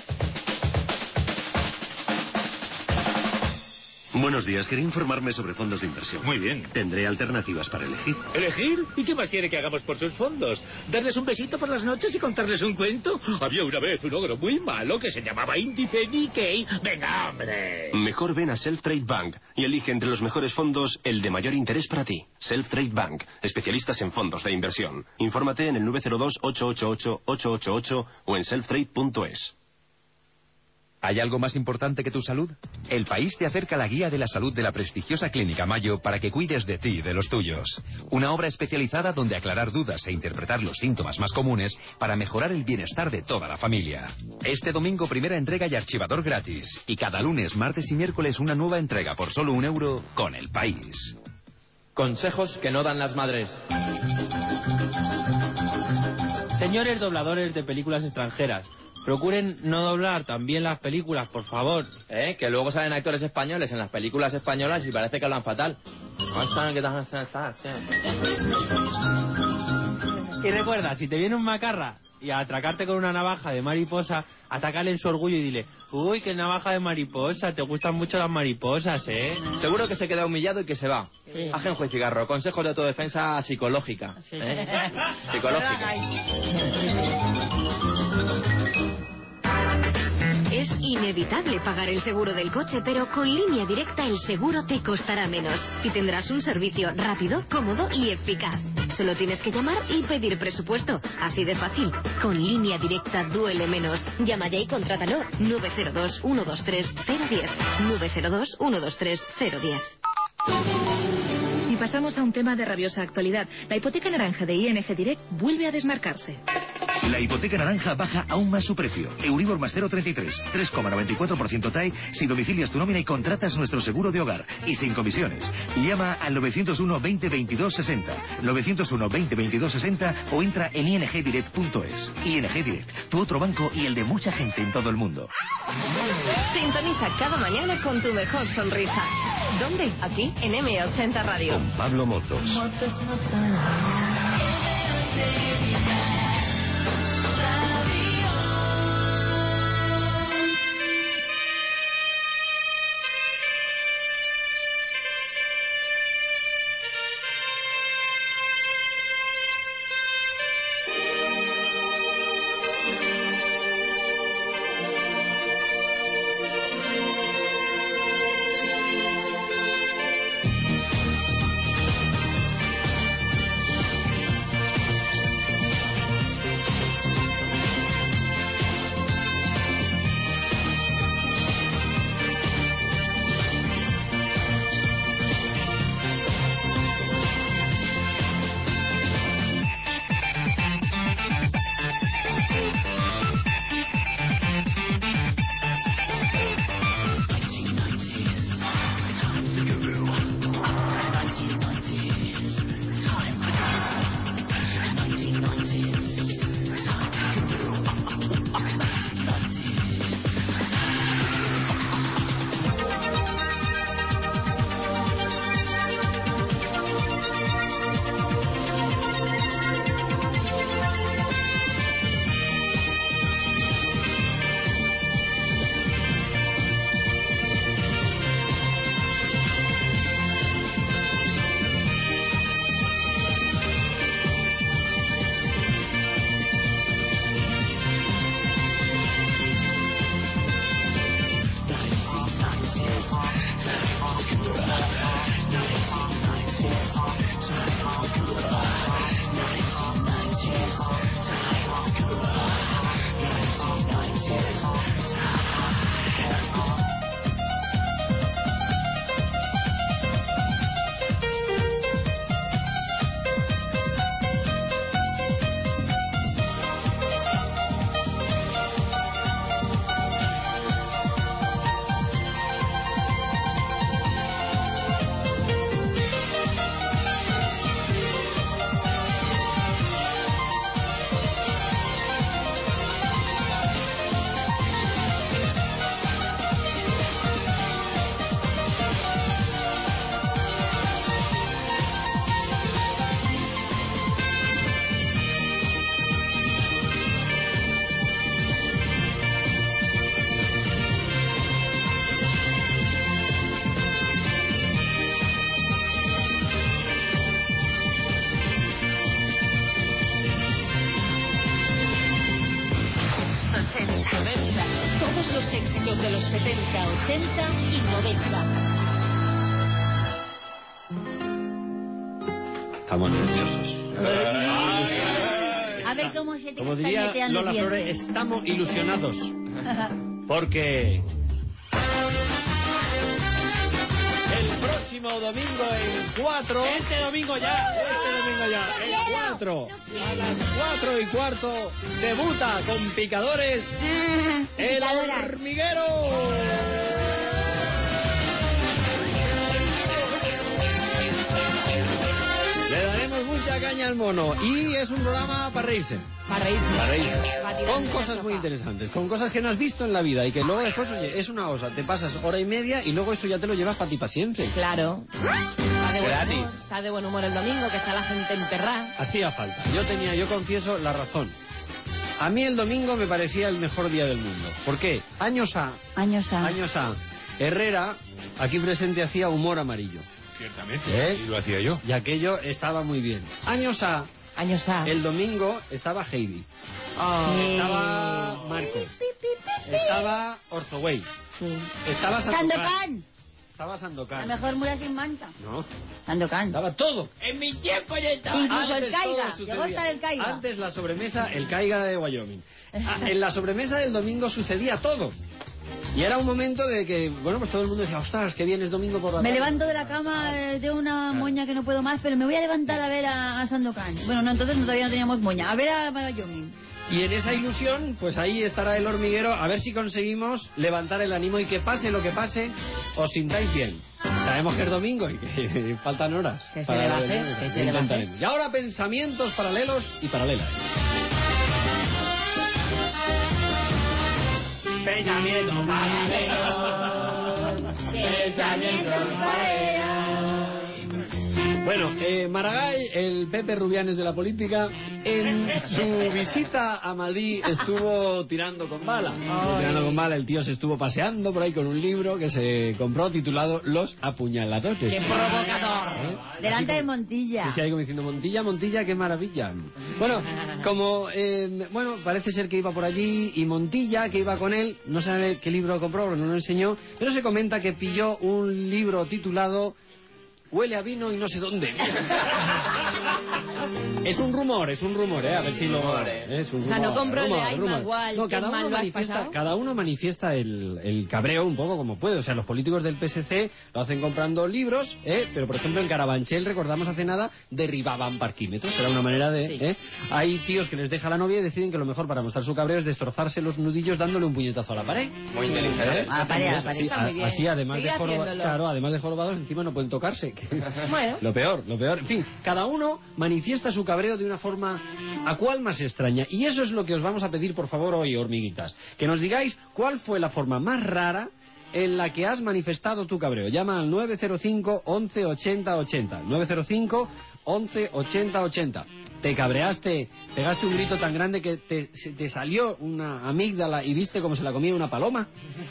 Buenos días, quería informarme sobre fondos de inversión. Muy bien. Tendré alternativas para elegir. ¿Elegir? ¿Y qué más quiere que hagamos por sus fondos? ¿Darles un besito por las noches y contarles un cuento? Había una vez un ogro muy malo que se llamaba Índice Nikkei. ¡Venga, hombre! Mejor ven a Self Trade Bank y elige entre los mejores fondos el de mayor interés para ti. Self Trade Bank, especialistas en fondos de inversión. Infórmate en el nueve cero dos, ocho ocho ocho, ocho ocho ocho o en self trade punto es. ¿Hay algo más importante que tu salud? El País te acerca la guía de la salud de la prestigiosa Clínica Mayo para que cuides de ti y de los tuyos. Una obra especializada donde aclarar dudas e interpretar los síntomas más comunes para mejorar el bienestar de toda la familia. Este domingo primera entrega y archivador gratis. Y cada lunes, martes y miércoles una nueva entrega por solo un euro con El País. Consejos que no dan las madres. Señores dobladores de películas extranjeras, procuren no doblar también las películas, por favor. ¿Eh? Que luego salen actores españoles en las películas españolas y parece que hablan fatal. Y recuerda, si te viene un macarra y a atracarte con una navaja de mariposa, atácale en su orgullo y dile, uy, qué navaja de mariposa, te gustan mucho las mariposas, ¿eh? Seguro que se queda humillado y que se va. Sí. Ajenjo y cigarro, consejos de autodefensa psicológica. Sí. ¿eh? Psicológica. Es inevitable pagar el seguro del coche, pero con Línea Directa el seguro te costará menos y tendrás un servicio rápido, cómodo y eficaz. Solo tienes que llamar y pedir presupuesto. Así de fácil. Con Línea Directa duele menos. Llama ya y contrátalo. nueve cero dos, uno dos tres, cero uno cero. nueve cero dos, uno dos tres, cero uno cero. Y pasamos a un tema de rabiosa actualidad. La hipoteca naranja de I N G Direct vuelve a desmarcarse. La hipoteca naranja baja aún más su precio. Euribor más cero coma treinta y tres, tres coma noventa y cuatro por ciento T A E si domicilias tu nómina y contratas nuestro seguro de hogar. Y sin comisiones. Llama al novecientos uno, veinte, veintidós, sesenta. novecientos uno, veinte, veintidós, sesenta o entra en i n g direct punto es. I N G Direct, tu otro banco y el de mucha gente en todo el mundo. Sintoniza cada mañana con tu mejor sonrisa. ¿Dónde? Aquí, en eme ochenta Radio. Con Pablo Motos. Éxitos de los setenta, ochenta y noventa. Estamos nerviosos. A ver cómo se te Como está diría cañeteando Lola el Flores, diente. estamos ilusionados. Porque el próximo domingo en cuatro. Este domingo ya. Este domingo ya. En cuatro. A las cuatro y cuarto debuta con picadores el Picadoras. hormiguero. Le daremos mucha caña al mono. Y es un programa para reírse. Para reírse. Para reírse. Para tirarse Con del cosas sofá. muy interesantes, con cosas que no has visto en la vida y que luego después, oye, es una cosa, te pasas hora y media y luego eso ya te lo llevas para ti para siempre. Claro. Está de buen Gratis. humor, está de buen humor el domingo, que está la gente emperrada. Hacía falta. Yo tenía, yo confieso, la razón. A mí el domingo me parecía el mejor día del mundo. ¿Por qué? Años A. Años A. Años A. Herrera, aquí presente, hacía humor amarillo. Ciertamente. ¿Eh? Y lo hacía yo. Y aquello estaba muy bien. Años A. Años A. El domingo estaba Heidi. Oh. Estaba Marco. Estaba Orzoway. Sí. Estaba Sandokan. Sandokan. Estaba Sandokan. La mejor mula sin manta. No. Sandokan. Estaba todo. En mi tiempo ya estaba. Incluso el Antes todo caiga. sucedía. Llegó hasta el caiga. Antes la sobremesa, el caiga de Wyoming. Ah, en la sobremesa del domingo sucedía todo. Y era un momento de que, bueno, pues todo el mundo decía, ostras, que bien es domingo por la Me tarde. levanto de la cama, eh, de una moña que no puedo más, pero me voy a levantar a ver a, a Sandokan. Bueno, no, entonces no, todavía no teníamos moña. A ver a Wyoming. Y en esa ilusión, pues ahí estará el hormiguero, a ver si conseguimos levantar el ánimo y que pase lo que pase, os sintáis bien. Sabemos que es domingo y que faltan horas. Que se para le va a lo hacer, del- que lo se le va a hacer. intentaremos. Y ahora pensamientos paralelos y paralelas. Pensamiento Bueno, eh, Maragall, el Pepe Rubianes de la política, en su visita a Madrid estuvo tirando con bala. Estuvo tirando con bala, el tío se estuvo paseando por ahí con un libro que se compró titulado Los Apuñaladores. ¡Qué provocador! ¿Eh? Delante Así de Montilla. Sí, sí, ahí como diciendo, Montilla, Montilla, qué maravilla. Bueno, como, eh, bueno, parece ser que iba por allí y Montilla, que iba con él, no sabe qué libro compró, no lo enseñó, pero se comenta que pilló un libro titulado Huele a vino y no sé dónde. Es un rumor, es un rumor, ¿eh? A ver si lo... Es un O sea, no rumor, compro el de rumor, Ay, rumor. Magual, No, qué cada mal uno lo has manifiesta, pasado. cada uno manifiesta el, el cabreo un poco como puede. O sea, los políticos del P S C lo hacen comprando libros, ¿eh? Pero, por ejemplo, en Carabanchel, recordamos hace nada, derribaban parquímetros. Era una manera de... Sí. ¿eh? Hay tíos que les deja la novia y deciden que lo mejor para mostrar su cabreo es destrozarse los nudillos dándole un puñetazo a la pared. Muy inteligente. ¿Eh? Ah, pared, a pared. Sí, Está muy a- bien. así, además Sigue de jorobados, haciéndolo. claro, además de jorobados, encima no pueden tocarse. que- Bueno. Lo peor, lo peor. En fin, cada uno manifiesta su cabreo de una forma a cuál más extraña. Y eso es lo que os vamos a pedir, por favor, hoy, hormiguitas. Que nos digáis cuál fue la forma más rara en la que has manifestado tu cabreo. Llama al nueve cero cinco, once, ochenta, ochenta. nueve cero cinco, once, ochenta, ochenta. Te cabreaste, pegaste un grito tan grande que te, se te salió una amígdala y viste cómo se la comía una paloma.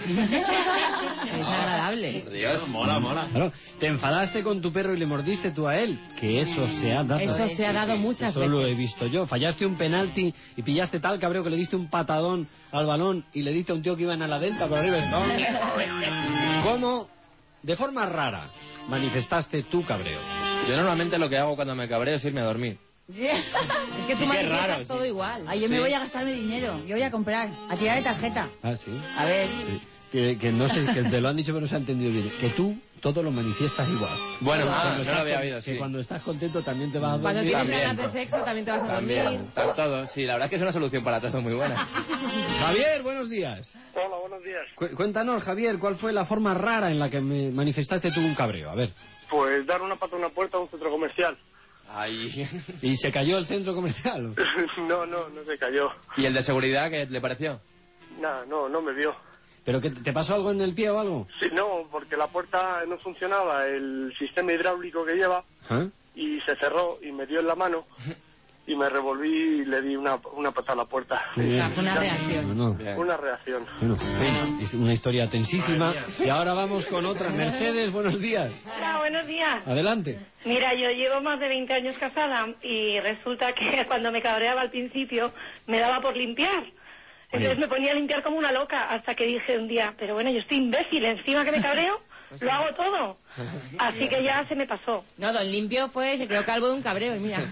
Es agradable. Dios, mola, mola. Claro, te enfadaste con tu perro y le mordiste tú a él. Que eso se ha dado. Eso se ha dado muchas Eso lo he veces. visto yo. Fallaste un penalti y pillaste tal cabreo que le diste un patadón al balón y le diste a un tío que iba en a la delta por arriba. ¿No? ¿Cómo, de forma rara, manifestaste tu cabreo? Yo normalmente lo que hago cuando me cabreo es irme a dormir. Es que tú Sí que es manifiestas raro, sí. todo igual. Ay, yo me Sí. voy a gastar mi dinero. Yo voy a comprar. A tirar de tarjeta. Ah, sí. A ver. Sí. Que, que no sé, que te lo han dicho pero no se ha entendido bien. Que tú todo lo manifiestas igual. Bueno, Todo. ah, Cuando no estás lo había con- oído, Que sí. cuando estás contento también te vas a Cuando dormir. tienes También. ganas de sexo también te vas a dormir. También, para todo. Sí, la verdad es que es una solución para todo muy buena. Javier, buenos días. Hola, buenos días. Cu- Cuéntanos, Javier, ¿cuál fue la forma rara en la que me manifestaste tú un cabreo? A ver. Pues dar una pata a una puerta a un centro comercial. Ay. ¿Y se cayó el centro comercial? no, no, no se cayó. ¿Y el de seguridad qué le pareció? Nada, no, no me vio. ¿Pero que te pasó algo en el pie o algo? Sí, no, porque la puerta no funcionaba, el sistema hidráulico que lleva, ¿Ah? y se cerró y me dio en la mano y me revolví y le di una, una pata a la puerta. Muy bien. O sea, fue una reacción. No, no. Una reacción. Bueno, en fin, es una historia tensísima. Y ahora vamos con otra. Mercedes, buenos días. Hola, buenos días. Adelante. Mira, yo llevo más de veinte años casada y resulta que cuando me cabreaba al principio me daba por limpiar. Entonces me ponía a limpiar como una loca, hasta que dije un día, pero bueno, yo estoy imbécil, encima que me cabreo, Pues lo hago todo. Así que ya se me pasó. No, don Limpio fue, se quedó calvo de un cabreo, y mira.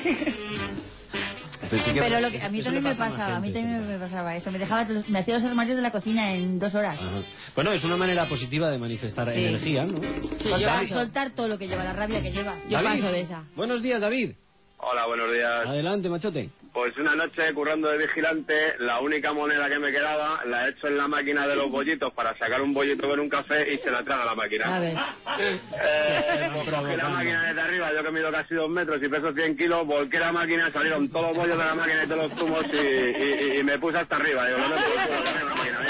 Pero lo que a mí eso también le me pasa a pasaba, a mí gente, también me pasaba eso. Me dejaba, los- me hacía los armarios de la cocina en dos horas. Ajá. Bueno, es una manera positiva de manifestar Sí. energía, ¿no? Soltar, soltar todo lo que lleva, la rabia que lleva. David, Buenos días, David. Hola, buenos días. Adelante, machote. Pues una noche currando de vigilante, la única moneda que me quedaba la he hecho en la máquina de los bollitos para sacar un bollito con un café y se la traga la máquina. A ver. Eh, cogí la máquina desde arriba, yo que mido casi dos metros y peso cien kilos, volqué la máquina, salieron todos los bollos de la máquina y todos los zumos y, y, y- y me puse hasta arriba. Digo, no me puedo sacar la máquina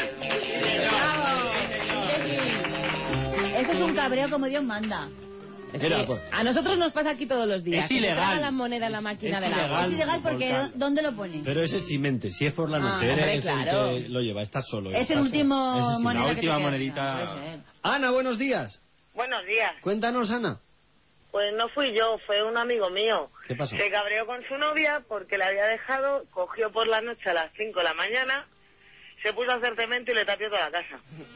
bien. Eso es un cabreo como Dios manda. Es que a nosotros nos pasa aquí todos los días. Es que se ilegal. tragan las monedas en la máquina Es del agua. ilegal. Es ilegal porque Volcán. ¿dónde lo pone? Pero ese es si mente, si es por la noche, Ah, hombre, eres el claro. que lo lleva, estás solo. Es el estás solo. último Ese sí, moneda la que te última queda. monedita. No puede ser. Ana, buenos días. Buenos días. Cuéntanos, Ana. Pues no fui yo, fue un amigo mío. ¿Qué pasó? Se cabreó con su novia porque le había dejado, cogió por la noche a las cinco de la mañana, se puso a hacer cemento y le tapió toda la casa.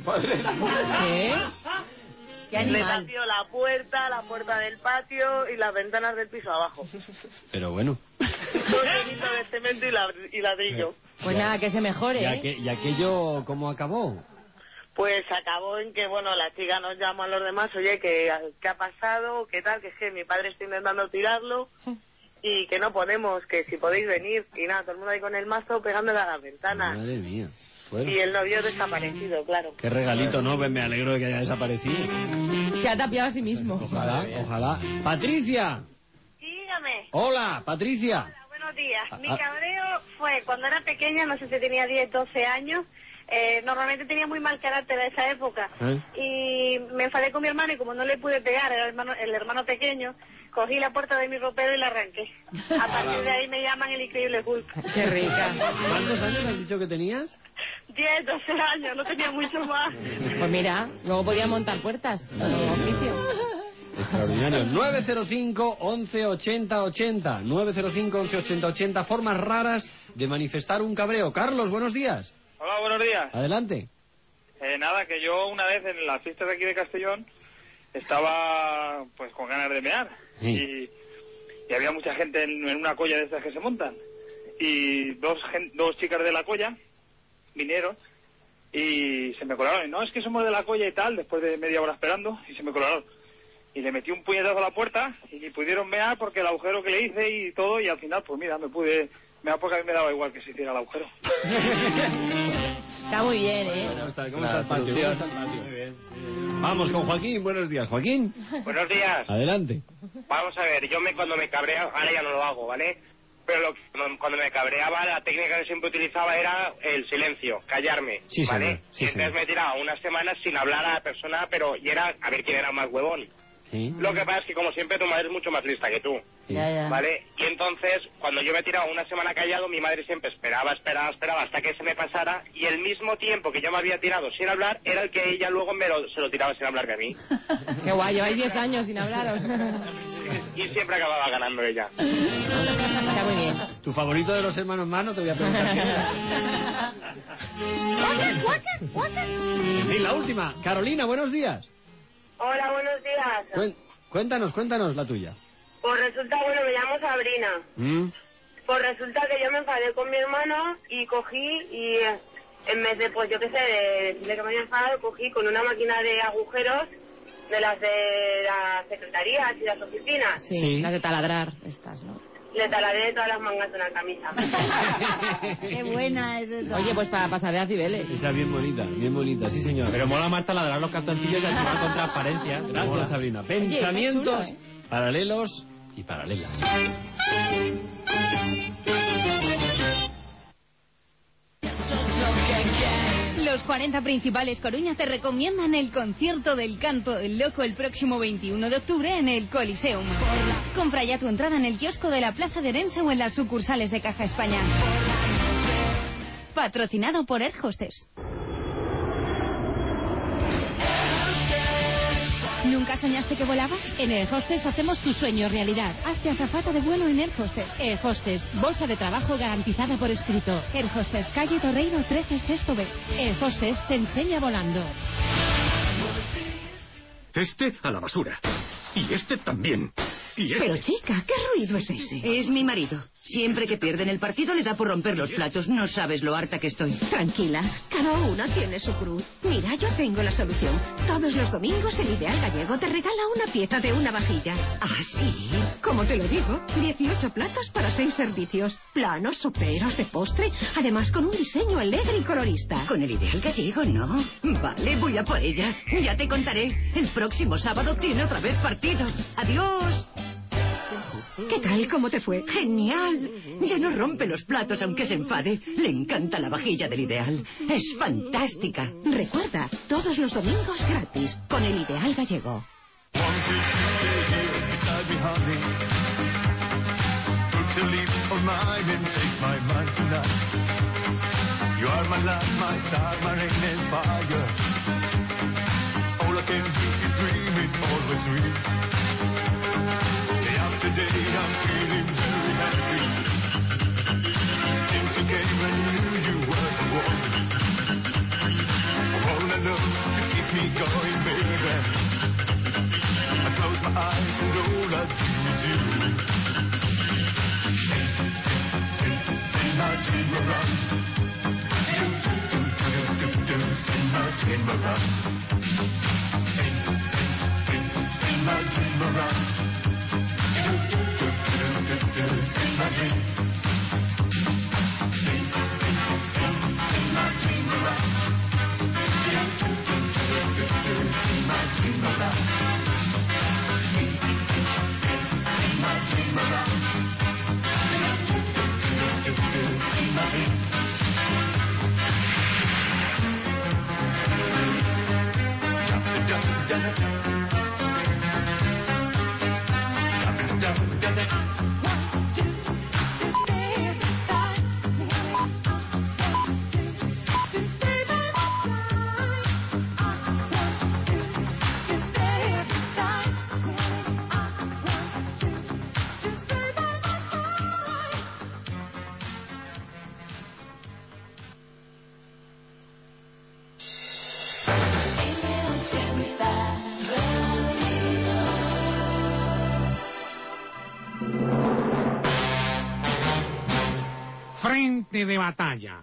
¿Qué? ¿Qué Le animal? tapió la puerta, la puerta del patio y las ventanas del piso abajo. Pero bueno. Todo llenito de cemento y, la- y ladrillo. Pues nada, que se mejore, ¿Y, ¿eh? aqu- y aquello cómo acabó? Pues acabó en que, bueno, la chica nos llamó a los demás, oye, que ¿qué ha pasado? ¿Qué tal? Que es que mi padre está intentando tirarlo y que no podemos, que si podéis venir. Y nada, todo el mundo ahí con el mazo pegándole a las ventanas. Madre mía. Bueno, Y el novio desaparecido, claro. qué regalito, ¿no? Pues me alegro de que haya desaparecido. Se ha tapiado a sí mismo. Ojalá, ojalá. Patricia. Dígame. Hola, Patricia. Buenos días. Mi Ah, ah. cabreo fue cuando era pequeña, no sé si tenía diez, doce años. Eh, normalmente tenía muy mal carácter a esa época. ¿Eh? Y me enfadé con mi hermano y como no le pude pegar, era el hermano, el hermano pequeño, cogí la puerta de mi ropero y la arranqué. A partir de ahí me llaman el increíble Hulk. Qué rica. ¿Cuántos años has dicho que tenías? diez, doce años, no tenía mucho más. Pues mira, luego podía montar puertas. Nuevo oficio. Extraordinario. nueve cero cinco, once ochenta ochenta. nueve cero cinco, once ochenta ochenta. Formas raras de manifestar un cabreo. Carlos, buenos días. Hola, buenos días. Adelante. Eh, nada, que yo una vez en las fiestas de aquí de Castellón estaba pues con ganas de mear y, y había mucha gente en, en una colla de estas que se montan y dos, gen- dos chicas de la colla vinieron y se me colaron. No, es que somos de la colla y tal, después de media hora esperando, y se me colaron. Y le metí un puñetazo a la puerta y ni pudieron mear porque el agujero que le hice y todo, y al final, pues mira, me pude mear porque a mí me daba igual que se hiciera el agujero. Está muy bien, ¿eh? ¿Cómo está, cómo La está el patio? ¿Cómo solución. está el patio? Vamos con Joaquín. Buenos días, Joaquín. Buenos días. Adelante. Vamos a ver, yo me cuando me cabreaba, ahora ya no lo hago, ¿vale? Pero lo que- cuando me cabreaba, la técnica que siempre utilizaba era el silencio, callarme, Sí, ¿vale? señor, sí, y entonces señor. me tiraba unas semanas sin hablar a la persona, pero y era a ver quién era más huevón. Sí. Lo que pasa es que, como siempre, tu madre es mucho más lista que tú. Ya, ya. ¿Vale? Y entonces, cuando yo me tiraba una semana callado, mi madre siempre esperaba, esperaba, esperaba hasta que se me pasara, y el mismo tiempo que yo me había tirado sin hablar era el que ella luego me lo, se lo tiraba sin hablar de mí. Qué guay, lleváis diez años sin hablaros. Y siempre acababa ganando ella. Está muy bien. ¿Tu favorito de los hermanos más? No te voy a preguntar. En fin, la última. Carolina, buenos días. Hola, buenos días. Cuen- cuéntanos, cuéntanos la tuya. Pues resulta, bueno, me llamo Sabrina. ¿Mm? Pues resulta que yo me enfadé con mi hermano y cogí y eh, en vez de, pues yo qué sé, de decirle que me había enfadado, cogí con una máquina de agujeros de las de las secretarías y las oficinas. Sí, Sí. las de taladrar, estas, ¿no? Le taladré todas las mangas de una camisa. Qué buena es esa. Oye, pues para pasar de a Cibeles. Esa bien bonita, bien bonita, sí señor. Pero mola más taladrar los calzoncillos y así van con transparencia. Mola. Gracias, Sabrina. Oye, qué Pensamientos chulo, ¿eh? paralelos y paralelas. Los cuarenta principales Coruña te recomiendan el concierto del Canto del Loco el próximo veintiuno de octubre en el Coliseum. Compra ya tu entrada en el kiosco de la Plaza de Orense o en las sucursales de Caja España. Patrocinado por Air Hostess. Nunca ¿Nunca soñaste que volabas? En Air Hostess hacemos tu sueño realidad. Hazte azafata de vuelo en Air Hostess. Air Hostess, bolsa de trabajo garantizada por escrito. Air Hostess, calle Torreiro trece, sexto B. Air Hostess te enseña volando. Este a la basura. Y este también. Y este... Pero chica, ¿qué ruido es ese? Es mi marido. Siempre que pierden el partido le da por romper los platos. No sabes lo harta que estoy. Tranquila, cada una tiene su cruz. Mira, yo tengo la solución. Todos los domingos el Ideal Gallego te regala una pieza de una vajilla. ¿Ah, sí? Como te lo digo, dieciocho platos para seis servicios. Planos, soperos, de postre, además con un diseño alegre y colorista. Con el Ideal Gallego, no. Vale, voy a por ella. Ya te contaré. El próximo sábado tiene otra vez partido. Adiós. ¿Qué tal? ¿Cómo te fue? Genial. Ya no rompe los platos aunque se enfade. Le encanta la vajilla del Ideal. Es fantástica. Recuerda, todos los domingos gratis con el Ideal Gallego. Today I'm feeling very happy. Since you came I knew you were the one. All alone to keep me going, baby. I close my eyes and all I do is you. See my dream around. Do, do, do, do, do, do. See my dream around. Sing, sing, sing, sing my dream around. Sing my dream. Sing, sing, sing, sing my dream around. Sing my dream around. Sing, sing, sing, sing my dream around. Sing my dream. Frente de batalla.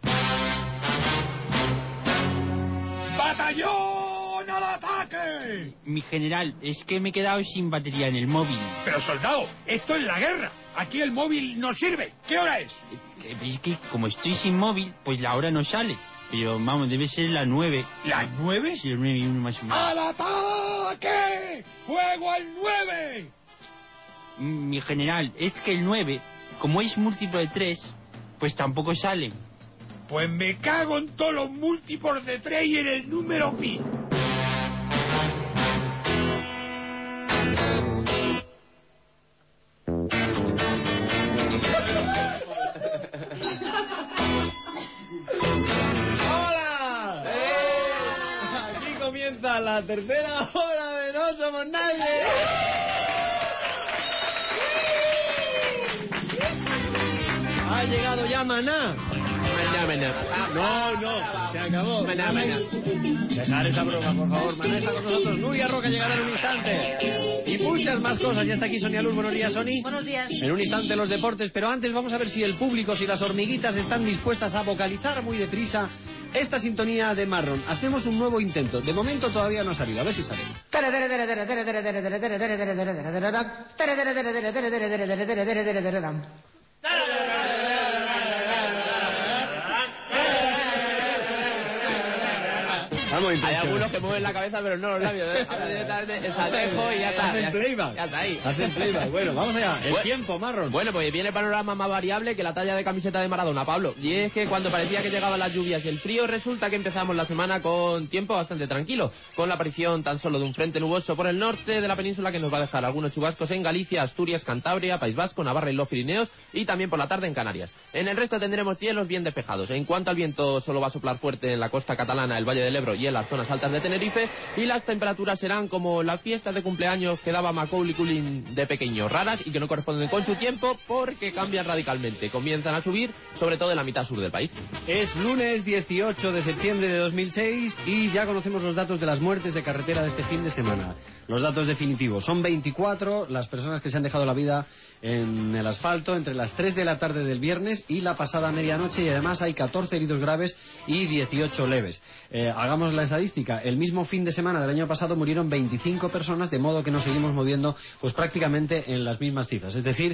¡Batallón al ataque! Mi general, es que me he quedado sin batería en el móvil. Pero soldado, esto es la guerra. Aquí el móvil no sirve. ¿Qué hora es? Eh, Es que como estoy sin móvil, pues la hora no sale. Pero vamos, debe ser las nueve. ¿Las nueve? Sí, las nueve y uno más o menos. ¡Al ataque! ¡Fuego al nueve! Mi general, es que el nueve, como es múltiplo de tres, pues tampoco sale. Pues me cago en todos los múltiplos de tres y en el número pi. ¡Hola! ¡Eh! Aquí comienza la tercera hora de No Somos Nadie. Ha llegado ya Maná. Maná, maná. No, no, se acabó. Maná, maná. Dejar esa broma, por favor. Maná está con nosotros. Nuria Roca llegará en un instante. Y muchas más cosas. Ya está aquí Sonia Luz. Buenos días, Sony. Buenos días. En un instante los deportes, pero antes vamos a ver si el público, si las hormiguitas están dispuestas a vocalizar muy deprisa esta sintonía de Marron. Hacemos un nuevo intento. De momento todavía no ha salido. A ver si sale. Hay algunos que mueven la cabeza pero no los labios, ¿eh? Hablan directamente el saltejo y ya está. Hacen ya, playback. Ya está ahí. Hacen playback. Bueno, vamos allá. El Bueno, tiempo, Marron. Bueno, pues viene el panorama más variable que la talla de camiseta de Maradona, Pablo. Y es que cuando parecía que llegaban las lluvias y el frío, resulta que empezamos la semana con tiempo bastante tranquilo, con la aparición tan solo de un frente nuboso por el norte de la península que nos va a dejar algunos chubascos en Galicia, Asturias, Cantabria, País Vasco, Navarra y los Pirineos, y también por la tarde en Canarias. En el resto tendremos cielos bien despejados. En cuanto al viento, solo va a soplar fuerte en la costa catalana, el Valle del Ebro y el en las zonas altas de Tenerife, y las temperaturas serán como las fiestas de cumpleaños que daba Macaulay Culkin de pequeño, raras y que no corresponden con su tiempo porque cambian radicalmente. Comienzan a subir, sobre todo en la mitad sur del país. Es lunes dieciocho de septiembre de dos mil seis y ya conocemos los datos de las muertes de carretera de este fin de semana. Los datos definitivos. Son veinticuatro las personas que se han dejado la vida en el asfalto entre las tres de la tarde del viernes y la pasada medianoche, y además hay catorce heridos graves y dieciocho leves. Eh, hagamos la estadística. El mismo fin de semana del año pasado murieron veinticinco personas, de modo que nos seguimos moviendo pues prácticamente en las mismas cifras. Es decir,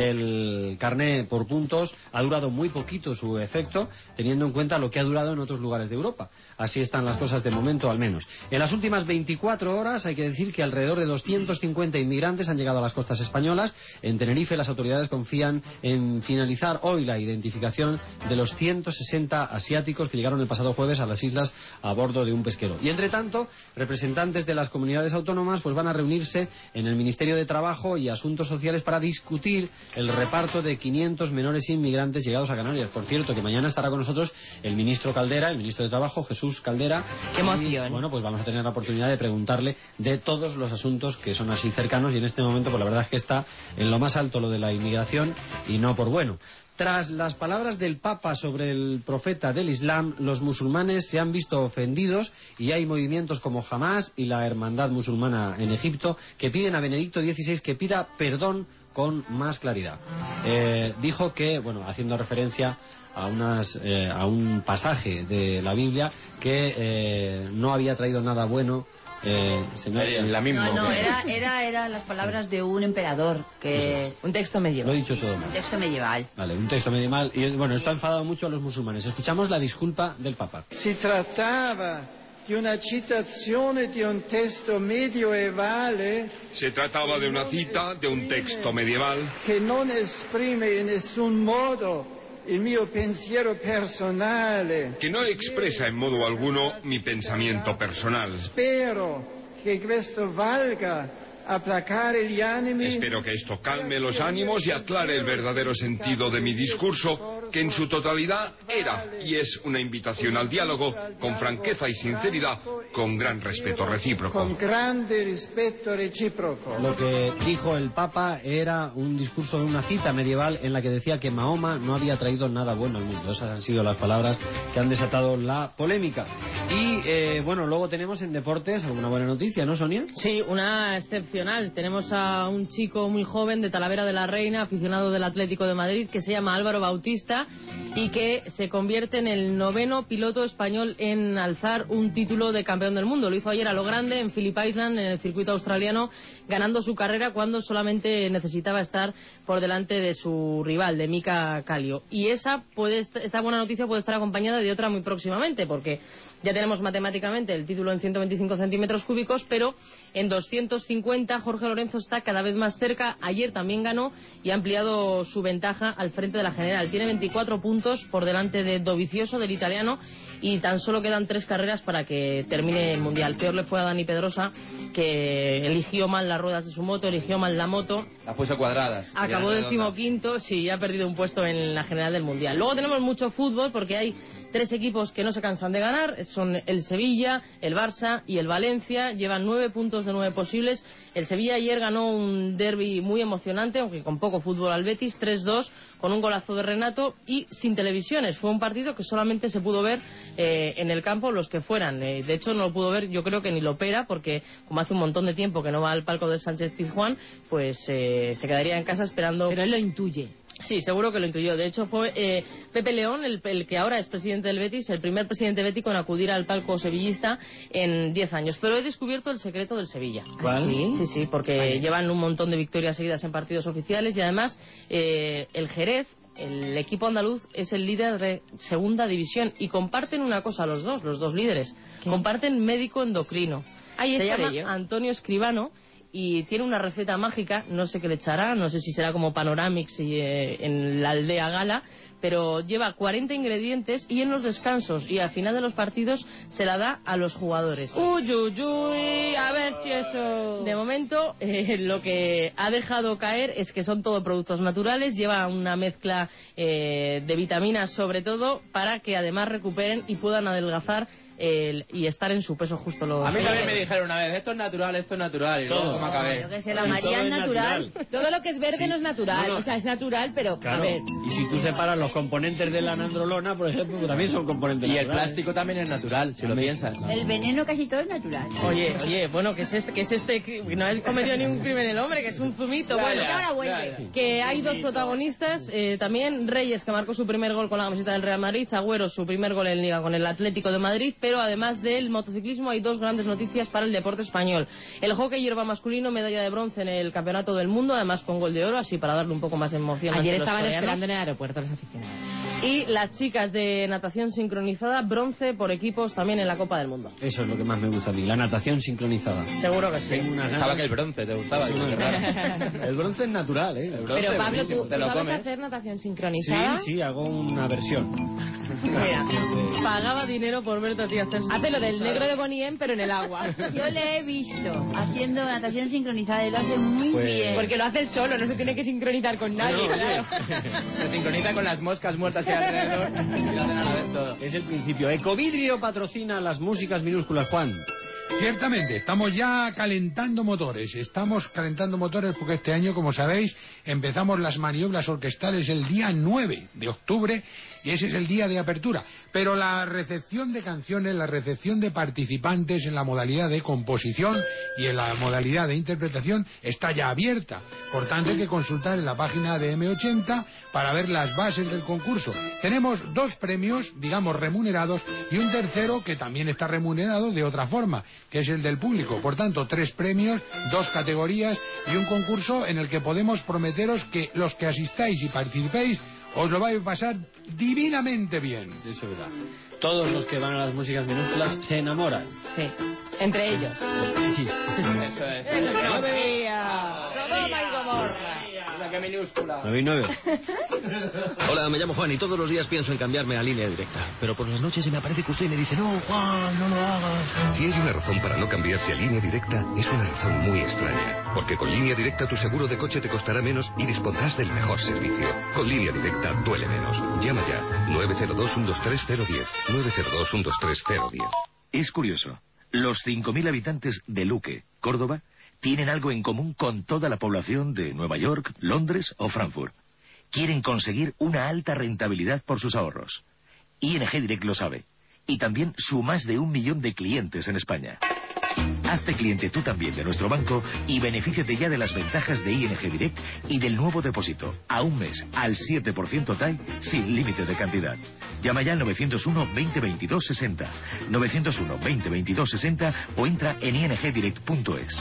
el carné por puntos ha durado muy poquito su efecto, teniendo en cuenta lo que ha durado en otros lugares de Europa. Así están las cosas de momento, al menos. En las últimas veinticuatro horas hay que decir que alrededor de doscientos cincuenta inmigrantes han llegado a las costas españolas. En Tenerife las autoridades confían en finalizar hoy la identificación de los ciento sesenta asiáticos que llegaron el pasado jueves a las islas a bordo de un pesquero. Y entre tanto, representantes de las comunidades autónomas pues van a reunirse en el Ministerio de Trabajo y Asuntos Sociales para discutir el reparto de quinientos menores inmigrantes llegados a Canarias. Por cierto, que mañana estará con nosotros el ministro Caldera, el ministro de Trabajo, Jesús Caldera. ¡Qué emoción! Y, bueno, pues vamos a tener la oportunidad de preguntarle de todos los asuntos que son así cercanos, y en este momento pues la verdad es que está en lo más alto lo de la inmigración, y no por bueno. Tras las palabras del Papa sobre el profeta del Islam, los musulmanes se han visto ofendidos y hay movimientos como Hamas y la Hermandad Musulmana en Egipto que piden a Benedicto dieciséis que pida perdón con más claridad. Eh, dijo que, bueno, haciendo referencia a, unas, eh, a un pasaje de la Biblia que eh, no había traído nada bueno. Eh, señor, la misma. No, no, era, era, era las palabras de un emperador, que... Un texto medieval. Lo he dicho todo mal. Un texto medieval. Vale, un texto medieval. Y bueno, esto ha enfadado mucho a los musulmanes. Escuchamos la disculpa del Papa. Si trataba di una citazione di un testo medievale. Se trataba de una cita de un texto medieval que non esprime in nessun modo il mio pensiero personale. Que no expresa en modo alguno mi pensamiento personal. Spero che questo valga aplacare gli animi. Espero que esto calme los ánimos y aclare el verdadero sentido de mi discurso, que en su totalidad era y es una invitación al diálogo con franqueza y sinceridad, con gran respeto recíproco. Con grande rispetto reciproco. Lo que dijo el Papa era un discurso de una cita medieval en la que decía que Mahoma no había traído nada bueno al mundo. Esas han sido las palabras que han desatado la polémica. Y eh, bueno, luego tenemos en deportes alguna buena noticia, ¿no, Sonia? Sí, una excepcional. Tenemos a un chico muy joven de Talavera de la Reina, aficionado del Atlético de Madrid, que se llama Álvaro Bautista y que se convierte en el noveno piloto español en alzar un título de campeón del mundo. Lo hizo ayer a lo grande en Phillip Island, en el circuito australiano, ganando su carrera cuando solamente necesitaba estar por delante de su rival, de Mika Kallio. Y esa puede, esta buena noticia puede estar acompañada de otra muy próximamente, porque ya tenemos matemáticamente el título en ciento veinticinco centímetros cúbicos, pero en doscientos cincuenta Jorge Lorenzo está cada vez más cerca. Ayer también ganó y ha ampliado su ventaja al frente de la general. Tiene veinticuatro puntos por delante de Dovizioso, del italiano, y tan solo quedan tres carreras para que termine el Mundial. Peor le fue a Dani Pedrosa, que eligió mal las ruedas de su moto, eligió mal la moto. Las puso cuadradas. Acabó decimoquinto, sí, ha perdido un puesto en la general del Mundial. Luego tenemos mucho fútbol porque hay tres equipos que no se cansan de ganar. Son el Sevilla, el Barça y el Valencia. Llevan nueve puntos de nueve posibles. El Sevilla ayer ganó un derbi muy emocionante, aunque con poco fútbol, al Betis, tres dos, con un golazo de Renato y sin televisiones. Fue un partido que solamente se pudo ver eh, en el campo los que fueran. Eh, de hecho, no lo pudo ver, yo creo que ni Lopera, porque como hace un montón de tiempo que no va al palco de Sánchez Pizjuán, pues eh, se quedaría en casa esperando. Pero él lo intuye. Sí, seguro que lo intuyó. De hecho, fue eh, Pepe León, el, el que ahora es presidente del Betis, el primer presidente bético en acudir al palco sevillista en diez años. Pero he descubierto el secreto del Sevilla. ¿Cuál? Sí, sí, sí, porque vale. Llevan un montón de victorias seguidas en partidos oficiales y además eh, el Jerez, el equipo andaluz, es el líder de segunda división y comparten una cosa los dos, los dos líderes. ¿Qué? Comparten médico endocrino. Ahí Se es llama ello. Antonio Escribano. Y tiene una receta mágica, no sé qué le echará, no sé si será como Panoramix y, eh, en la aldea Gala, pero lleva cuarenta ingredientes y en los descansos y al final de los partidos se la da a los jugadores. Uy, uy, uy, a ver si eso... De momento, eh, lo que ha dejado caer es que son todo productos naturales, lleva una mezcla eh, de vitaminas sobre todo para que además recuperen y puedan adelgazar el, y estar en su peso justo. Lo A mí sí. también me dijeron una vez, esto es natural, esto es natural, y Todo. luego me acabé. Yo que sé, la María es natural. Todo lo que es verde Sí. no es natural, No, no. o sea, es natural, pero Claro. a ver. Y si tú separas los componentes de la nandrolona, por ejemplo, pues también son componentes Y el naturales. plástico también es natural, si lo piensas. El veneno casi todo es natural. Oye, oye, bueno, ¿qué es este? ¿Qué es este? cri- No ha cometido ni un crimen el hombre, que es un zumito. Ya, Bueno, ya, ahora vuelve. ya, ya. Que hay dos protagonistas, eh, también Reyes, que marcó su primer gol con la camiseta del Real Madrid, Agüero, su primer gol en Liga con el Atlético de Madrid, pero además del motociclismo hay dos grandes noticias para el deporte español. El hockey hierba masculino, medalla de bronce en el Campeonato del Mundo, además con gol de oro, así para darle un poco más de emoción. Ayer ante los estaban coreanos. esperando en el aeropuerto los aficionados. Y las chicas de natación sincronizada, bronce por equipos también en la Copa del Mundo. Eso es lo que más me gusta a mí, la natación sincronizada. Seguro que sí. Tengo unas ganas. Pensaba que el bronce te gustaba. digo, qué raro. El bronce es natural, ¿eh? El bronce Pero es Pablo, buenísimo. ¿tú, te tú lo sabes comes. hacer natación sincronizada? Sí, sí, hago una versión. Mira, pagaba dinero por verte a ti hacer... Hace lo del negro de Bonnie M, pero en el agua. Yo le he visto haciendo natación sincronizada y lo hace muy Pues- bien. Porque lo hace él solo, no se tiene que sincronizar con nadie, No, claro. Se sincroniza con las moscas muertas que hay alrededor y lo hacen a la vez todo. Es el principio. Ecovidrio patrocina las músicas minúsculas, Juan. Ciertamente, estamos ya calentando motores. Estamos calentando motores porque este año, como sabéis, empezamos las maniobras orquestales el día nueve de octubre y ese es el día de apertura. Pero la recepción de canciones, la recepción de participantes en la modalidad de composición y en la modalidad de interpretación está ya abierta. Por tanto, hay que consultar en la página de eme ochenta para ver las bases del concurso. Tenemos dos premios, digamos, remunerados y un tercero que también está remunerado de otra forma, que es el del público. Por tanto, tres premios, dos categorías y un concurso en el que podemos prometeros que los que asistáis y participéis os lo vais a pasar divinamente bien. Eso es verdad. Todos los que van a las músicas minúsculas se enamoran. Sí, entre ellos. Sí. Eso es. Es lo que no veía. Sodoma y Gomorra. Mira qué minúscula. nueve y nueve. Hola, me llamo Juan y todos los días pienso en cambiarme a línea directa. Pero por las noches se me aparece que usted y me dice, no, Juan, no lo hagas. Si hay una razón para no cambiarse a línea directa, es una razón muy extraña. Porque con línea directa tu seguro de coche te costará menos y dispondrás del mejor servicio. Con línea directa duele menos. Llama ya. nueve cero dos, uno dos tres, cero uno cero. nueve cero dos, uno dos tres, cero uno cero. Es curioso. Los cinco mil habitantes de Luque, Córdoba, tienen algo en común con toda la población de Nueva York, Londres o Frankfurt. Quieren conseguir una alta rentabilidad por sus ahorros. I N G Direct lo sabe. Y también su más de un millón de clientes en España. Hazte cliente tú también de nuestro banco y benefíciate ya de las ventajas de I N G Direct y del nuevo depósito a un mes al siete por ciento T A I sin límite de cantidad. Llama ya al novecientos uno, veinte, veintidós, sesenta. novecientos uno, veinte, veintidós, sesenta o entra en i n g direct punto es.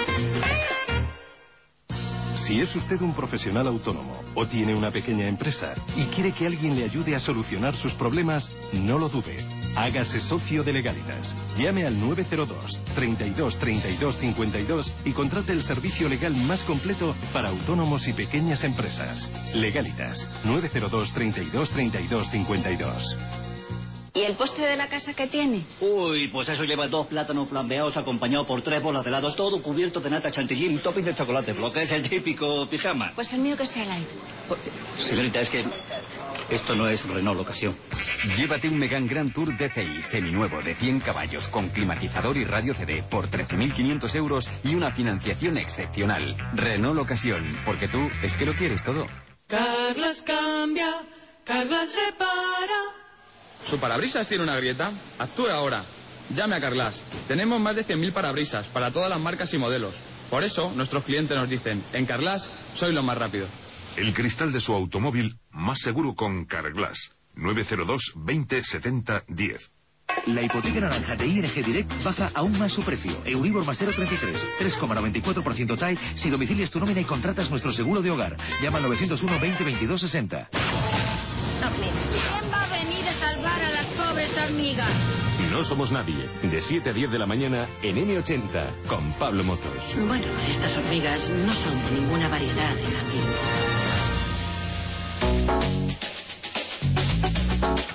Si es usted un profesional autónomo o tiene una pequeña empresa y quiere que alguien le ayude a solucionar sus problemas, no lo dude. Hágase socio de Legalitas. Llame al nueve cero dos, treinta y dos, treinta y dos, cincuenta y dos y contrate el servicio legal más completo para autónomos y pequeñas empresas. Legalitas. nueve cero dos, treinta y dos, treinta y dos, cincuenta y dos. ¿Y el postre de la casa qué tiene? Uy, pues eso lleva dos plátanos flambeados acompañados por tres bolas de helados, todo cubierto de nata chantilly y topping de chocolate, lo que es el típico pijama. Pues el mío que esté al aire. Señorita, es que esto no es Renault ocasión. Llévate un Megane Grand Tour D C I seminuevo de cien caballos con climatizador y radio C D por trece mil quinientos euros y una financiación excepcional. Renault ocasión, porque tú es que lo quieres todo. Carglass cambia, Carglass repara. ¿Su parabrisas tiene una grieta? Actúe ahora. Llame a Carglass. Tenemos más de cien mil parabrisas para todas las marcas y modelos. Por eso, nuestros clientes nos dicen, en Carglass, soy lo más rápido. El cristal de su automóvil más seguro con Carglass. nueve cero dos, veinte, setenta, diez. La hipoteca naranja de I N G Direct baja aún más su precio. Euribor más cero coma treinta y tres, tres coma noventa y cuatro por ciento T A I si domicilias tu nómina y contratas nuestro seguro de hogar. Llama al novecientos uno, veinte, veintidós, sesenta. ¿Quién va a venir a salvar a las pobres hormigas? No somos nadie. De siete a diez de la mañana en eme ochenta con Pablo Motos. Bueno, estas hormigas no son de ninguna variedad en ambiente.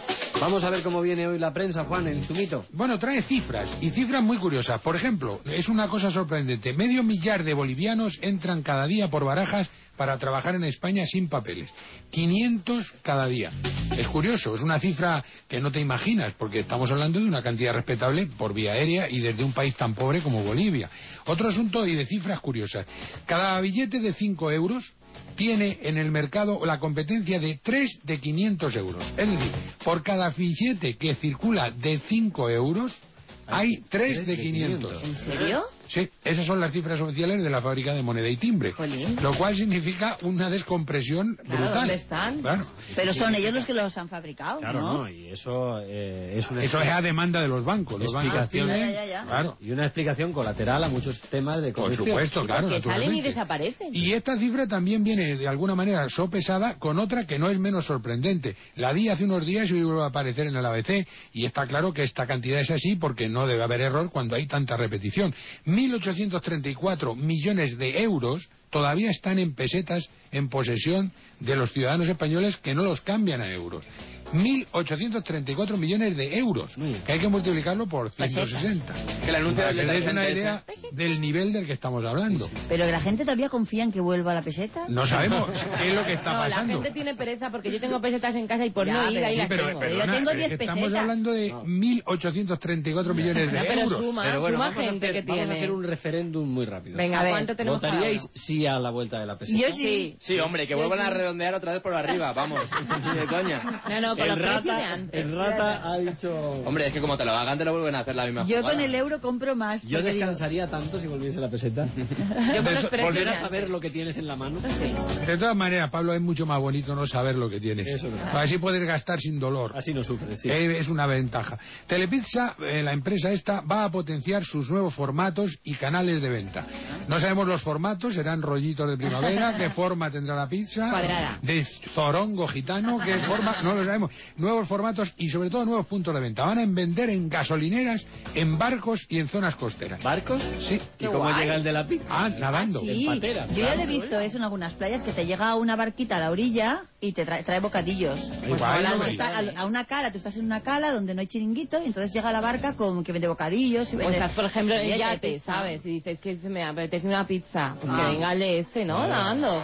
Vamos a ver cómo viene hoy la prensa, Juan, el zumito. Bueno, trae cifras, y cifras muy curiosas. Por ejemplo, es una cosa sorprendente. Medio millar de bolivianos entran cada día por Barajas para trabajar en España sin papeles. quinientos cada día. Es curioso, es una cifra que no te imaginas, porque estamos hablando de una cantidad respetable por vía aérea y desde un país tan pobre como Bolivia. Otro asunto y de cifras curiosas. Cada billete de cinco euros tiene en el mercado la competencia de tres de quinientos euros. Es decir, por cada billete que circula de cinco euros, hay tres de quinientos. ¿En serio? Sí, esas son las cifras oficiales de la fábrica de moneda y timbre. Jolín. Lo cual significa una descompresión Claro, brutal. ¿dónde están? Claro. Pero son ellos los que los han fabricado, Claro, ¿no? no, y eso eh, es una Eso es a demanda de los bancos. Los bancos explicación, tienen- Ya, ya, ya. Claro. y una explicación colateral a muchos temas de Por corrupción. supuesto, claro. Que salen y naturalmente. desaparecen. Y esta cifra también viene de alguna manera sopesada con otra que no es menos sorprendente. La di hace unos días y vuelve a aparecer en el A B C, y está claro que esta cantidad es así porque no debe haber error cuando hay tanta repetición. mil ochocientos treinta y cuatro millones de euros todavía están en pesetas en posesión de los ciudadanos españoles que no los cambian a euros. mil ochocientos treinta y cuatro millones de euros, que hay que multiplicarlo por ciento sesenta. Que el anuncio Para del que des una detergente idea del nivel del que estamos hablando. Pero que la gente todavía confía en que vuelva a la peseta. No sabemos qué es lo que está no, pasando. la gente tiene pereza porque yo tengo pesetas en casa y por Ya, no ir pero ahí sí, las pero, tengo. perdona, Yo tengo es diez que estamos pesetas. hablando de mil ochocientos treinta y cuatro millones de No, pero euros. suma, Pero bueno, suma vamos, a gente hacer, que vamos a tiene. hacer un referéndum muy rápido. Venga, A ver, ¿cuánto tenemos cada ¿Votaríais uno? sí a la vuelta de la peseta? Yo sí. Sí, hombre, que vuelvan a redondear otra vez por arriba, vamos. Ni de coña. No, no, con El los precios de rata, antes. el rata ha dicho... Hombre, es que como te lo hagan, te lo vuelven a hacer la misma Yo jugada. con el euro compro más. Yo porque digo, descansaría tanto si volviese la peseta. Yo con los precios Volver de a saber antes. lo que tienes en la mano. De todas maneras, Pablo, es mucho más bonito no saber lo que tienes. Eso no. Así puedes gastar sin dolor. Así no sufres, sí. Eh, Es una ventaja. Telepizza, eh, la empresa esta, va a potenciar sus nuevos formatos y canales de venta. No sabemos los formatos, serán rollitos de primavera, qué forma tendrá la pizza, Cuadrada. de zorongo gitano, qué forma, no lo sabemos. Nuevos formatos y sobre todo nuevos puntos de venta. Van a vender en gasolineras, en barcos y en zonas costeras. ¿Barcos? Sí. ¿Y cómo guay. llega el de la pizza? Ah, nadando. Sí, En patera, yo ya claro. lo he visto eso en algunas playas, que te llega una barquita a la orilla y te trae, trae bocadillos. Pues guay, ahora no tú me estás a, a una cala, tú estás en una cala donde no hay chiringuito y entonces llega la barca con que vende bocadillos. Y O vende- estás, por ejemplo, en el y hay yate, pizza. ¿sabes? Y dices que se me apetece una pizza. Pues que Ah. venga el de este, ¿no? Nadando.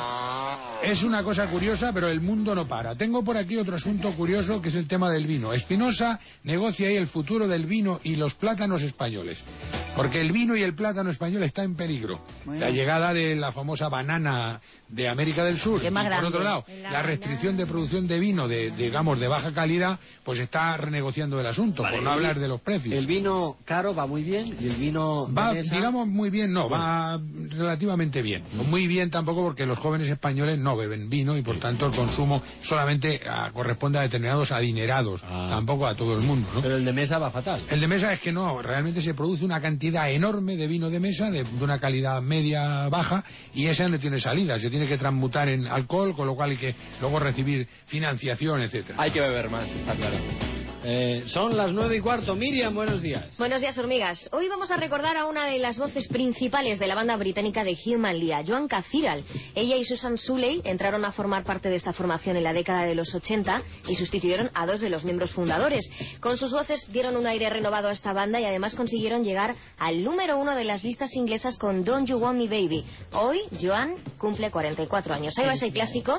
Es una cosa curiosa, pero el mundo no para. Tengo por aquí otro asunto curioso, que es el tema del vino. Espinosa negocia ahí el futuro del vino y los plátanos españoles. Porque el vino y el plátano español está en peligro. Bueno. La llegada de la famosa banana de América del Sur. Que es más y por grande. otro lado, la restricción de producción de vino, de, digamos, de baja calidad, pues está renegociando el asunto, Vale, por no y hablar de los precios. El vino caro va muy bien y el vino de Va, mesa- digamos, muy bien, no, va relativamente bien. No muy bien tampoco porque los jóvenes españoles no beben vino y por tanto el consumo solamente ah, corresponde a determinados adinerados, Ah. tampoco a todo el mundo, ¿no? Pero el de mesa va fatal. El de mesa es que no, realmente se produce una cantidad enorme de vino de mesa, de, de una calidad media baja, y esa no tiene salida, se tiene que transmutar en alcohol, con lo cual hay que luego recibir financiación, etcétera. Hay que beber más, está claro. Eh, son las nueve y cuarto. Miriam, buenos días. Buenos días, hormigas. Hoy vamos a recordar a una de las voces principales de la banda británica de Human League, Joan Cathedral. Ella y Susan Suley entraron a formar parte de esta formación en la década de los ochenta y sustituyeron a dos de los miembros fundadores. Con sus voces dieron un aire renovado a esta banda y además consiguieron llegar al número uno de las listas inglesas con Don't You Want Me Baby. Hoy, Joan cumple cuarenta y cuatro años. Ahí va ese clásico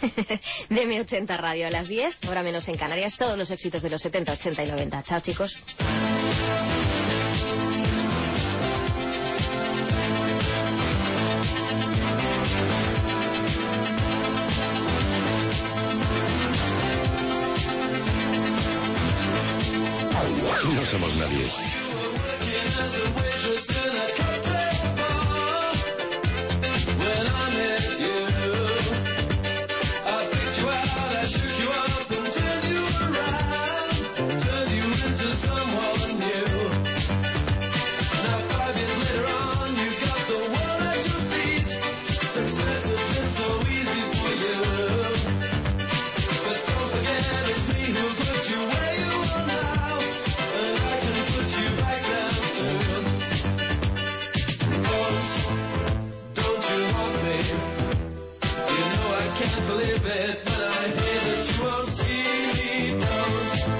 de M ochenta Radio a las diez, hora menos en Canarias, todos los éxitos de los setenta, ochenta y noventa. Chao, chicos. No somos nadie. Believe it, but I hear that you won't see me. Don't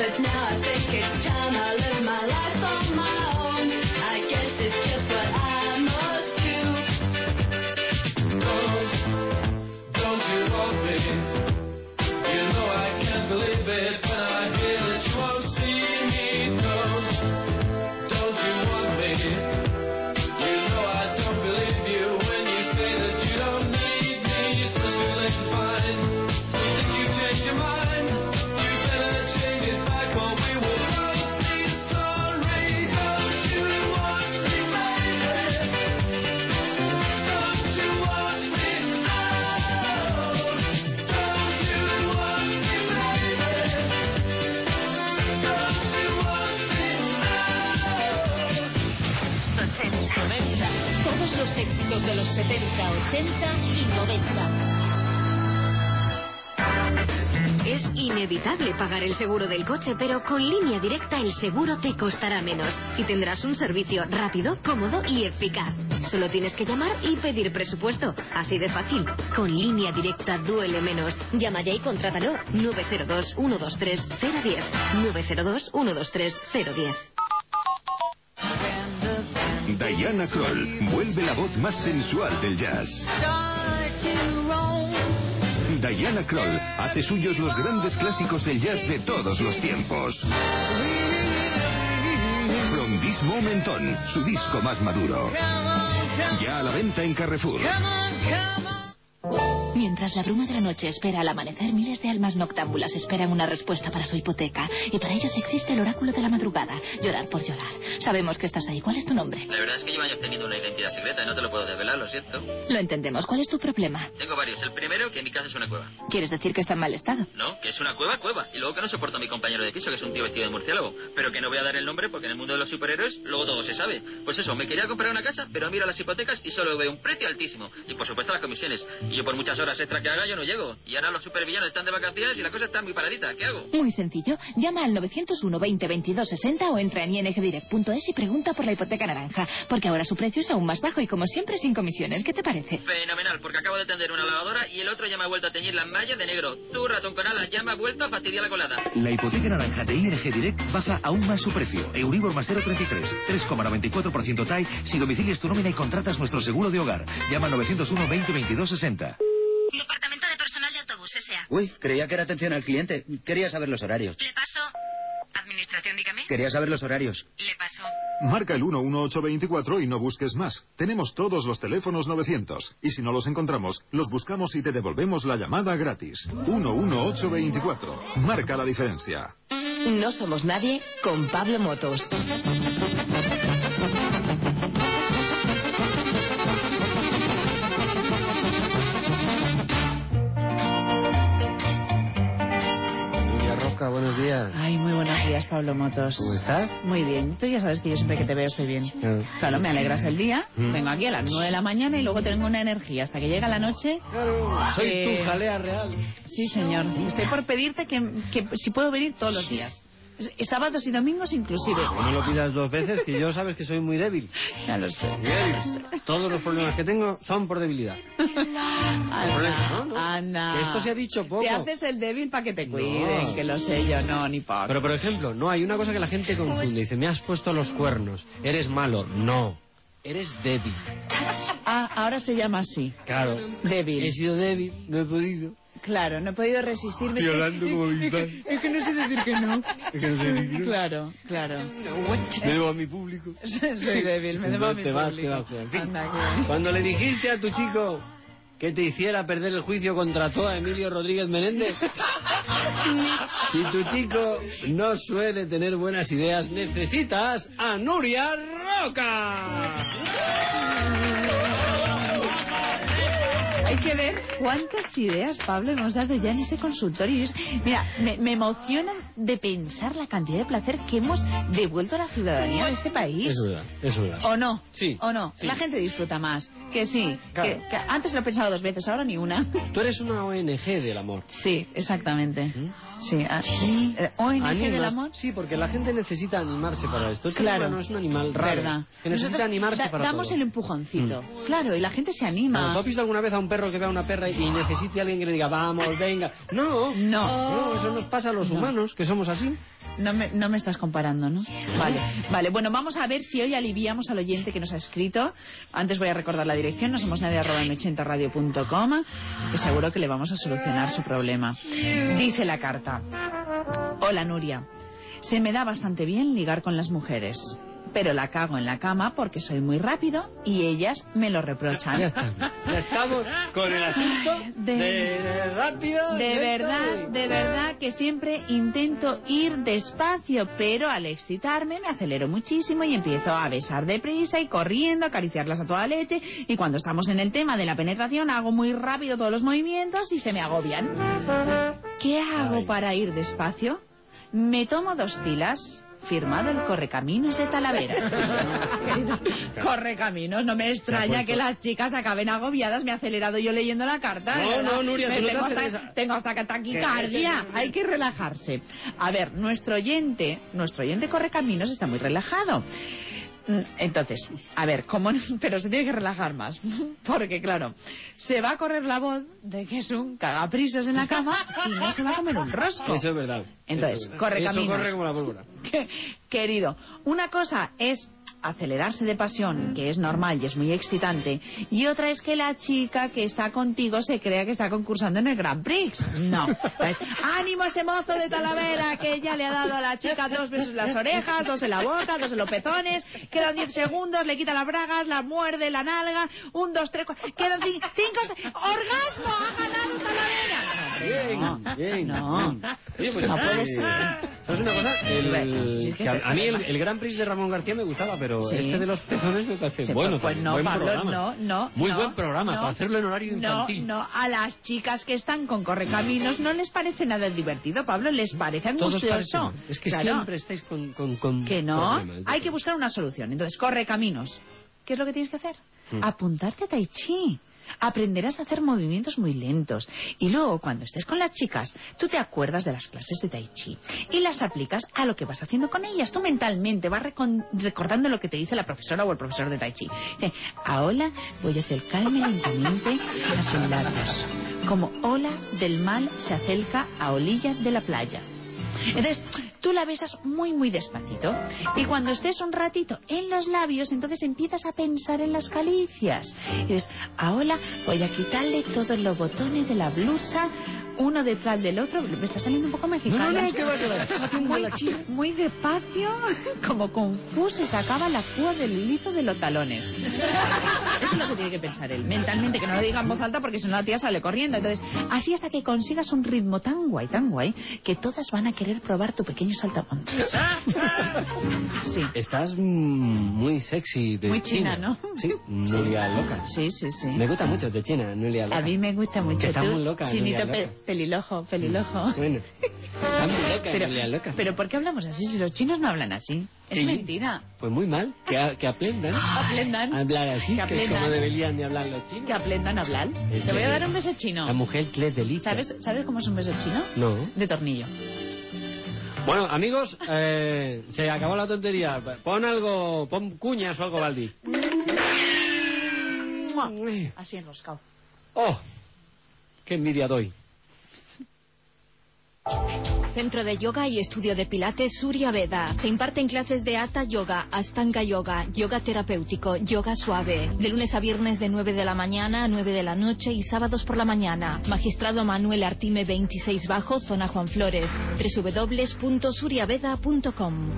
but now I think it's time I live my life on my own. I guess it's just what I must do. Don't, don't you want me? You know I can't believe it when I hear that you won't see me. Don't, don't you want me? You know I don't believe you when you say that you don't need me. It's too late to find. You think you changed your mind? You better change it back or we will both be sorry. Don't you want me, baby? Don't you want me now? Don't you want me, baby? Don't you want me now? setenta. Todos los éxitos de los setenta, ochenta y noventa. Es inevitable pagar el seguro del coche, pero con Línea Directa el seguro te costará menos y tendrás un servicio rápido, cómodo y eficaz. Solo tienes que llamar y pedir presupuesto. Así de fácil. Con Línea Directa duele menos. Llama ya y contrátalo. nueve cero dos, uno dos tres, cero uno cero. nueve cero dos, uno dos tres, cero uno cero. Diana Krall vuelve la voz más sensual del jazz. Diana Krall hace suyos los grandes clásicos del jazz de todos los tiempos. From This Moment On, su disco más maduro. Ya a la venta en Carrefour. Mientras la bruma de la noche espera al amanecer, miles de almas noctámbulas esperan una respuesta para su hipoteca. Y para ellos existe el oráculo de la madrugada. Llorar por llorar. Sabemos que estás ahí. ¿Cuál es tu nombre? La verdad es que llevo años teniendo una identidad secreta y no te lo puedo desvelar, lo siento. Lo entendemos. ¿Cuál es tu problema? Tengo varios. El primero, que mi casa es una cueva. ¿Quieres decir que está en mal estado? No, que es una cueva, cueva. Y luego que no soporto a mi compañero de piso, que es un tío vestido de murciélago. Pero que no voy a dar el nombre porque en el mundo de los superhéroes luego todo se sabe. Pues eso, me quería comprar una casa, pero miro las hipotecas y solo veo un precio altísimo. Y por supuesto las comisiones. Y yo por muchas horas extra que haga yo no llego. Y ahora los supervillanos están de vacaciones y la cosa está muy paradita. ¿Qué hago? Muy sencillo. Llama al nueve cero uno, veinte, veintidós, sesenta o entra en i n g direct punto es y pregunta por la hipoteca naranja. Porque ahora su precio es aún más bajo y como siempre sin comisiones. ¿Qué te parece? Fenomenal, porque acabo de tender una lavadora y el otro ya me ha vuelto a teñir las mallas de negro. Tú, ratón con alas, ya me ha vuelto a fastidiar la colada. La hipoteca naranja de I N G Direct baja aún más su precio. Euribor más cero coma treinta y tres, tres coma noventa y cuatro por ciento T A I si domicilias tu nómina y contratas nuestro seguro de hogar. Llama al nueve cero uno, veinte, veintidós, sesenta. Departamento de Personal de Autobús, S A. Uy, creía que era atención al cliente. Quería saber los horarios. Le paso. Administración, dígame. Quería saber los horarios. Le paso. Marca el uno uno ocho veinticuatro y no busques más. Tenemos todos los teléfonos novecientos. Y si no los encontramos, los buscamos y te devolvemos la llamada gratis. uno uno ocho veinticuatro. Marca la diferencia. No somos nadie con Pablo Motos. Buenos días. Ay, muy buenos días, Pablo Motos. ¿Cómo estás? Muy bien. Tú ya sabes que yo siempre que te veo estoy bien. Claro, claro me alegras el día, mm. vengo aquí a las nueve de la mañana y luego tengo una energía hasta que llega la noche. Claro, soy eh... tu jalea real. Sí, señor. Estoy por pedirte que, que si puedo venir todos los días. Sábados y domingos inclusive. No me lo pidas dos veces, que yo sabes que soy muy débil. Ya lo sé. Muy débil. Todos los problemas que tengo son por debilidad. Anda, ¿no? ¿no? anda. Que esto se ha dicho poco. Te haces el débil para que te cuiden, No. que lo sé yo, no, ni poco. Pero, por ejemplo, no, hay una cosa que la gente confunde. Dice, me has puesto los cuernos. Eres malo. No. Eres débil. Ah, ahora se llama así. Claro. Débil. He sido débil, no he podido. Claro, no he podido resistirme. Estoy hablando como mi padre. Es que no sé decir que no. Es que no sé decir que no. Claro, claro. Me debo a mi público. Soy débil, me debo a mi te vas, público. te vas, te vas. En fin, Anda, que... cuando le dijiste a tu chico que te hiciera perder el juicio contra toda Emilio Rodríguez Menéndez, si tu chico no suele tener buenas ideas, necesitas a Nuria Roca. Hay que ver cuántas ideas, Pablo, hemos dado ya en ese consultorio. Y es- Mira, me, me emociona de pensar la cantidad de placer que hemos devuelto a la ciudadanía de este país. Es verdad, es verdad. ¿O no? Sí. ¿O no? Sí. La gente disfruta más. Que sí. Claro. Que, que antes lo he pensado dos veces, ahora ni una. Tú eres una O N G del amor. Sí, exactamente. Sí. ah, eh, O N G del Animas- amor. Sí, porque la gente necesita animarse para esto. El ser Claro. humano es un animal raro. ¿Verdad? Que necesita Nosotros animarse da- para damos todo. el empujoncito. Mm. Claro, y la gente se anima. Cuando ¿tú has visto alguna vez a un perro perro que vea una perra y necesite a alguien que le diga, vamos, venga. No, no, no eso nos pasa a los No. humanos, que somos así. No me, no me estás comparando, ¿no? Vale, vale. Bueno, vamos a ver si hoy aliviamos al oyente que nos ha escrito. Antes voy a recordar la dirección, no somos nadie arroba m ochenta radio punto com, que seguro que le vamos a solucionar su problema. Dice la carta. Hola, Nuria. Se me da bastante bien ligar con las mujeres, pero la cago en la cama porque soy muy rápido y ellas me lo reprochan. Ya estamos, ya estamos con el asunto de, de rápido. De lento verdad, y- de verdad que siempre intento ir despacio, pero al excitarme me acelero muchísimo y empiezo a besar deprisa y corriendo, acariciarlas a toda leche, y cuando estamos en el tema de la penetración hago muy rápido todos los movimientos y se me agobian. ¿Qué hago para ir despacio? Me tomo dos tilas. Firmado el Correcaminos de Talavera. Querido, Correcaminos, no me extraña que las chicas acaben agobiadas. Me he acelerado yo leyendo la carta. de No, verdad. no, Nuria, Me tú no te tengo, aceleres hasta, a- tengo hasta taquicardia. Hay que relajarse. A ver, nuestro oyente, nuestro oyente Correcaminos está muy relajado. Mm, Entonces, a ver, ¿cómo? Pero se tiene que relajar más. Porque, claro, se va a correr la voz de que es un cagaprisas en la cama y no se va a comer un rosco. Eso es verdad. Entonces, Eso es verdad. corre Eso caminos. corre como la pólvora. Que- Querido, una cosa es acelerarse de pasión, que es normal y es muy excitante, y otra es que la chica que está contigo se crea que está concursando en el Grand Prix. No. Entonces, ánimo ese mozo de Talavera que ya le ha dado a la chica dos besos en las orejas, dos en la boca, dos en los pezones, quedan diez segundos, le quita las bragas, la muerde, la nalga, un, dos, tres, cuatro, quedan ci- cinco, se- ¡orgasmo! ¡Ha ganado Talavera! Bien, No, bien. no. bien. Oye, pues No puede eh, ser. ¿sabes una cosa? El, Si es que que a, te- a mí el, el Gran Prix de Ramón García me gustaba, pero Sí. este de los pezones me parece Sí, bueno. pues, pues también. no, buen Pablo, programa. no, no. Muy no, buen programa, no, para hacerlo en horario infantil. No, no, a las chicas que están con Correcaminos no les parece nada divertido, Pablo, les parece Todos angustioso. parecen. Es que Claro. siempre estáis con, con, con Que no, problemas. hay que buscar una solución. Entonces, Correcaminos. ¿Qué es lo que tienes que hacer? Hmm. Apuntarte a Tai Chi. Aprenderás a hacer movimientos muy lentos. Y luego, cuando estés con las chicas, tú te acuerdas de las clases de Tai Chi y las aplicas a lo que vas haciendo con ellas. Tú mentalmente vas recon- recordando lo que te dice la profesora o el profesor de Tai Chi. Dice, ahora voy a acercarme lentamente a sus labios, como ola del mal se acerca a orilla de la playa. Entonces, tú la besas muy, muy despacito. Y cuando estés un ratito en los labios, entonces empiezas a pensar en las caricias. Y dices, ahora voy a quitarle todos los botones de la blusa, uno detrás del otro. Me está saliendo un poco mexicano. No, no, no, que va, que va, estás haciendo muy, la china. muy despacio, como confuso, y sacaba la púa del hilito de los talones. Eso es lo que tiene que pensar él, mentalmente, que no lo diga en voz alta porque si no la tía sale corriendo. Entonces, así hasta que consigas un ritmo tan guay, tan guay, que todas van a querer probar tu pequeño saltamontes. Sí. Estás mm, muy sexy de Muy china, ¿no? Sí, Nuria Loca. Sí, sí, sí. Me gusta mucho de China, Nuria Loca. A mí me gusta mucho. Que está tú, muy loca, Chinito Nuria pe- Loca. pelilojo, pelilojo. Bueno, está muy loca, Pero, Nuria Loca. pero ¿por qué hablamos así? Si los chinos no hablan así. Es Sí. mentira. Pues muy mal, que, a- que aprendan Aprendan. a hablar así, Que que, aprendan. como deberían de hablar los chinos. Que aprendan a hablar. Te voy a dar un beso chino. La mujer que les delicia. ¿Sabes, ¿Sabes cómo es un beso chino? No. De tornillo. Bueno, amigos, eh, se acabó la tontería. Pon algo, pon cuñas o algo, Baldi. ¡Mua! Así enroscado. ¡Oh! ¡Qué envidia doy! Centro de Yoga y Estudio de Pilates Surya Veda. Se imparten clases de Hatha Yoga, Astanga Yoga, Yoga terapéutico, Yoga suave. De lunes a viernes de nueve de la mañana a nueve de la noche y sábados por la mañana. Magistrado Manuel Artime veintiséis Bajo, Zona Juan Flores. doble u doble u doble u punto suryaveda punto com.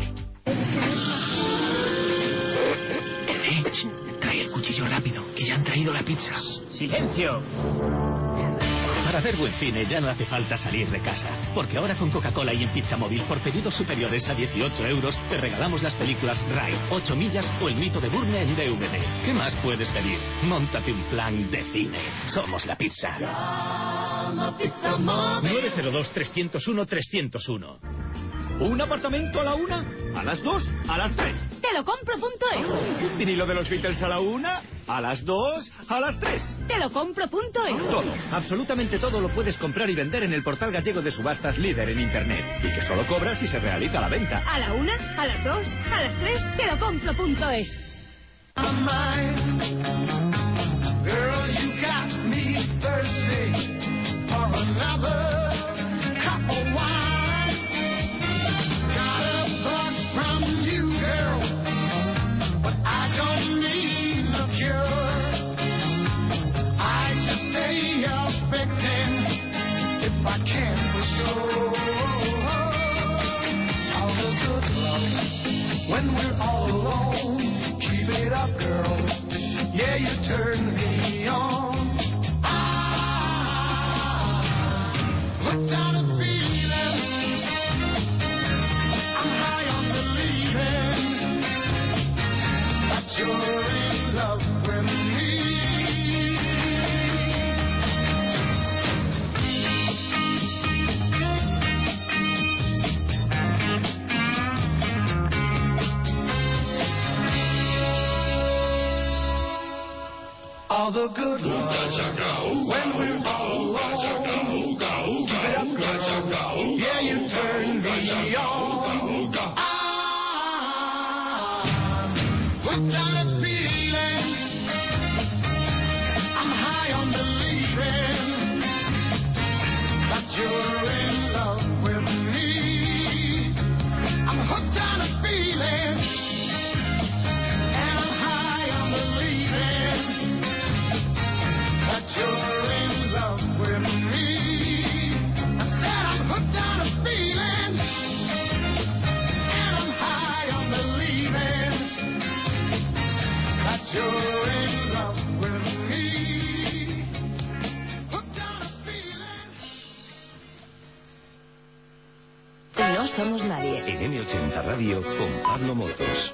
Trae el cuchillo rápido, que ya han traído la pizza. ¡Silencio! Para ver buen cine ya no hace falta salir de casa, porque ahora con Coca-Cola y en Pizza Móvil por pedidos superiores a dieciocho euros te regalamos las películas Ride, ocho millas o El mito de Burne en D V D. ¿Qué más puedes pedir? Móntate un plan de cine. Somos la pizza. nueve cero dos, tres cero uno, tres cero uno. ¿Un apartamento a la una? ¿A las dos? ¿A las tres? Te lo compro punto es. ¿Un vinilo de los Beatles a la una? ¿A las dos? ¿A las tres? Te lo compro punto es. Todo, absolutamente todo lo puedes comprar y vender en el portal gallego de subastas líder en Internet. Y que solo cobras si se realiza la venta. A la una, a las dos, a las tres, te lo compro punto es. Girl, you got me when we're all alone. Keep it up, girl. Yeah, you turn me on. Ah, hooked on a feeling. I'm high on believing that you're in love with me. All the good love when we're all alone. Keep it up, girl. Yeah, you turn me on. I'm hooked on a feeling. I'm high on believing that you're in love with me. I'm hooked on a feeling, and I'm high on believing that you're in love with me. I said I'm hooked on a feeling, and I'm high on believing that you're in love with me. Hooked on a feeling. No somos nadie. En eme ochenta Radio con Pablo Motos.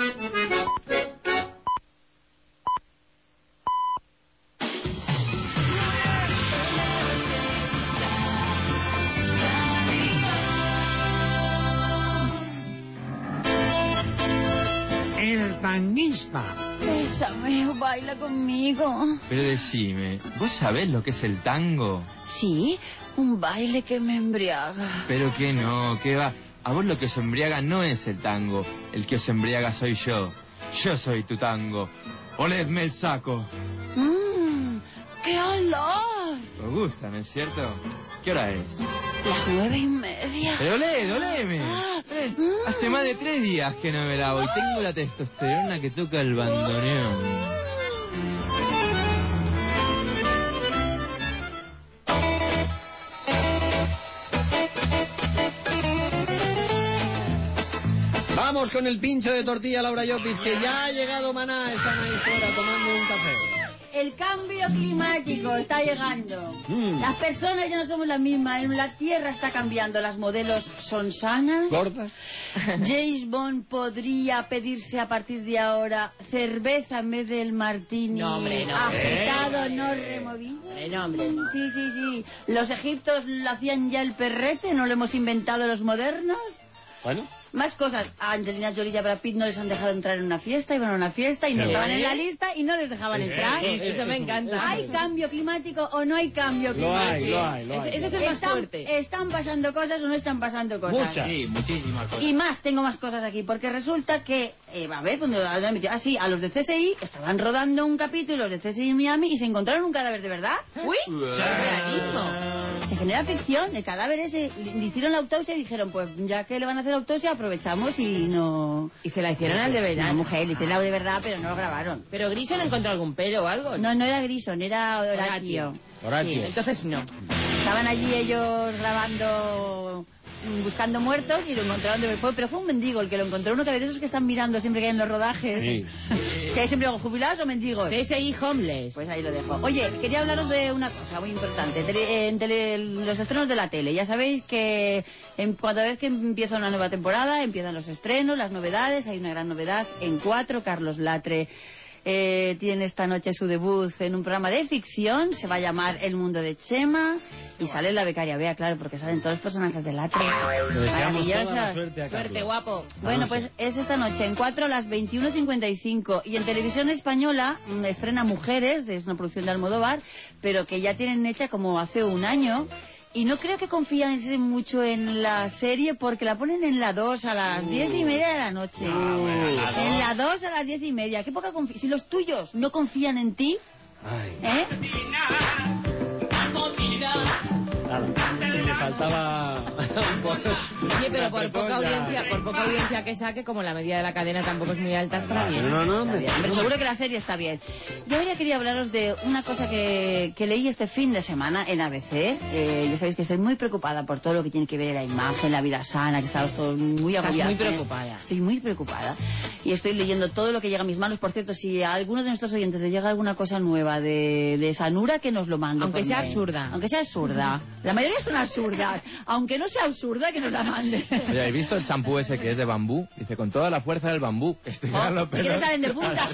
El tanguista. Bésame, baila conmigo. Pero decime, ¿vos sabés lo que es el tango? Sí, un baile que me embriaga. Pero que no, que va. A vos lo que os embriaga no es el tango. El que os embriaga soy yo. Yo soy tu tango. Oledme el saco. Mmm, ¡qué olor! ¿Os gusta, no es cierto? ¿Qué hora es? Las nueve y media. Pero olé, oleme. Ah, Eh, mm. Hace más de tres días que no me lavo y tengo la testosterona que toca el bandoneón. Vamos con el pincho de tortilla Laura Llopis, que ya ha llegado Maná, están ahí fuera tomando un café. El cambio climático está llegando. Mm. Las personas ya no somos las mismas. La Tierra está cambiando. Las modelos son sanas. ¿Gordas? James Bond podría pedirse a partir de ahora cerveza en vez del martini. No, hombre, no. Agitado, Eh, no eh, removido. hombre, no, hombre, no. Sí, sí, sí. Los egipcios lo hacían ya el perrete, no lo hemos inventado los modernos. Bueno. Más cosas. A Angelina Jolie y a Brad Pitt no les han dejado entrar en una fiesta, iban a una fiesta y no ¿Eh? estaban en la lista y no les dejaban ¿Eh? entrar. ¿Eh? Eso me encanta. ¿Hay cambio climático o no hay cambio Lo hay, climático? lo hay, lo hay. Ese, ese es el más ¿Están, fuerte. ¿Están pasando cosas o no están pasando cosas? Muchas. Sí, muchísimas cosas. Y más, tengo más cosas aquí, porque resulta que, eh, a ver, cuando ah, sí, a los de C S I estaban rodando un capítulo, los de C S I en Miami, y se encontraron un cadáver de verdad. Uy, realismo. Se genera ficción, el cadáver ese, le hicieron la autopsia y dijeron, pues ya que le van a hacer autopsia, aprovechamos y no... Y se la hicieron al de verdad. La mujer, le hicieron la de verdad, pero no lo grabaron. Pero Grison encontró algún pelo o algo. No, no era Grison, era Horatio. Horatio. Sí, entonces no. Estaban allí ellos grabando, mm, buscando muertos y lo encontraron de fue, pero fue un mendigo el que lo encontró, uno que de esos que están mirando siempre que hay en los rodajes. Sí. Que hay siempre jubilados o mendigos. C S I Homeless. Pues ahí lo dejo. Oye, quería hablaros de una cosa muy importante. Tele- en tele- los estrenos de la tele. Ya sabéis que en, cada vez que empieza una nueva temporada, empiezan los estrenos, las novedades. Hay una gran novedad en cuatro. Carlos Latre eh, tiene esta noche su debut en un programa de ficción. Se va a llamar El Mundo de Chema. Y sale la becaria Bea, claro, porque salen todos los personajes de Latre. Le deseamos toda la Maravillosos. suerte a Carlos. Suerte, guapo. Bueno, pues es esta noche en cuatro a las veintiuno cincuenta y cinco. Y en televisión española mm, estrena Mujeres, es una producción de Almodóvar, pero que ya tienen hecha como hace un año. Y no creo que confíen mucho en la serie porque la ponen en la dos a las diez y media de la noche. En la dos a las diez y media. Qué poca confianza. Si los tuyos no confían en ti, ¿eh? Nada, si le faltaba un poco. Y Oye, pero por poca audiencia, por poca audiencia que saque, como la media de la cadena tampoco es muy alta, está bien. No, no, Está bien. Pero seguro que la serie está bien. Yo ahora quería hablaros de una cosa que, que leí este fin de semana en A B C. Eh, ya sabéis que estoy muy preocupada por todo lo que tiene que ver la imagen, la vida sana, que estamos todos muy Estás agobiados. muy preocupada. Estoy muy preocupada. Y estoy leyendo todo lo que llega a mis manos. Por cierto, si a alguno de nuestros oyentes le llega alguna cosa nueva de, de Sanura, que nos lo mande. Aunque por sea mail. absurda. Aunque sea absurda. La mayoría son absurdas. Aunque no sea absurda, que nos la mande. Oye, ¿habéis visto el champú ese que es de bambú? Dice, con toda la fuerza del bambú. Este Oh, los ¿y que le pelos salen de punta?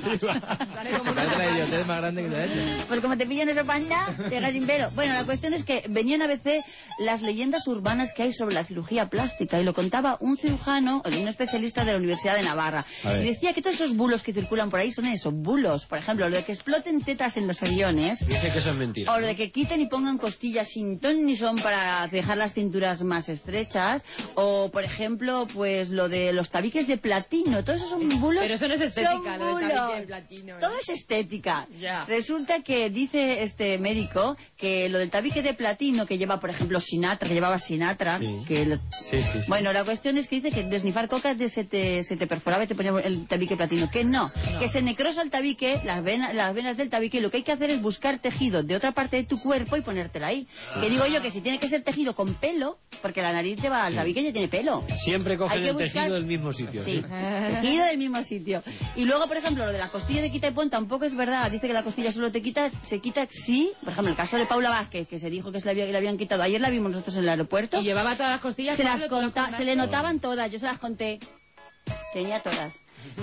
Me parece la idiotez más grande que te ha hecho. Pues como te pillan eso panda, te dejas sin pelo. Bueno, la cuestión es que venía en A B C las leyendas urbanas que hay sobre la cirugía plástica y lo contaba un cirujano, un especialista de la Universidad de Navarra. Y decía que todos esos bulos que circulan por ahí son esos bulos. Por ejemplo, lo de que exploten tetas en los aviones. Dice que eso es mentira. O lo de que quiten y pongan costillas sin ton ni son para dejar las cinturas más estrechas. O, por ejemplo, pues lo de los tabiques de platino. Todos esos son bulos. Pero eso no es estética, son lo del tabique bulos. de platino, ¿no? Todo es estética. Ya. Resulta que dice este médico que lo del tabique de platino que lleva, por ejemplo, Sinatra, que llevaba Sinatra, Sí. que lo- Sí, sí, sí. bueno, la cuestión es que dice que desnifar coca de se te, se te perforaba y te ponía el tabique platino. Que no, No. que se necrosa el tabique, las venas, las venas del tabique, y lo que hay que hacer es buscar tejido de otra parte de tu cuerpo y ponértela ahí. Que digo yo que si tiene que ser tejido con pelo, porque la nariz lleva, el Sí. tabique ya tiene pelo. Siempre Hay cogen que el buscar- tejido del mismo sitio. Sí, tejido del mismo sitio. Y luego, por ejemplo, lo de la costilla de quita y pon tampoco es verdad. Dice que la costilla solo te quita, se quita sí. Por ejemplo, el caso de Paula Vázquez, que se dijo que se la había, que le habían quitado. Ayer la vimos nosotros en el aeropuerto. Y llevaba todas las costillas. Se las Pablo, ¿tú las conta- se le contaste? notaban todas, yo se las conté. Tenía todas.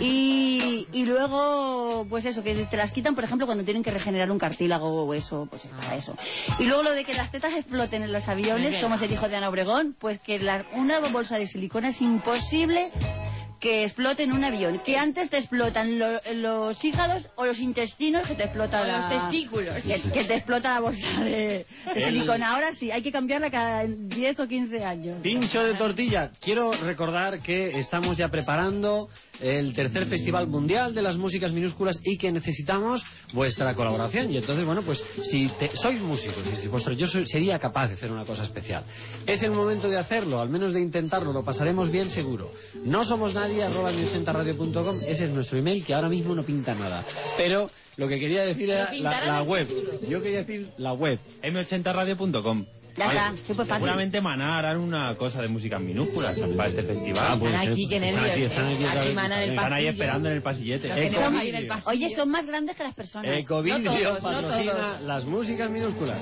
Y, y luego, pues eso, que te las quitan, por ejemplo, cuando tienen que regenerar un cartílago o eso, pues para eso. Y luego lo de que las tetas exploten en los aviones, como se dijo de Ana Obregón, pues que la- una bolsa de silicona es imposible que explote en un avión. Que antes te explotan lo- los hígados o los intestinos, que te explota O la... los testículos. Que, que te explota la bolsa de, de El- silicona. Ahora sí, hay que cambiarla cada diez o quince años. Pincho de tortilla. Quiero recordar que estamos ya preparando el tercer Festival Mundial de las Músicas Minúsculas y que necesitamos vuestra colaboración. Y entonces, bueno, pues si te- sois músicos y si vuestro yo soy- sería capaz de hacer una cosa especial. Es el momento de hacerlo, al menos de intentarlo, lo pasaremos bien seguro. No somos nadie, arroba mi ochenta radio punto com, ese es nuestro email, que ahora mismo no pinta nada. Pero lo que quería decir era la, la web. Yo quería decir la web. eme ochenta radio punto com. Ya está, súper fácil. Seguramente Maná harán una cosa de músicas minúsculas para este festival. Ah, puede Están ser. aquí, qué Están nervios, aquí, están ¿eh? aquí otra Aquí vez. Maná en el Están ahí pasillo. esperando en el pasillete. Los tenemos Ecovid. ahí en el pasillo. Oye, son más grandes que las personas. Ecovidrio No todos, no patrocina todos. las músicas minúsculas.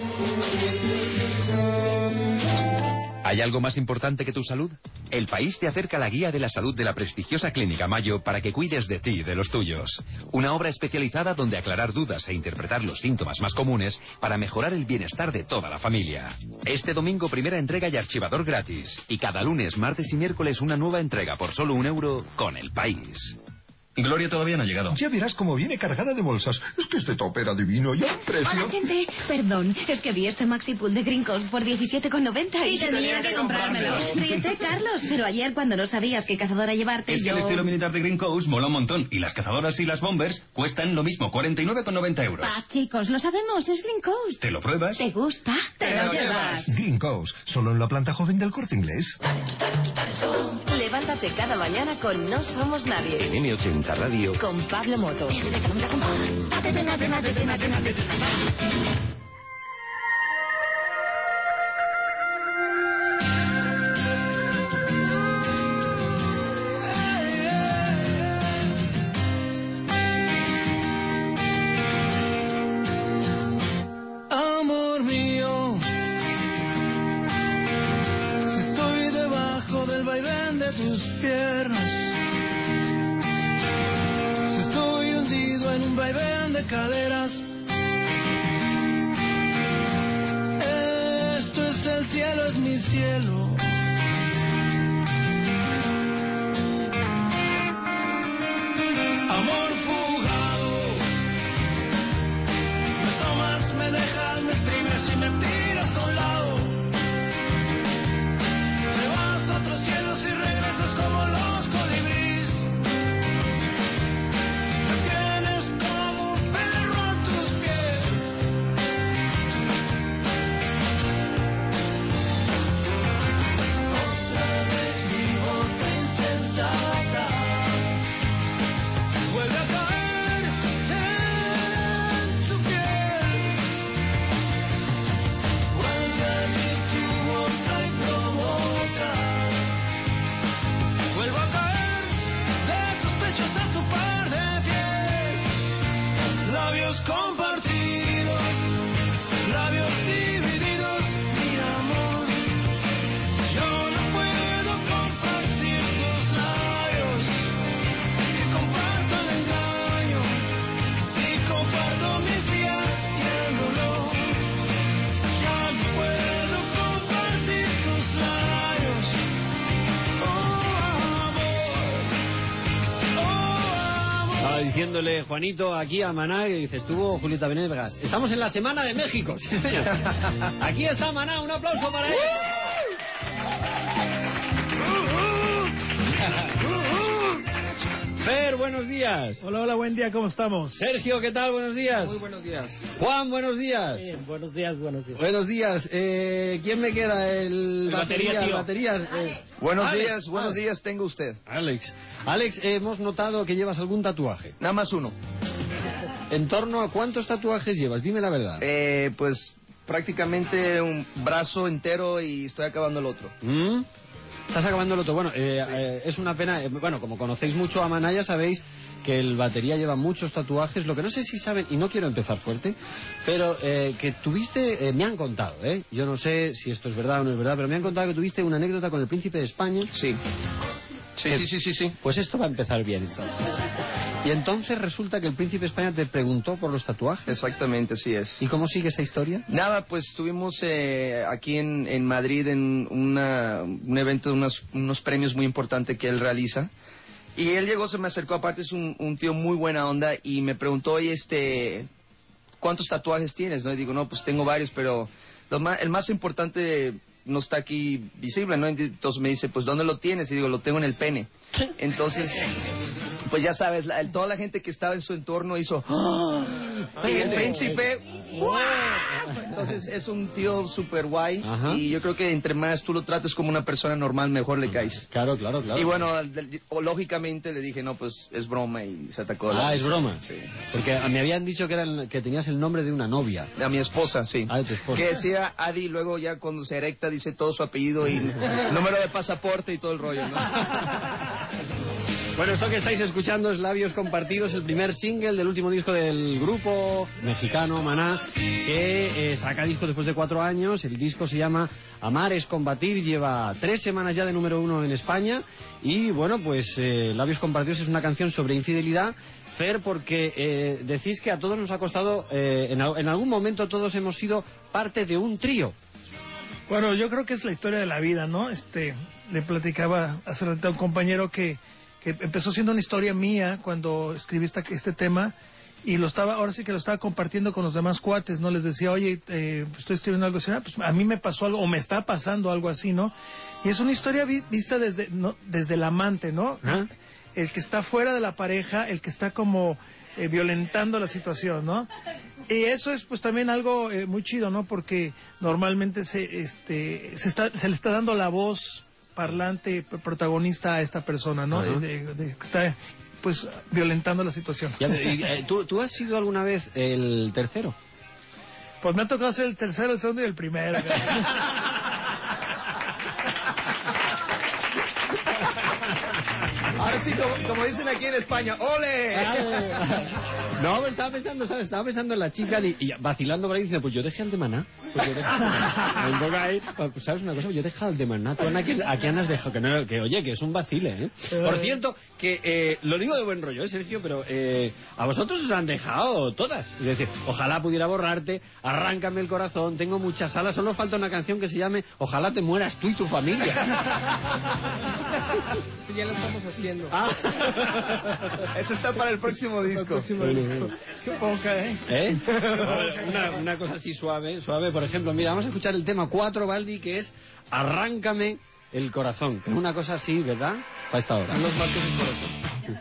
¿Hay algo más importante que tu salud? El País te acerca la guía de la salud de la prestigiosa Clínica Mayo para que cuides de ti y de los tuyos. Una obra especializada donde aclarar dudas e interpretar los síntomas más comunes para mejorar el bienestar de toda la familia. Este domingo primera entrega y archivador gratis. Y cada lunes, martes y miércoles una nueva entrega por solo un euro con El País. Gloria todavía no ha llegado. Ya verás cómo viene cargada de bolsas. Es que este top era divino y a un precio... Hola, gente. Perdón, es que vi este Maxi Pool de Green Coast por diecisiete con noventa y, Y tenía que comprármelo. Ríete, Carlos, pero ayer cuando no sabías qué cazadora llevarte, Es que yo... el estilo militar de Green Coast mola un montón. Y las cazadoras y las bombers cuestan lo mismo, cuarenta y nueve con noventa euros. Pa, chicos, lo sabemos, es Green Coast. ¿Te lo pruebas? ¿Te gusta? Te, lo llevas. Green Coast, solo en la planta joven del Corte Inglés. Levántate cada mañana con No Somos Nadie. En eme ochenta Radio. Con Pablo Moto. Amor mío, si estoy debajo del vaivén de tus piernas, si estoy hundido en un vaivén de caderas, esto es el cielo, es mi cielo. Amor fugado, me tomas, me dejas, me exprimes y me tiras a un lado. Te vas a otros cielos y regresas como los colibríes. Me tienes como un perro a tus pies. diciéndole Juanito aquí a Maná, que dice, estuvo Julieta Venegas. Estamos en la Semana de México, sí señor. Aquí está Maná, un aplauso para él. Fer, buenos días. Hola, hola, buen día, ¿cómo estamos? Sergio, ¿qué tal? Buenos días. Muy buenos días. Juan, buenos días. Bien, buenos días, buenos días. Buenos días. Eh, ¿Quién me queda? El, El batería, batería, tío. baterías. Eh, Buenos Alex, días, buenos Alex. días tengo usted. Alex. Alex, eh, hemos notado que llevas algún tatuaje. Nada más uno. ¿En torno a cuántos tatuajes llevas? Dime la verdad. Eh, pues prácticamente un brazo entero y estoy acabando el otro. ¿Mm? Estás acabando el otro. Bueno, eh, eh, es una pena. eh, bueno, como conocéis mucho a Manaya, sabéis que el batería lleva muchos tatuajes. Lo que no sé si saben, y no quiero empezar fuerte, pero eh, que tuviste, eh, me han contado, ¿eh? Yo no sé si esto es verdad o no es verdad, pero me han contado que tuviste una anécdota con el príncipe de España. Sí. Sí, Eh, sí, sí, sí, sí. Pues esto va a empezar bien, entonces. Y entonces resulta que el príncipe de España te preguntó por los tatuajes. Exactamente, así es. ¿Y cómo sigue esa historia? Nada, pues estuvimos eh, aquí en, en Madrid en una, un evento de unos, unos premios muy importantes que él realiza. Y él llegó, se me acercó, aparte es un, un tío muy buena onda, y me preguntó, oye, este, ¿cuántos tatuajes tienes? ¿No? Y digo, no, pues tengo varios, pero lo más, el más importante no está aquí visible, ¿no? Entonces me dice, pues ¿dónde lo tienes? Y digo, lo tengo en el pene. Entonces, pues ya sabes, la, toda la gente que estaba en su entorno hizo, ¡oh! Y el príncipe, ¡wow! Entonces es un tío súper guay. Ajá. Y yo creo que entre más tú lo trates como una persona normal, mejor le caes. Claro, claro, claro. Y bueno, de- o lógicamente le dije, no, pues es broma, y se atacó. Ah, la- es broma. Sí. Porque me habían dicho que, era el- que tenías el nombre de una novia. A mi esposa, sí. Ah, de tu esposa. Que decía Adi, luego ya cuando se erecta dice todo su apellido y número de pasaporte y todo el rollo, ¿no? Bueno, esto que estáis escuchando es Labios Compartidos, el primer single del último disco del grupo mexicano Maná, que eh, saca disco después de cuatro años. El disco se llama Amar es Combatir, lleva tres semanas ya de número uno en España. Y bueno, pues eh, Labios Compartidos es una canción sobre infidelidad. Fer, porque eh, decís que a todos nos ha costado, eh, en, al- en algún momento todos hemos sido parte de un trío. Bueno, yo creo que es la historia de la vida, ¿no? Este, le platicaba hace rato a un compañero que, que empezó siendo una historia mía cuando escribí esta- este tema, y lo estaba, ahora sí que lo estaba compartiendo con los demás cuates, ¿no? Les decía, oye, eh, estoy escribiendo algo así, ah, pues a mí me pasó algo, o me está pasando algo así, ¿no? Y es una historia vi- vista desde, ¿no? desde el amante, ¿no? ¿Ah? El que está fuera de la pareja, el que está como eh, violentando la situación, ¿no? Y eso es pues también algo eh, muy chido, ¿no? Porque normalmente se, este, se, está, se le está dando la voz parlante, pr- protagonista a esta persona, ¿no? Ajá. De- de- de- que está pues violentando la situación. Ya, pero, y, eh, ¿tú, ¿Tú has sido alguna vez el tercero? Pues me ha tocado ser el tercero, el segundo y el primero. Ahora sí, como, como dicen aquí en España, ¡ole! No, me estaba pensando, ¿sabes? Estaba pensando en la chica y, y vacilando por ahí diciendo, pues yo dejé al de Maná. Pues yo dejé al de Maná. Un poco ahí, pues, ¿sabes una cosa? Yo he dejado al de Maná. ¿Tú, Ana, ¿a quién has dejado? Que, no, que oye, que es un vacile, ¿eh? Por cierto, que eh, lo digo de buen rollo, ¿eh, Sergio? Pero eh, a vosotros os han dejado todas. Es decir, ojalá pudiera borrarte, arráncame el corazón, tengo muchas alas, solo falta una canción que se llame Ojalá te mueras tú y tu familia. Ya lo estamos haciendo. Ah. Eso está para el próximo disco. próximo disco. Qué poca, ¿eh? ¿Eh? Una, una cosa así suave, suave. Por ejemplo, mira, vamos a escuchar el tema cuatro, Baldi, que es Arráncame el corazón. Que es una cosa así, ¿verdad? Para esta hora. Los marcos del corazón.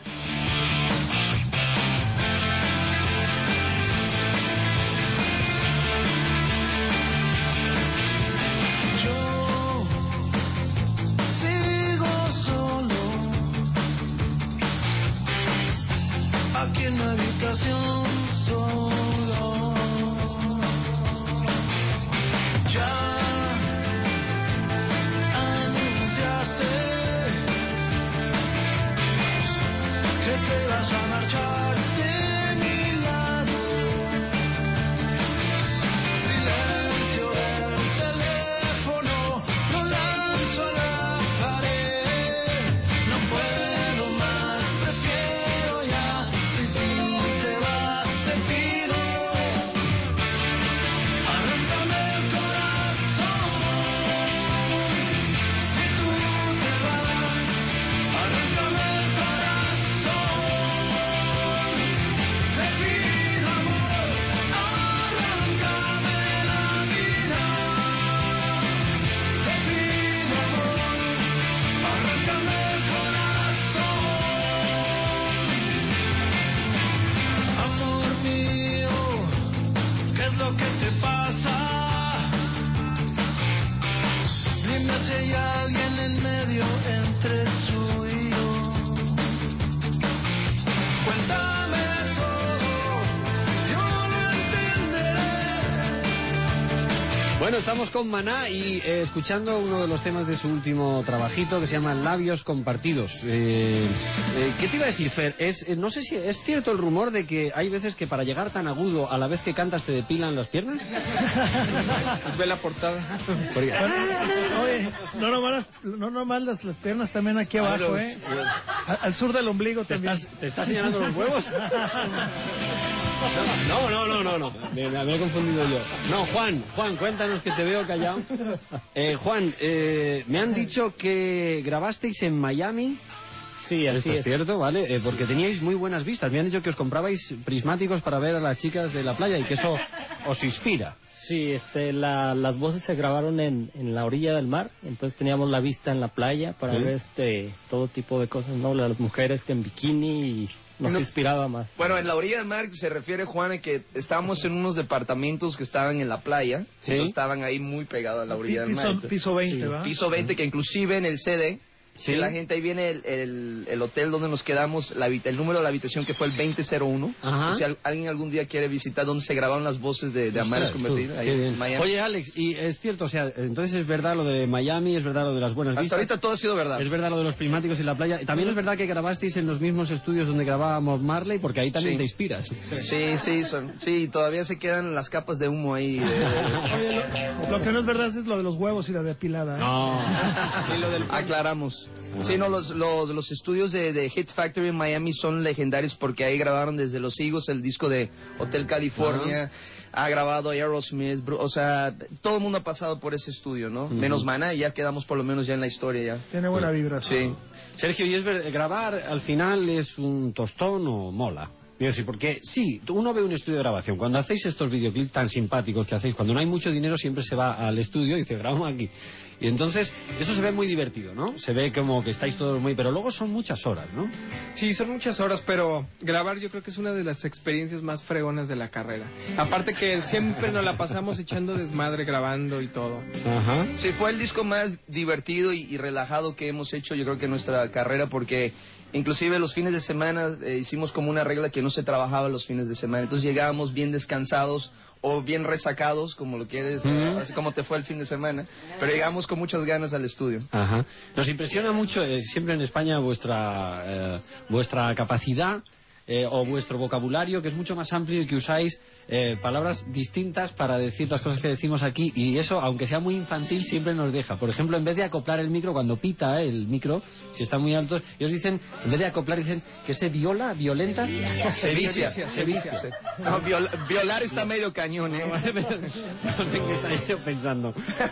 Sigo solo aquí en la habitación solo. Ya anunciaste Bueno, estamos con Maná y eh, escuchando uno de los temas de su último trabajito que se llama Labios Compartidos. Eh, eh, ¿Qué te iba a decir, Fer? Es, eh, no sé si es cierto el rumor de que hay veces que para llegar tan agudo a la vez que cantas te depilan las piernas. Ve la portada. Oye, no nomás, no nomás las, las piernas, también aquí abajo, los, ¿eh? Al, al sur del ombligo ¿Te también. Estás, ¿Te estás señalando los huevos? No, no, no, no, no. Me, me he confundido yo. No, Juan, Juan, cuéntanos que te veo callado. Eh, Juan, eh, me han dicho que grabasteis en Miami. Sí, así Esto es es. cierto, ¿vale? Eh, porque teníais muy buenas vistas. Me han dicho que os comprabais prismáticos para ver a las chicas de la playa y que eso os inspira. Sí, este, la, las voces se grabaron en, en la orilla del mar, entonces teníamos la vista en la playa para ¿Sí? ver este todo tipo de cosas, ¿no? Las mujeres que en bikini y nos No. inspiraba más. Bueno, en la orilla del mar se refiere, Juan, a que estábamos en unos departamentos que estaban en la playa. ¿Sí? Entonces estaban ahí muy pegados a la orilla del mar. Piso, piso veinte, Sí, ¿va? piso veinte, que inclusive en el C D, ¿Sí? si la gente ahí viene el, el, el hotel donde nos quedamos, la, habita- el número de la habitación que fue el veinte cero uno. Ajá. Si al- alguien algún día quiere visitar donde se grabaron las voces de, de Amares Ostras, Convertidas, tú, ahí qué en bien. Miami. Oye, Alex, y es cierto, o sea, entonces es verdad lo de Miami, es verdad lo de las buenas Hasta vistas. ahorita todo ha sido verdad. Es verdad lo de los prismáticos y la playa. También es verdad que grabasteis en los mismos estudios donde grabábamos Marley, porque ahí también Sí. te inspiras. Sí, sí, son, sí, todavía se quedan las capas de humo ahí. de- de- Oye, lo, lo que no es verdad es lo de los huevos y la depilada, ¿eh? No. Y lo del... Aclaramos. Sí, no, los, los, los estudios de, de Hit Factory en Miami son legendarios porque ahí grabaron desde Los Higos el disco de Hotel California, ha grabado Aerosmith, Bru- o sea, todo el mundo ha pasado por ese estudio, ¿no? Ujú. Menos Maná, y ya quedamos por lo menos ya en la historia ya. Tiene buena vibra. Sí. Sergio, ¿y es verdad, grabar al final es un tostón o mola? Quiero decir, porque sí, uno ve un estudio de grabación. Cuando hacéis estos videoclips tan simpáticos que hacéis, cuando no hay mucho dinero siempre se va al estudio y dice, grabamos aquí. Y entonces, eso se ve muy divertido, ¿no? Se ve como que estáis todos muy... Pero luego son muchas horas, ¿no? Sí, son muchas horas, pero grabar yo creo que es una de las experiencias más fregonas de la carrera. Aparte que siempre nos la pasamos echando desmadre grabando y todo. Ajá. Sí, fue el disco más divertido y, y relajado que hemos hecho, yo creo que en nuestra carrera, porque inclusive los fines de semana eh, hicimos como una regla que no se trabajaba los fines de semana. Entonces llegábamos bien descansados o bien resacados, como lo quieres, Ujú. eh, así como te fue el fin de semana. Pero llegamos con muchas ganas al estudio. Ajá. Nos impresiona mucho, eh, siempre en España, vuestra, eh, vuestra capacidad eh, o vuestro vocabulario, que es mucho más amplio y que usáis eh, palabras distintas para decir las cosas que decimos aquí, y eso, aunque sea muy infantil, siempre nos deja. Por ejemplo, en vez de acoplar el micro, cuando pita eh, el micro, si está muy alto, ellos dicen, en vez de acoplar, dicen que se viola, violenta. Se vicia. Se vicia. Sí. No, viol- violar está medio cañón, ¿eh? No sé en qué estáis yo pensando.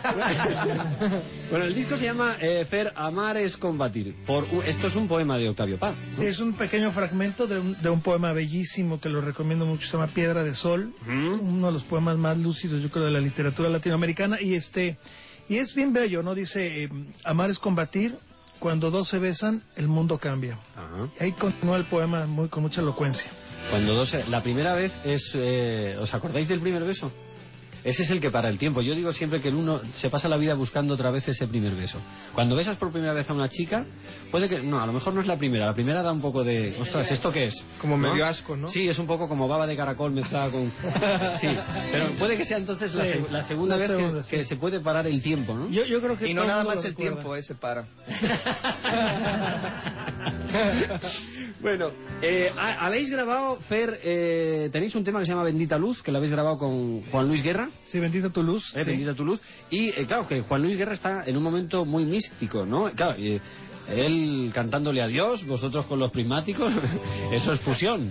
Bueno, el disco se llama eh, Fer, amar es combatir. Por un- esto es un poema de Octavio Paz, ¿no? Sí, es un pequeño fragmento de un, de un poema bellísimo que lo recomiendo mucho, se llama Piedra de Sol, uno de los poemas más lúcidos, yo creo, de la literatura latinoamericana, y este y es bien bello, ¿no? Dice, eh, amar es combatir, cuando dos se besan, el mundo cambia. Ajá. Y ahí continúa el poema muy, con mucha elocuencia. Cuando dos, la primera vez es, eh, ¿os acordáis del primer beso? Ese es el que para el tiempo. Yo digo siempre que el uno se pasa la vida buscando otra vez ese primer beso. Cuando besas por primera vez a una chica, puede que, no, a lo mejor no es la primera. La primera da un poco de, ostras, ¿esto qué es? Como ¿No? medio asco, ¿no? Sí, es un poco como baba de caracol mezclada con... Sí, pero puede que sea entonces la, Sí, seg- la segunda la vez segunda, que, sí. que se puede parar el tiempo, ¿no? Yo, yo creo que Y no todo nada mundo más lo el recuerda. tiempo, ese para. Bueno, eh, ha- habéis grabado, Fer, eh, tenéis un tema que se llama Bendita Luz, que lo habéis grabado con Juan Luis Guerra. Sí, bendita tu luz. Eh, sí. Bendita tu luz. Y eh, claro, que Juan Luis Guerra está en un momento muy místico, ¿no? Claro, eh, él cantándole a Dios, vosotros con los prismáticos, eso es fusión.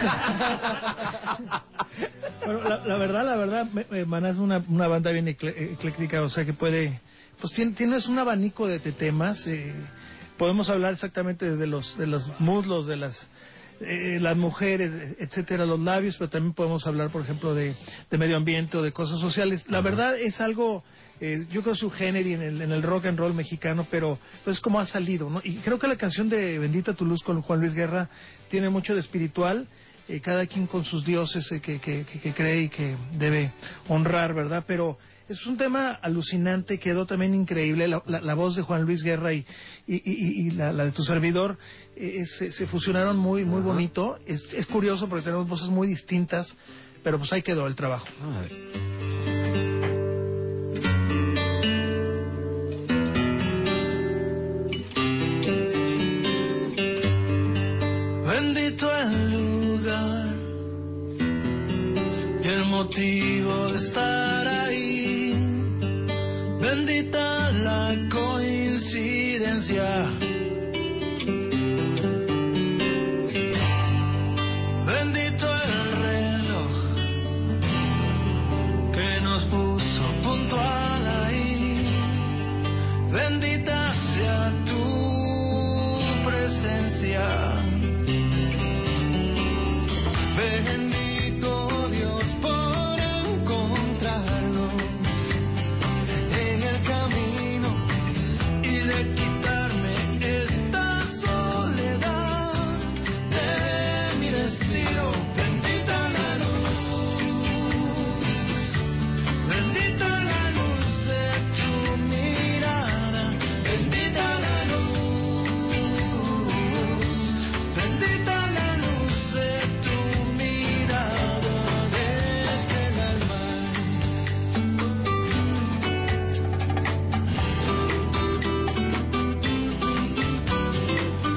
Bueno, la, la verdad, la verdad, me- me- Maná es una, una banda bien ecle- ecléctica, o sea que puede, pues tiene, tienes un abanico de, de temas, eh, podemos hablar exactamente de los, de los muslos, de las, eh, las mujeres, etcétera, los labios, pero también podemos hablar, por ejemplo, de, de medio ambiente o de cosas sociales. La verdad es algo, eh, yo creo su género en el, en el rock and roll mexicano, pero pues como ha salido, ¿no? Y creo que la canción de Bendita tu luz con Juan Luis Guerra tiene mucho de espiritual. Eh, cada quien con sus dioses eh, que, que, que, que cree y que debe honrar, ¿verdad? Pero es un tema alucinante, quedó también increíble, la, la, la voz de Juan Luis Guerra y, y, y, y la, la de tu servidor eh, se, se fusionaron muy muy bonito. Es, es curioso porque tenemos voces muy distintas, pero pues ahí quedó el trabajo. A ver.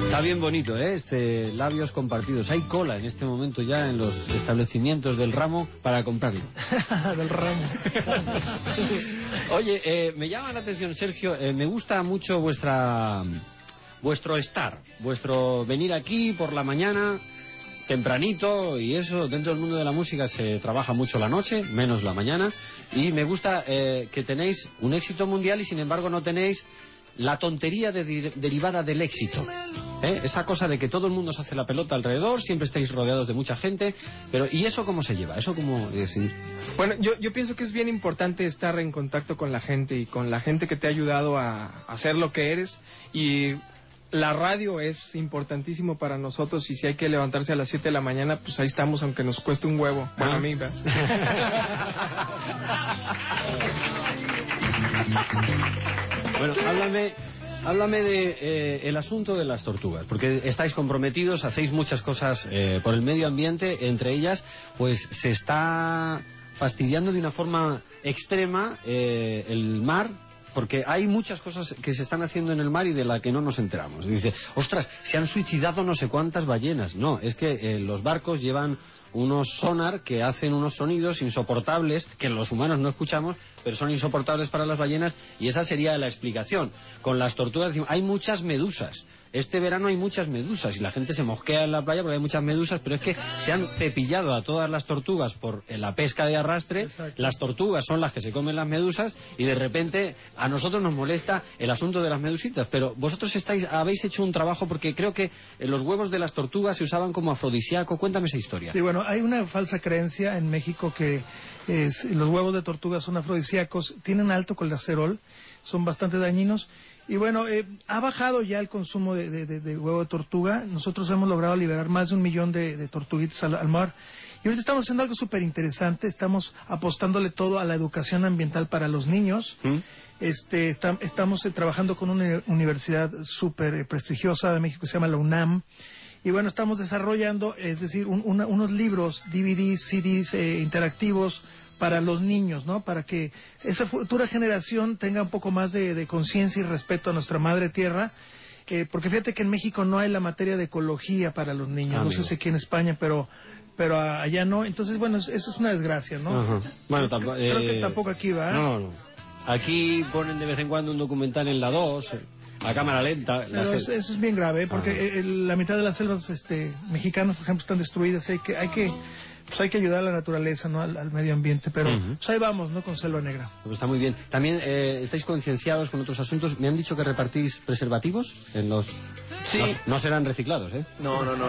Está bien bonito, ¿eh? Este labios compartidos. Hay cola en este momento ya en los establecimientos del ramo para comprarlo. Del ramo. Oye, eh, me llama la atención, Sergio, eh, me gusta mucho vuestra vuestro estar, vuestro venir aquí por la mañana, tempranito, y eso, dentro del mundo de la música se trabaja mucho la noche, menos la mañana, y me gusta eh, que tenéis un éxito mundial y sin embargo no tenéis la tontería de, de, derivada del éxito. ¿Eh? Esa cosa de que todo el mundo se hace la pelota alrededor, siempre estáis rodeados de mucha gente, pero ¿y eso cómo se lleva? ¿Eso cómo es? Bueno, yo, yo pienso que es bien importante estar en contacto con la gente y con la gente que te ha ayudado a, a ser lo que eres, y la radio es importantísimo para nosotros, y si hay que levantarse a las siete de la mañana, pues ahí estamos, aunque nos cueste un huevo. Bueno, a mí, ¿verdad? Bueno, háblame, háblame de eh, el asunto de las tortugas, porque estáis comprometidos, hacéis muchas cosas eh, por el medio ambiente, entre ellas, pues se está fastidiando de una forma extrema eh, el mar, porque hay muchas cosas que se están haciendo en el mar y de la que no nos enteramos. Dice, ostras, se han suicidado no sé cuántas ballenas. No, es que eh, los barcos llevan unos sonar que hacen unos sonidos insoportables que los humanos no escuchamos, pero son insoportables para las ballenas, y esa sería la explicación. Con las tortugas hay muchas medusas. Este verano hay muchas medusas y la gente se mosquea en la playa porque hay muchas medusas, pero es que se han cepillado a todas las tortugas por la pesca de arrastre. Exacto. Las tortugas son las que se comen las medusas y de repente a nosotros nos molesta el asunto de las medusitas, pero vosotros estáis, habéis hecho un trabajo, porque creo que los huevos de las tortugas se usaban como afrodisíaco. Cuéntame esa historia. Sí, bueno, hay una falsa creencia en México que es, los huevos de tortuga son afrodisíacos, tienen alto colesterol, son bastante dañinos. Y bueno, eh, ha bajado ya el consumo de, de, de, de huevo de tortuga. Nosotros hemos logrado liberar más de un millón de, de tortuguitas al, al mar. Y ahorita estamos haciendo algo súper interesante. Estamos apostándole todo a la educación ambiental para los niños. ¿Mm? Este, está, estamos eh, trabajando con una universidad súper eh, prestigiosa de México que se llama la UNAM. Y bueno, estamos desarrollando, es decir, un, una, unos libros, D V Ds, C Ds eh, interactivos para los niños, ¿no? Para que esa futura generación tenga un poco más de, de conciencia y respeto a nuestra madre tierra, eh, porque fíjate que en México no hay la materia de ecología para los niños, ah, no amigo. sé si aquí en España, pero pero allá no, entonces bueno, eso es una desgracia, ¿no? Ajá. Bueno, tampoco, eh, creo que tampoco aquí va. No, no, aquí ponen de vez en cuando un documental en la dos, a cámara lenta. Pero eso es bien grave, porque ah. el, la mitad de las selvas este, mexicanas, por ejemplo, están destruidas, hay que... Hay que pues hay que ayudar a la naturaleza, ¿no? Al, al medio ambiente, pero uh-huh. pues ahí vamos, ¿no? Con Selva Negra. Pues está muy bien. También eh, estáis concienciados con otros asuntos. Me han dicho que repartís preservativos en los... Sí. No, no serán reciclados, ¿eh? No, no, no.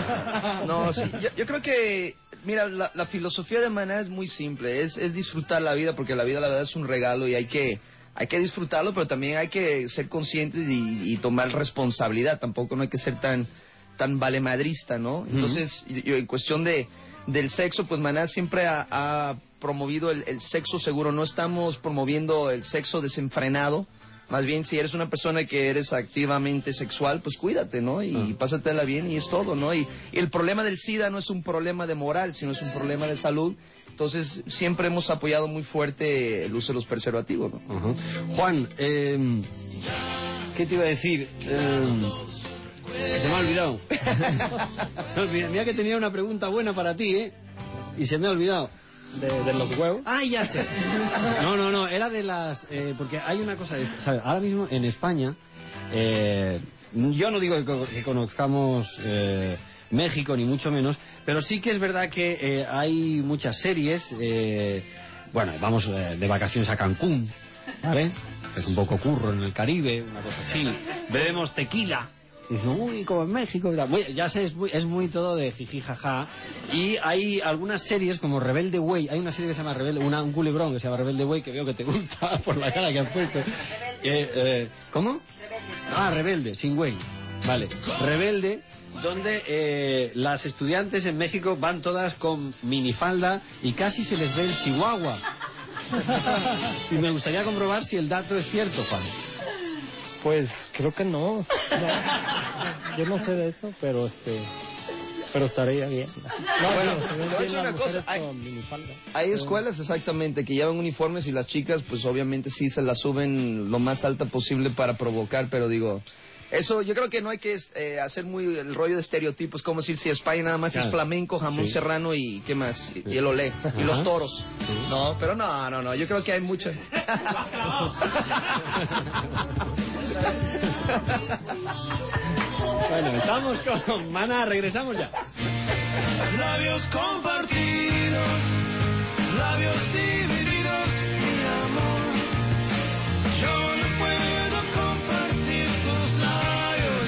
No, no sí. Yo, yo creo que, mira, la, la filosofía de Maná es muy simple. Es, es disfrutar la vida, porque la vida, la verdad, es un regalo y hay que... Hay que disfrutarlo, pero también hay que ser conscientes y, y tomar responsabilidad. Tampoco no hay que ser tan, tan valemadrista, ¿no? Entonces, uh-huh. yo, en cuestión de... del sexo, pues Maná siempre ha, ha promovido el, el sexo seguro. No estamos promoviendo el sexo desenfrenado. Más bien, si eres una persona que eres activamente sexual, pues cuídate, ¿no? Y uh-huh. pásatela bien y es todo, ¿no? Y, y el problema del SIDA no es un problema de moral, sino es un problema de salud. Entonces, siempre hemos apoyado muy fuerte el uso de los preservativos, ¿no? Uh-huh. Juan, eh, ¿qué te iba a decir? Eh, Se me ha olvidado. No, mira, mira que tenía una pregunta buena para ti, ¿eh? Y se me ha olvidado. ¿De, de los huevos? ¡Ah, ya sé! No, no, no, era de las... Eh, porque hay una cosa, ¿sabes? Ahora mismo en España, eh, yo no digo que, que conozcamos eh, México, ni mucho menos, pero sí que es verdad que eh, hay muchas series, eh, bueno, vamos eh, de vacaciones a Cancún, ¿vale? Es un poco curro en el Caribe, una cosa así. Bebemos tequila. Y dice, uy, como en México. Ya sé, es muy, es muy todo de jiji, jaja. Y hay algunas series como Rebelde Way. Hay una serie que se llama Rebelde, una, un culebrón que se llama Rebelde Way, que veo que te gusta por la cara que has puesto. Eh, eh, ¿Cómo? Ah, Rebelde, sin Way. Vale, Rebelde, donde eh, las estudiantes en México van todas con minifalda y casi se les ve el chihuahua. Y me gustaría comprobar si el dato es cierto, Juan. Pues creo que no. no. Yo no sé de eso, pero este pero estaría bien. No, bueno, pero es una cosa, hay, hay escuelas exactamente que llevan uniformes y las chicas pues obviamente sí se las suben lo más alta posible para provocar, pero digo, Eso, yo creo que no hay que eh, hacer muy el rollo de estereotipos, como decir si España nada más claro. es flamenco, jamón sí. serrano y qué más, y, y el olé, Ajá. y los toros. Sí. No, pero no, no, no, yo creo que hay mucho. Bueno, estamos con Maná, regresamos ya. Labios compartidos, labios divididos, mi amor. Yo no puedo compartir tus labios.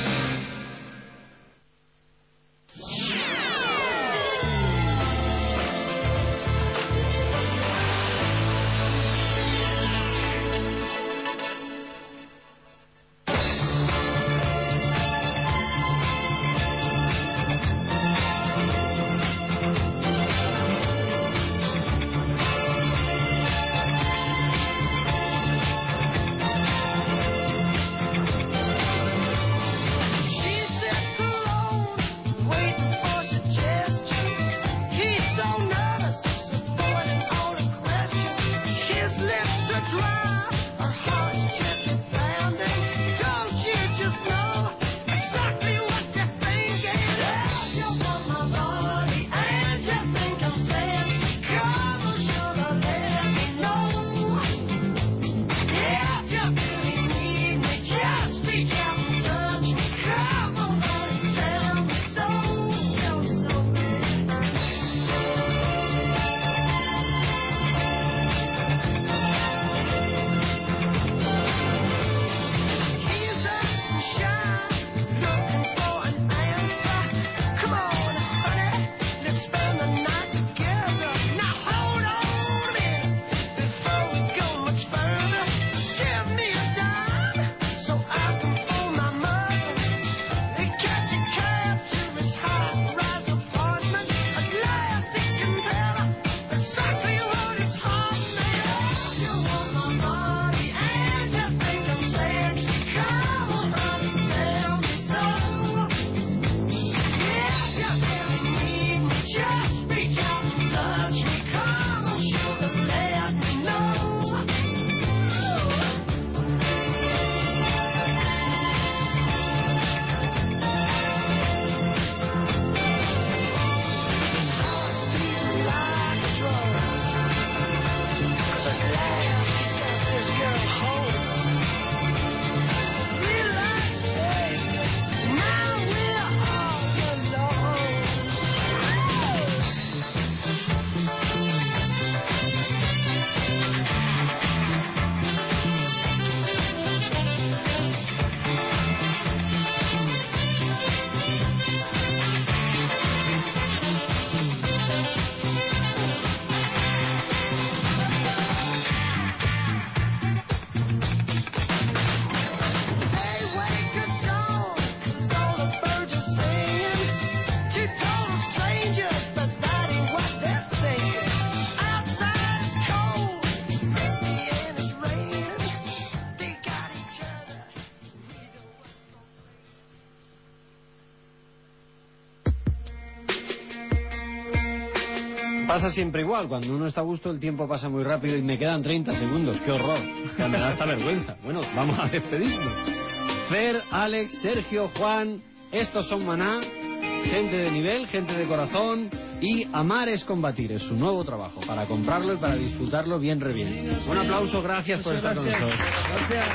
Pasa siempre igual, cuando uno está a gusto el tiempo pasa muy rápido y me quedan treinta segundos, qué horror, ya me da hasta vergüenza. Bueno, vamos a despedirnos. Fer, Alex, Sergio, Juan, estos son Maná, gente de nivel, gente de corazón, y Amar es combatir, es su nuevo trabajo, para comprarlo y para disfrutarlo bien re bien. Un aplauso, gracias por estar con nosotros. Gracias.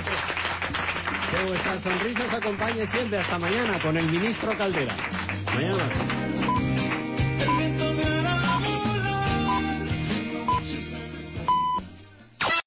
Que vuestra sonrisa os acompañe siempre, hasta mañana con el ministro Caldera. Hasta mañana.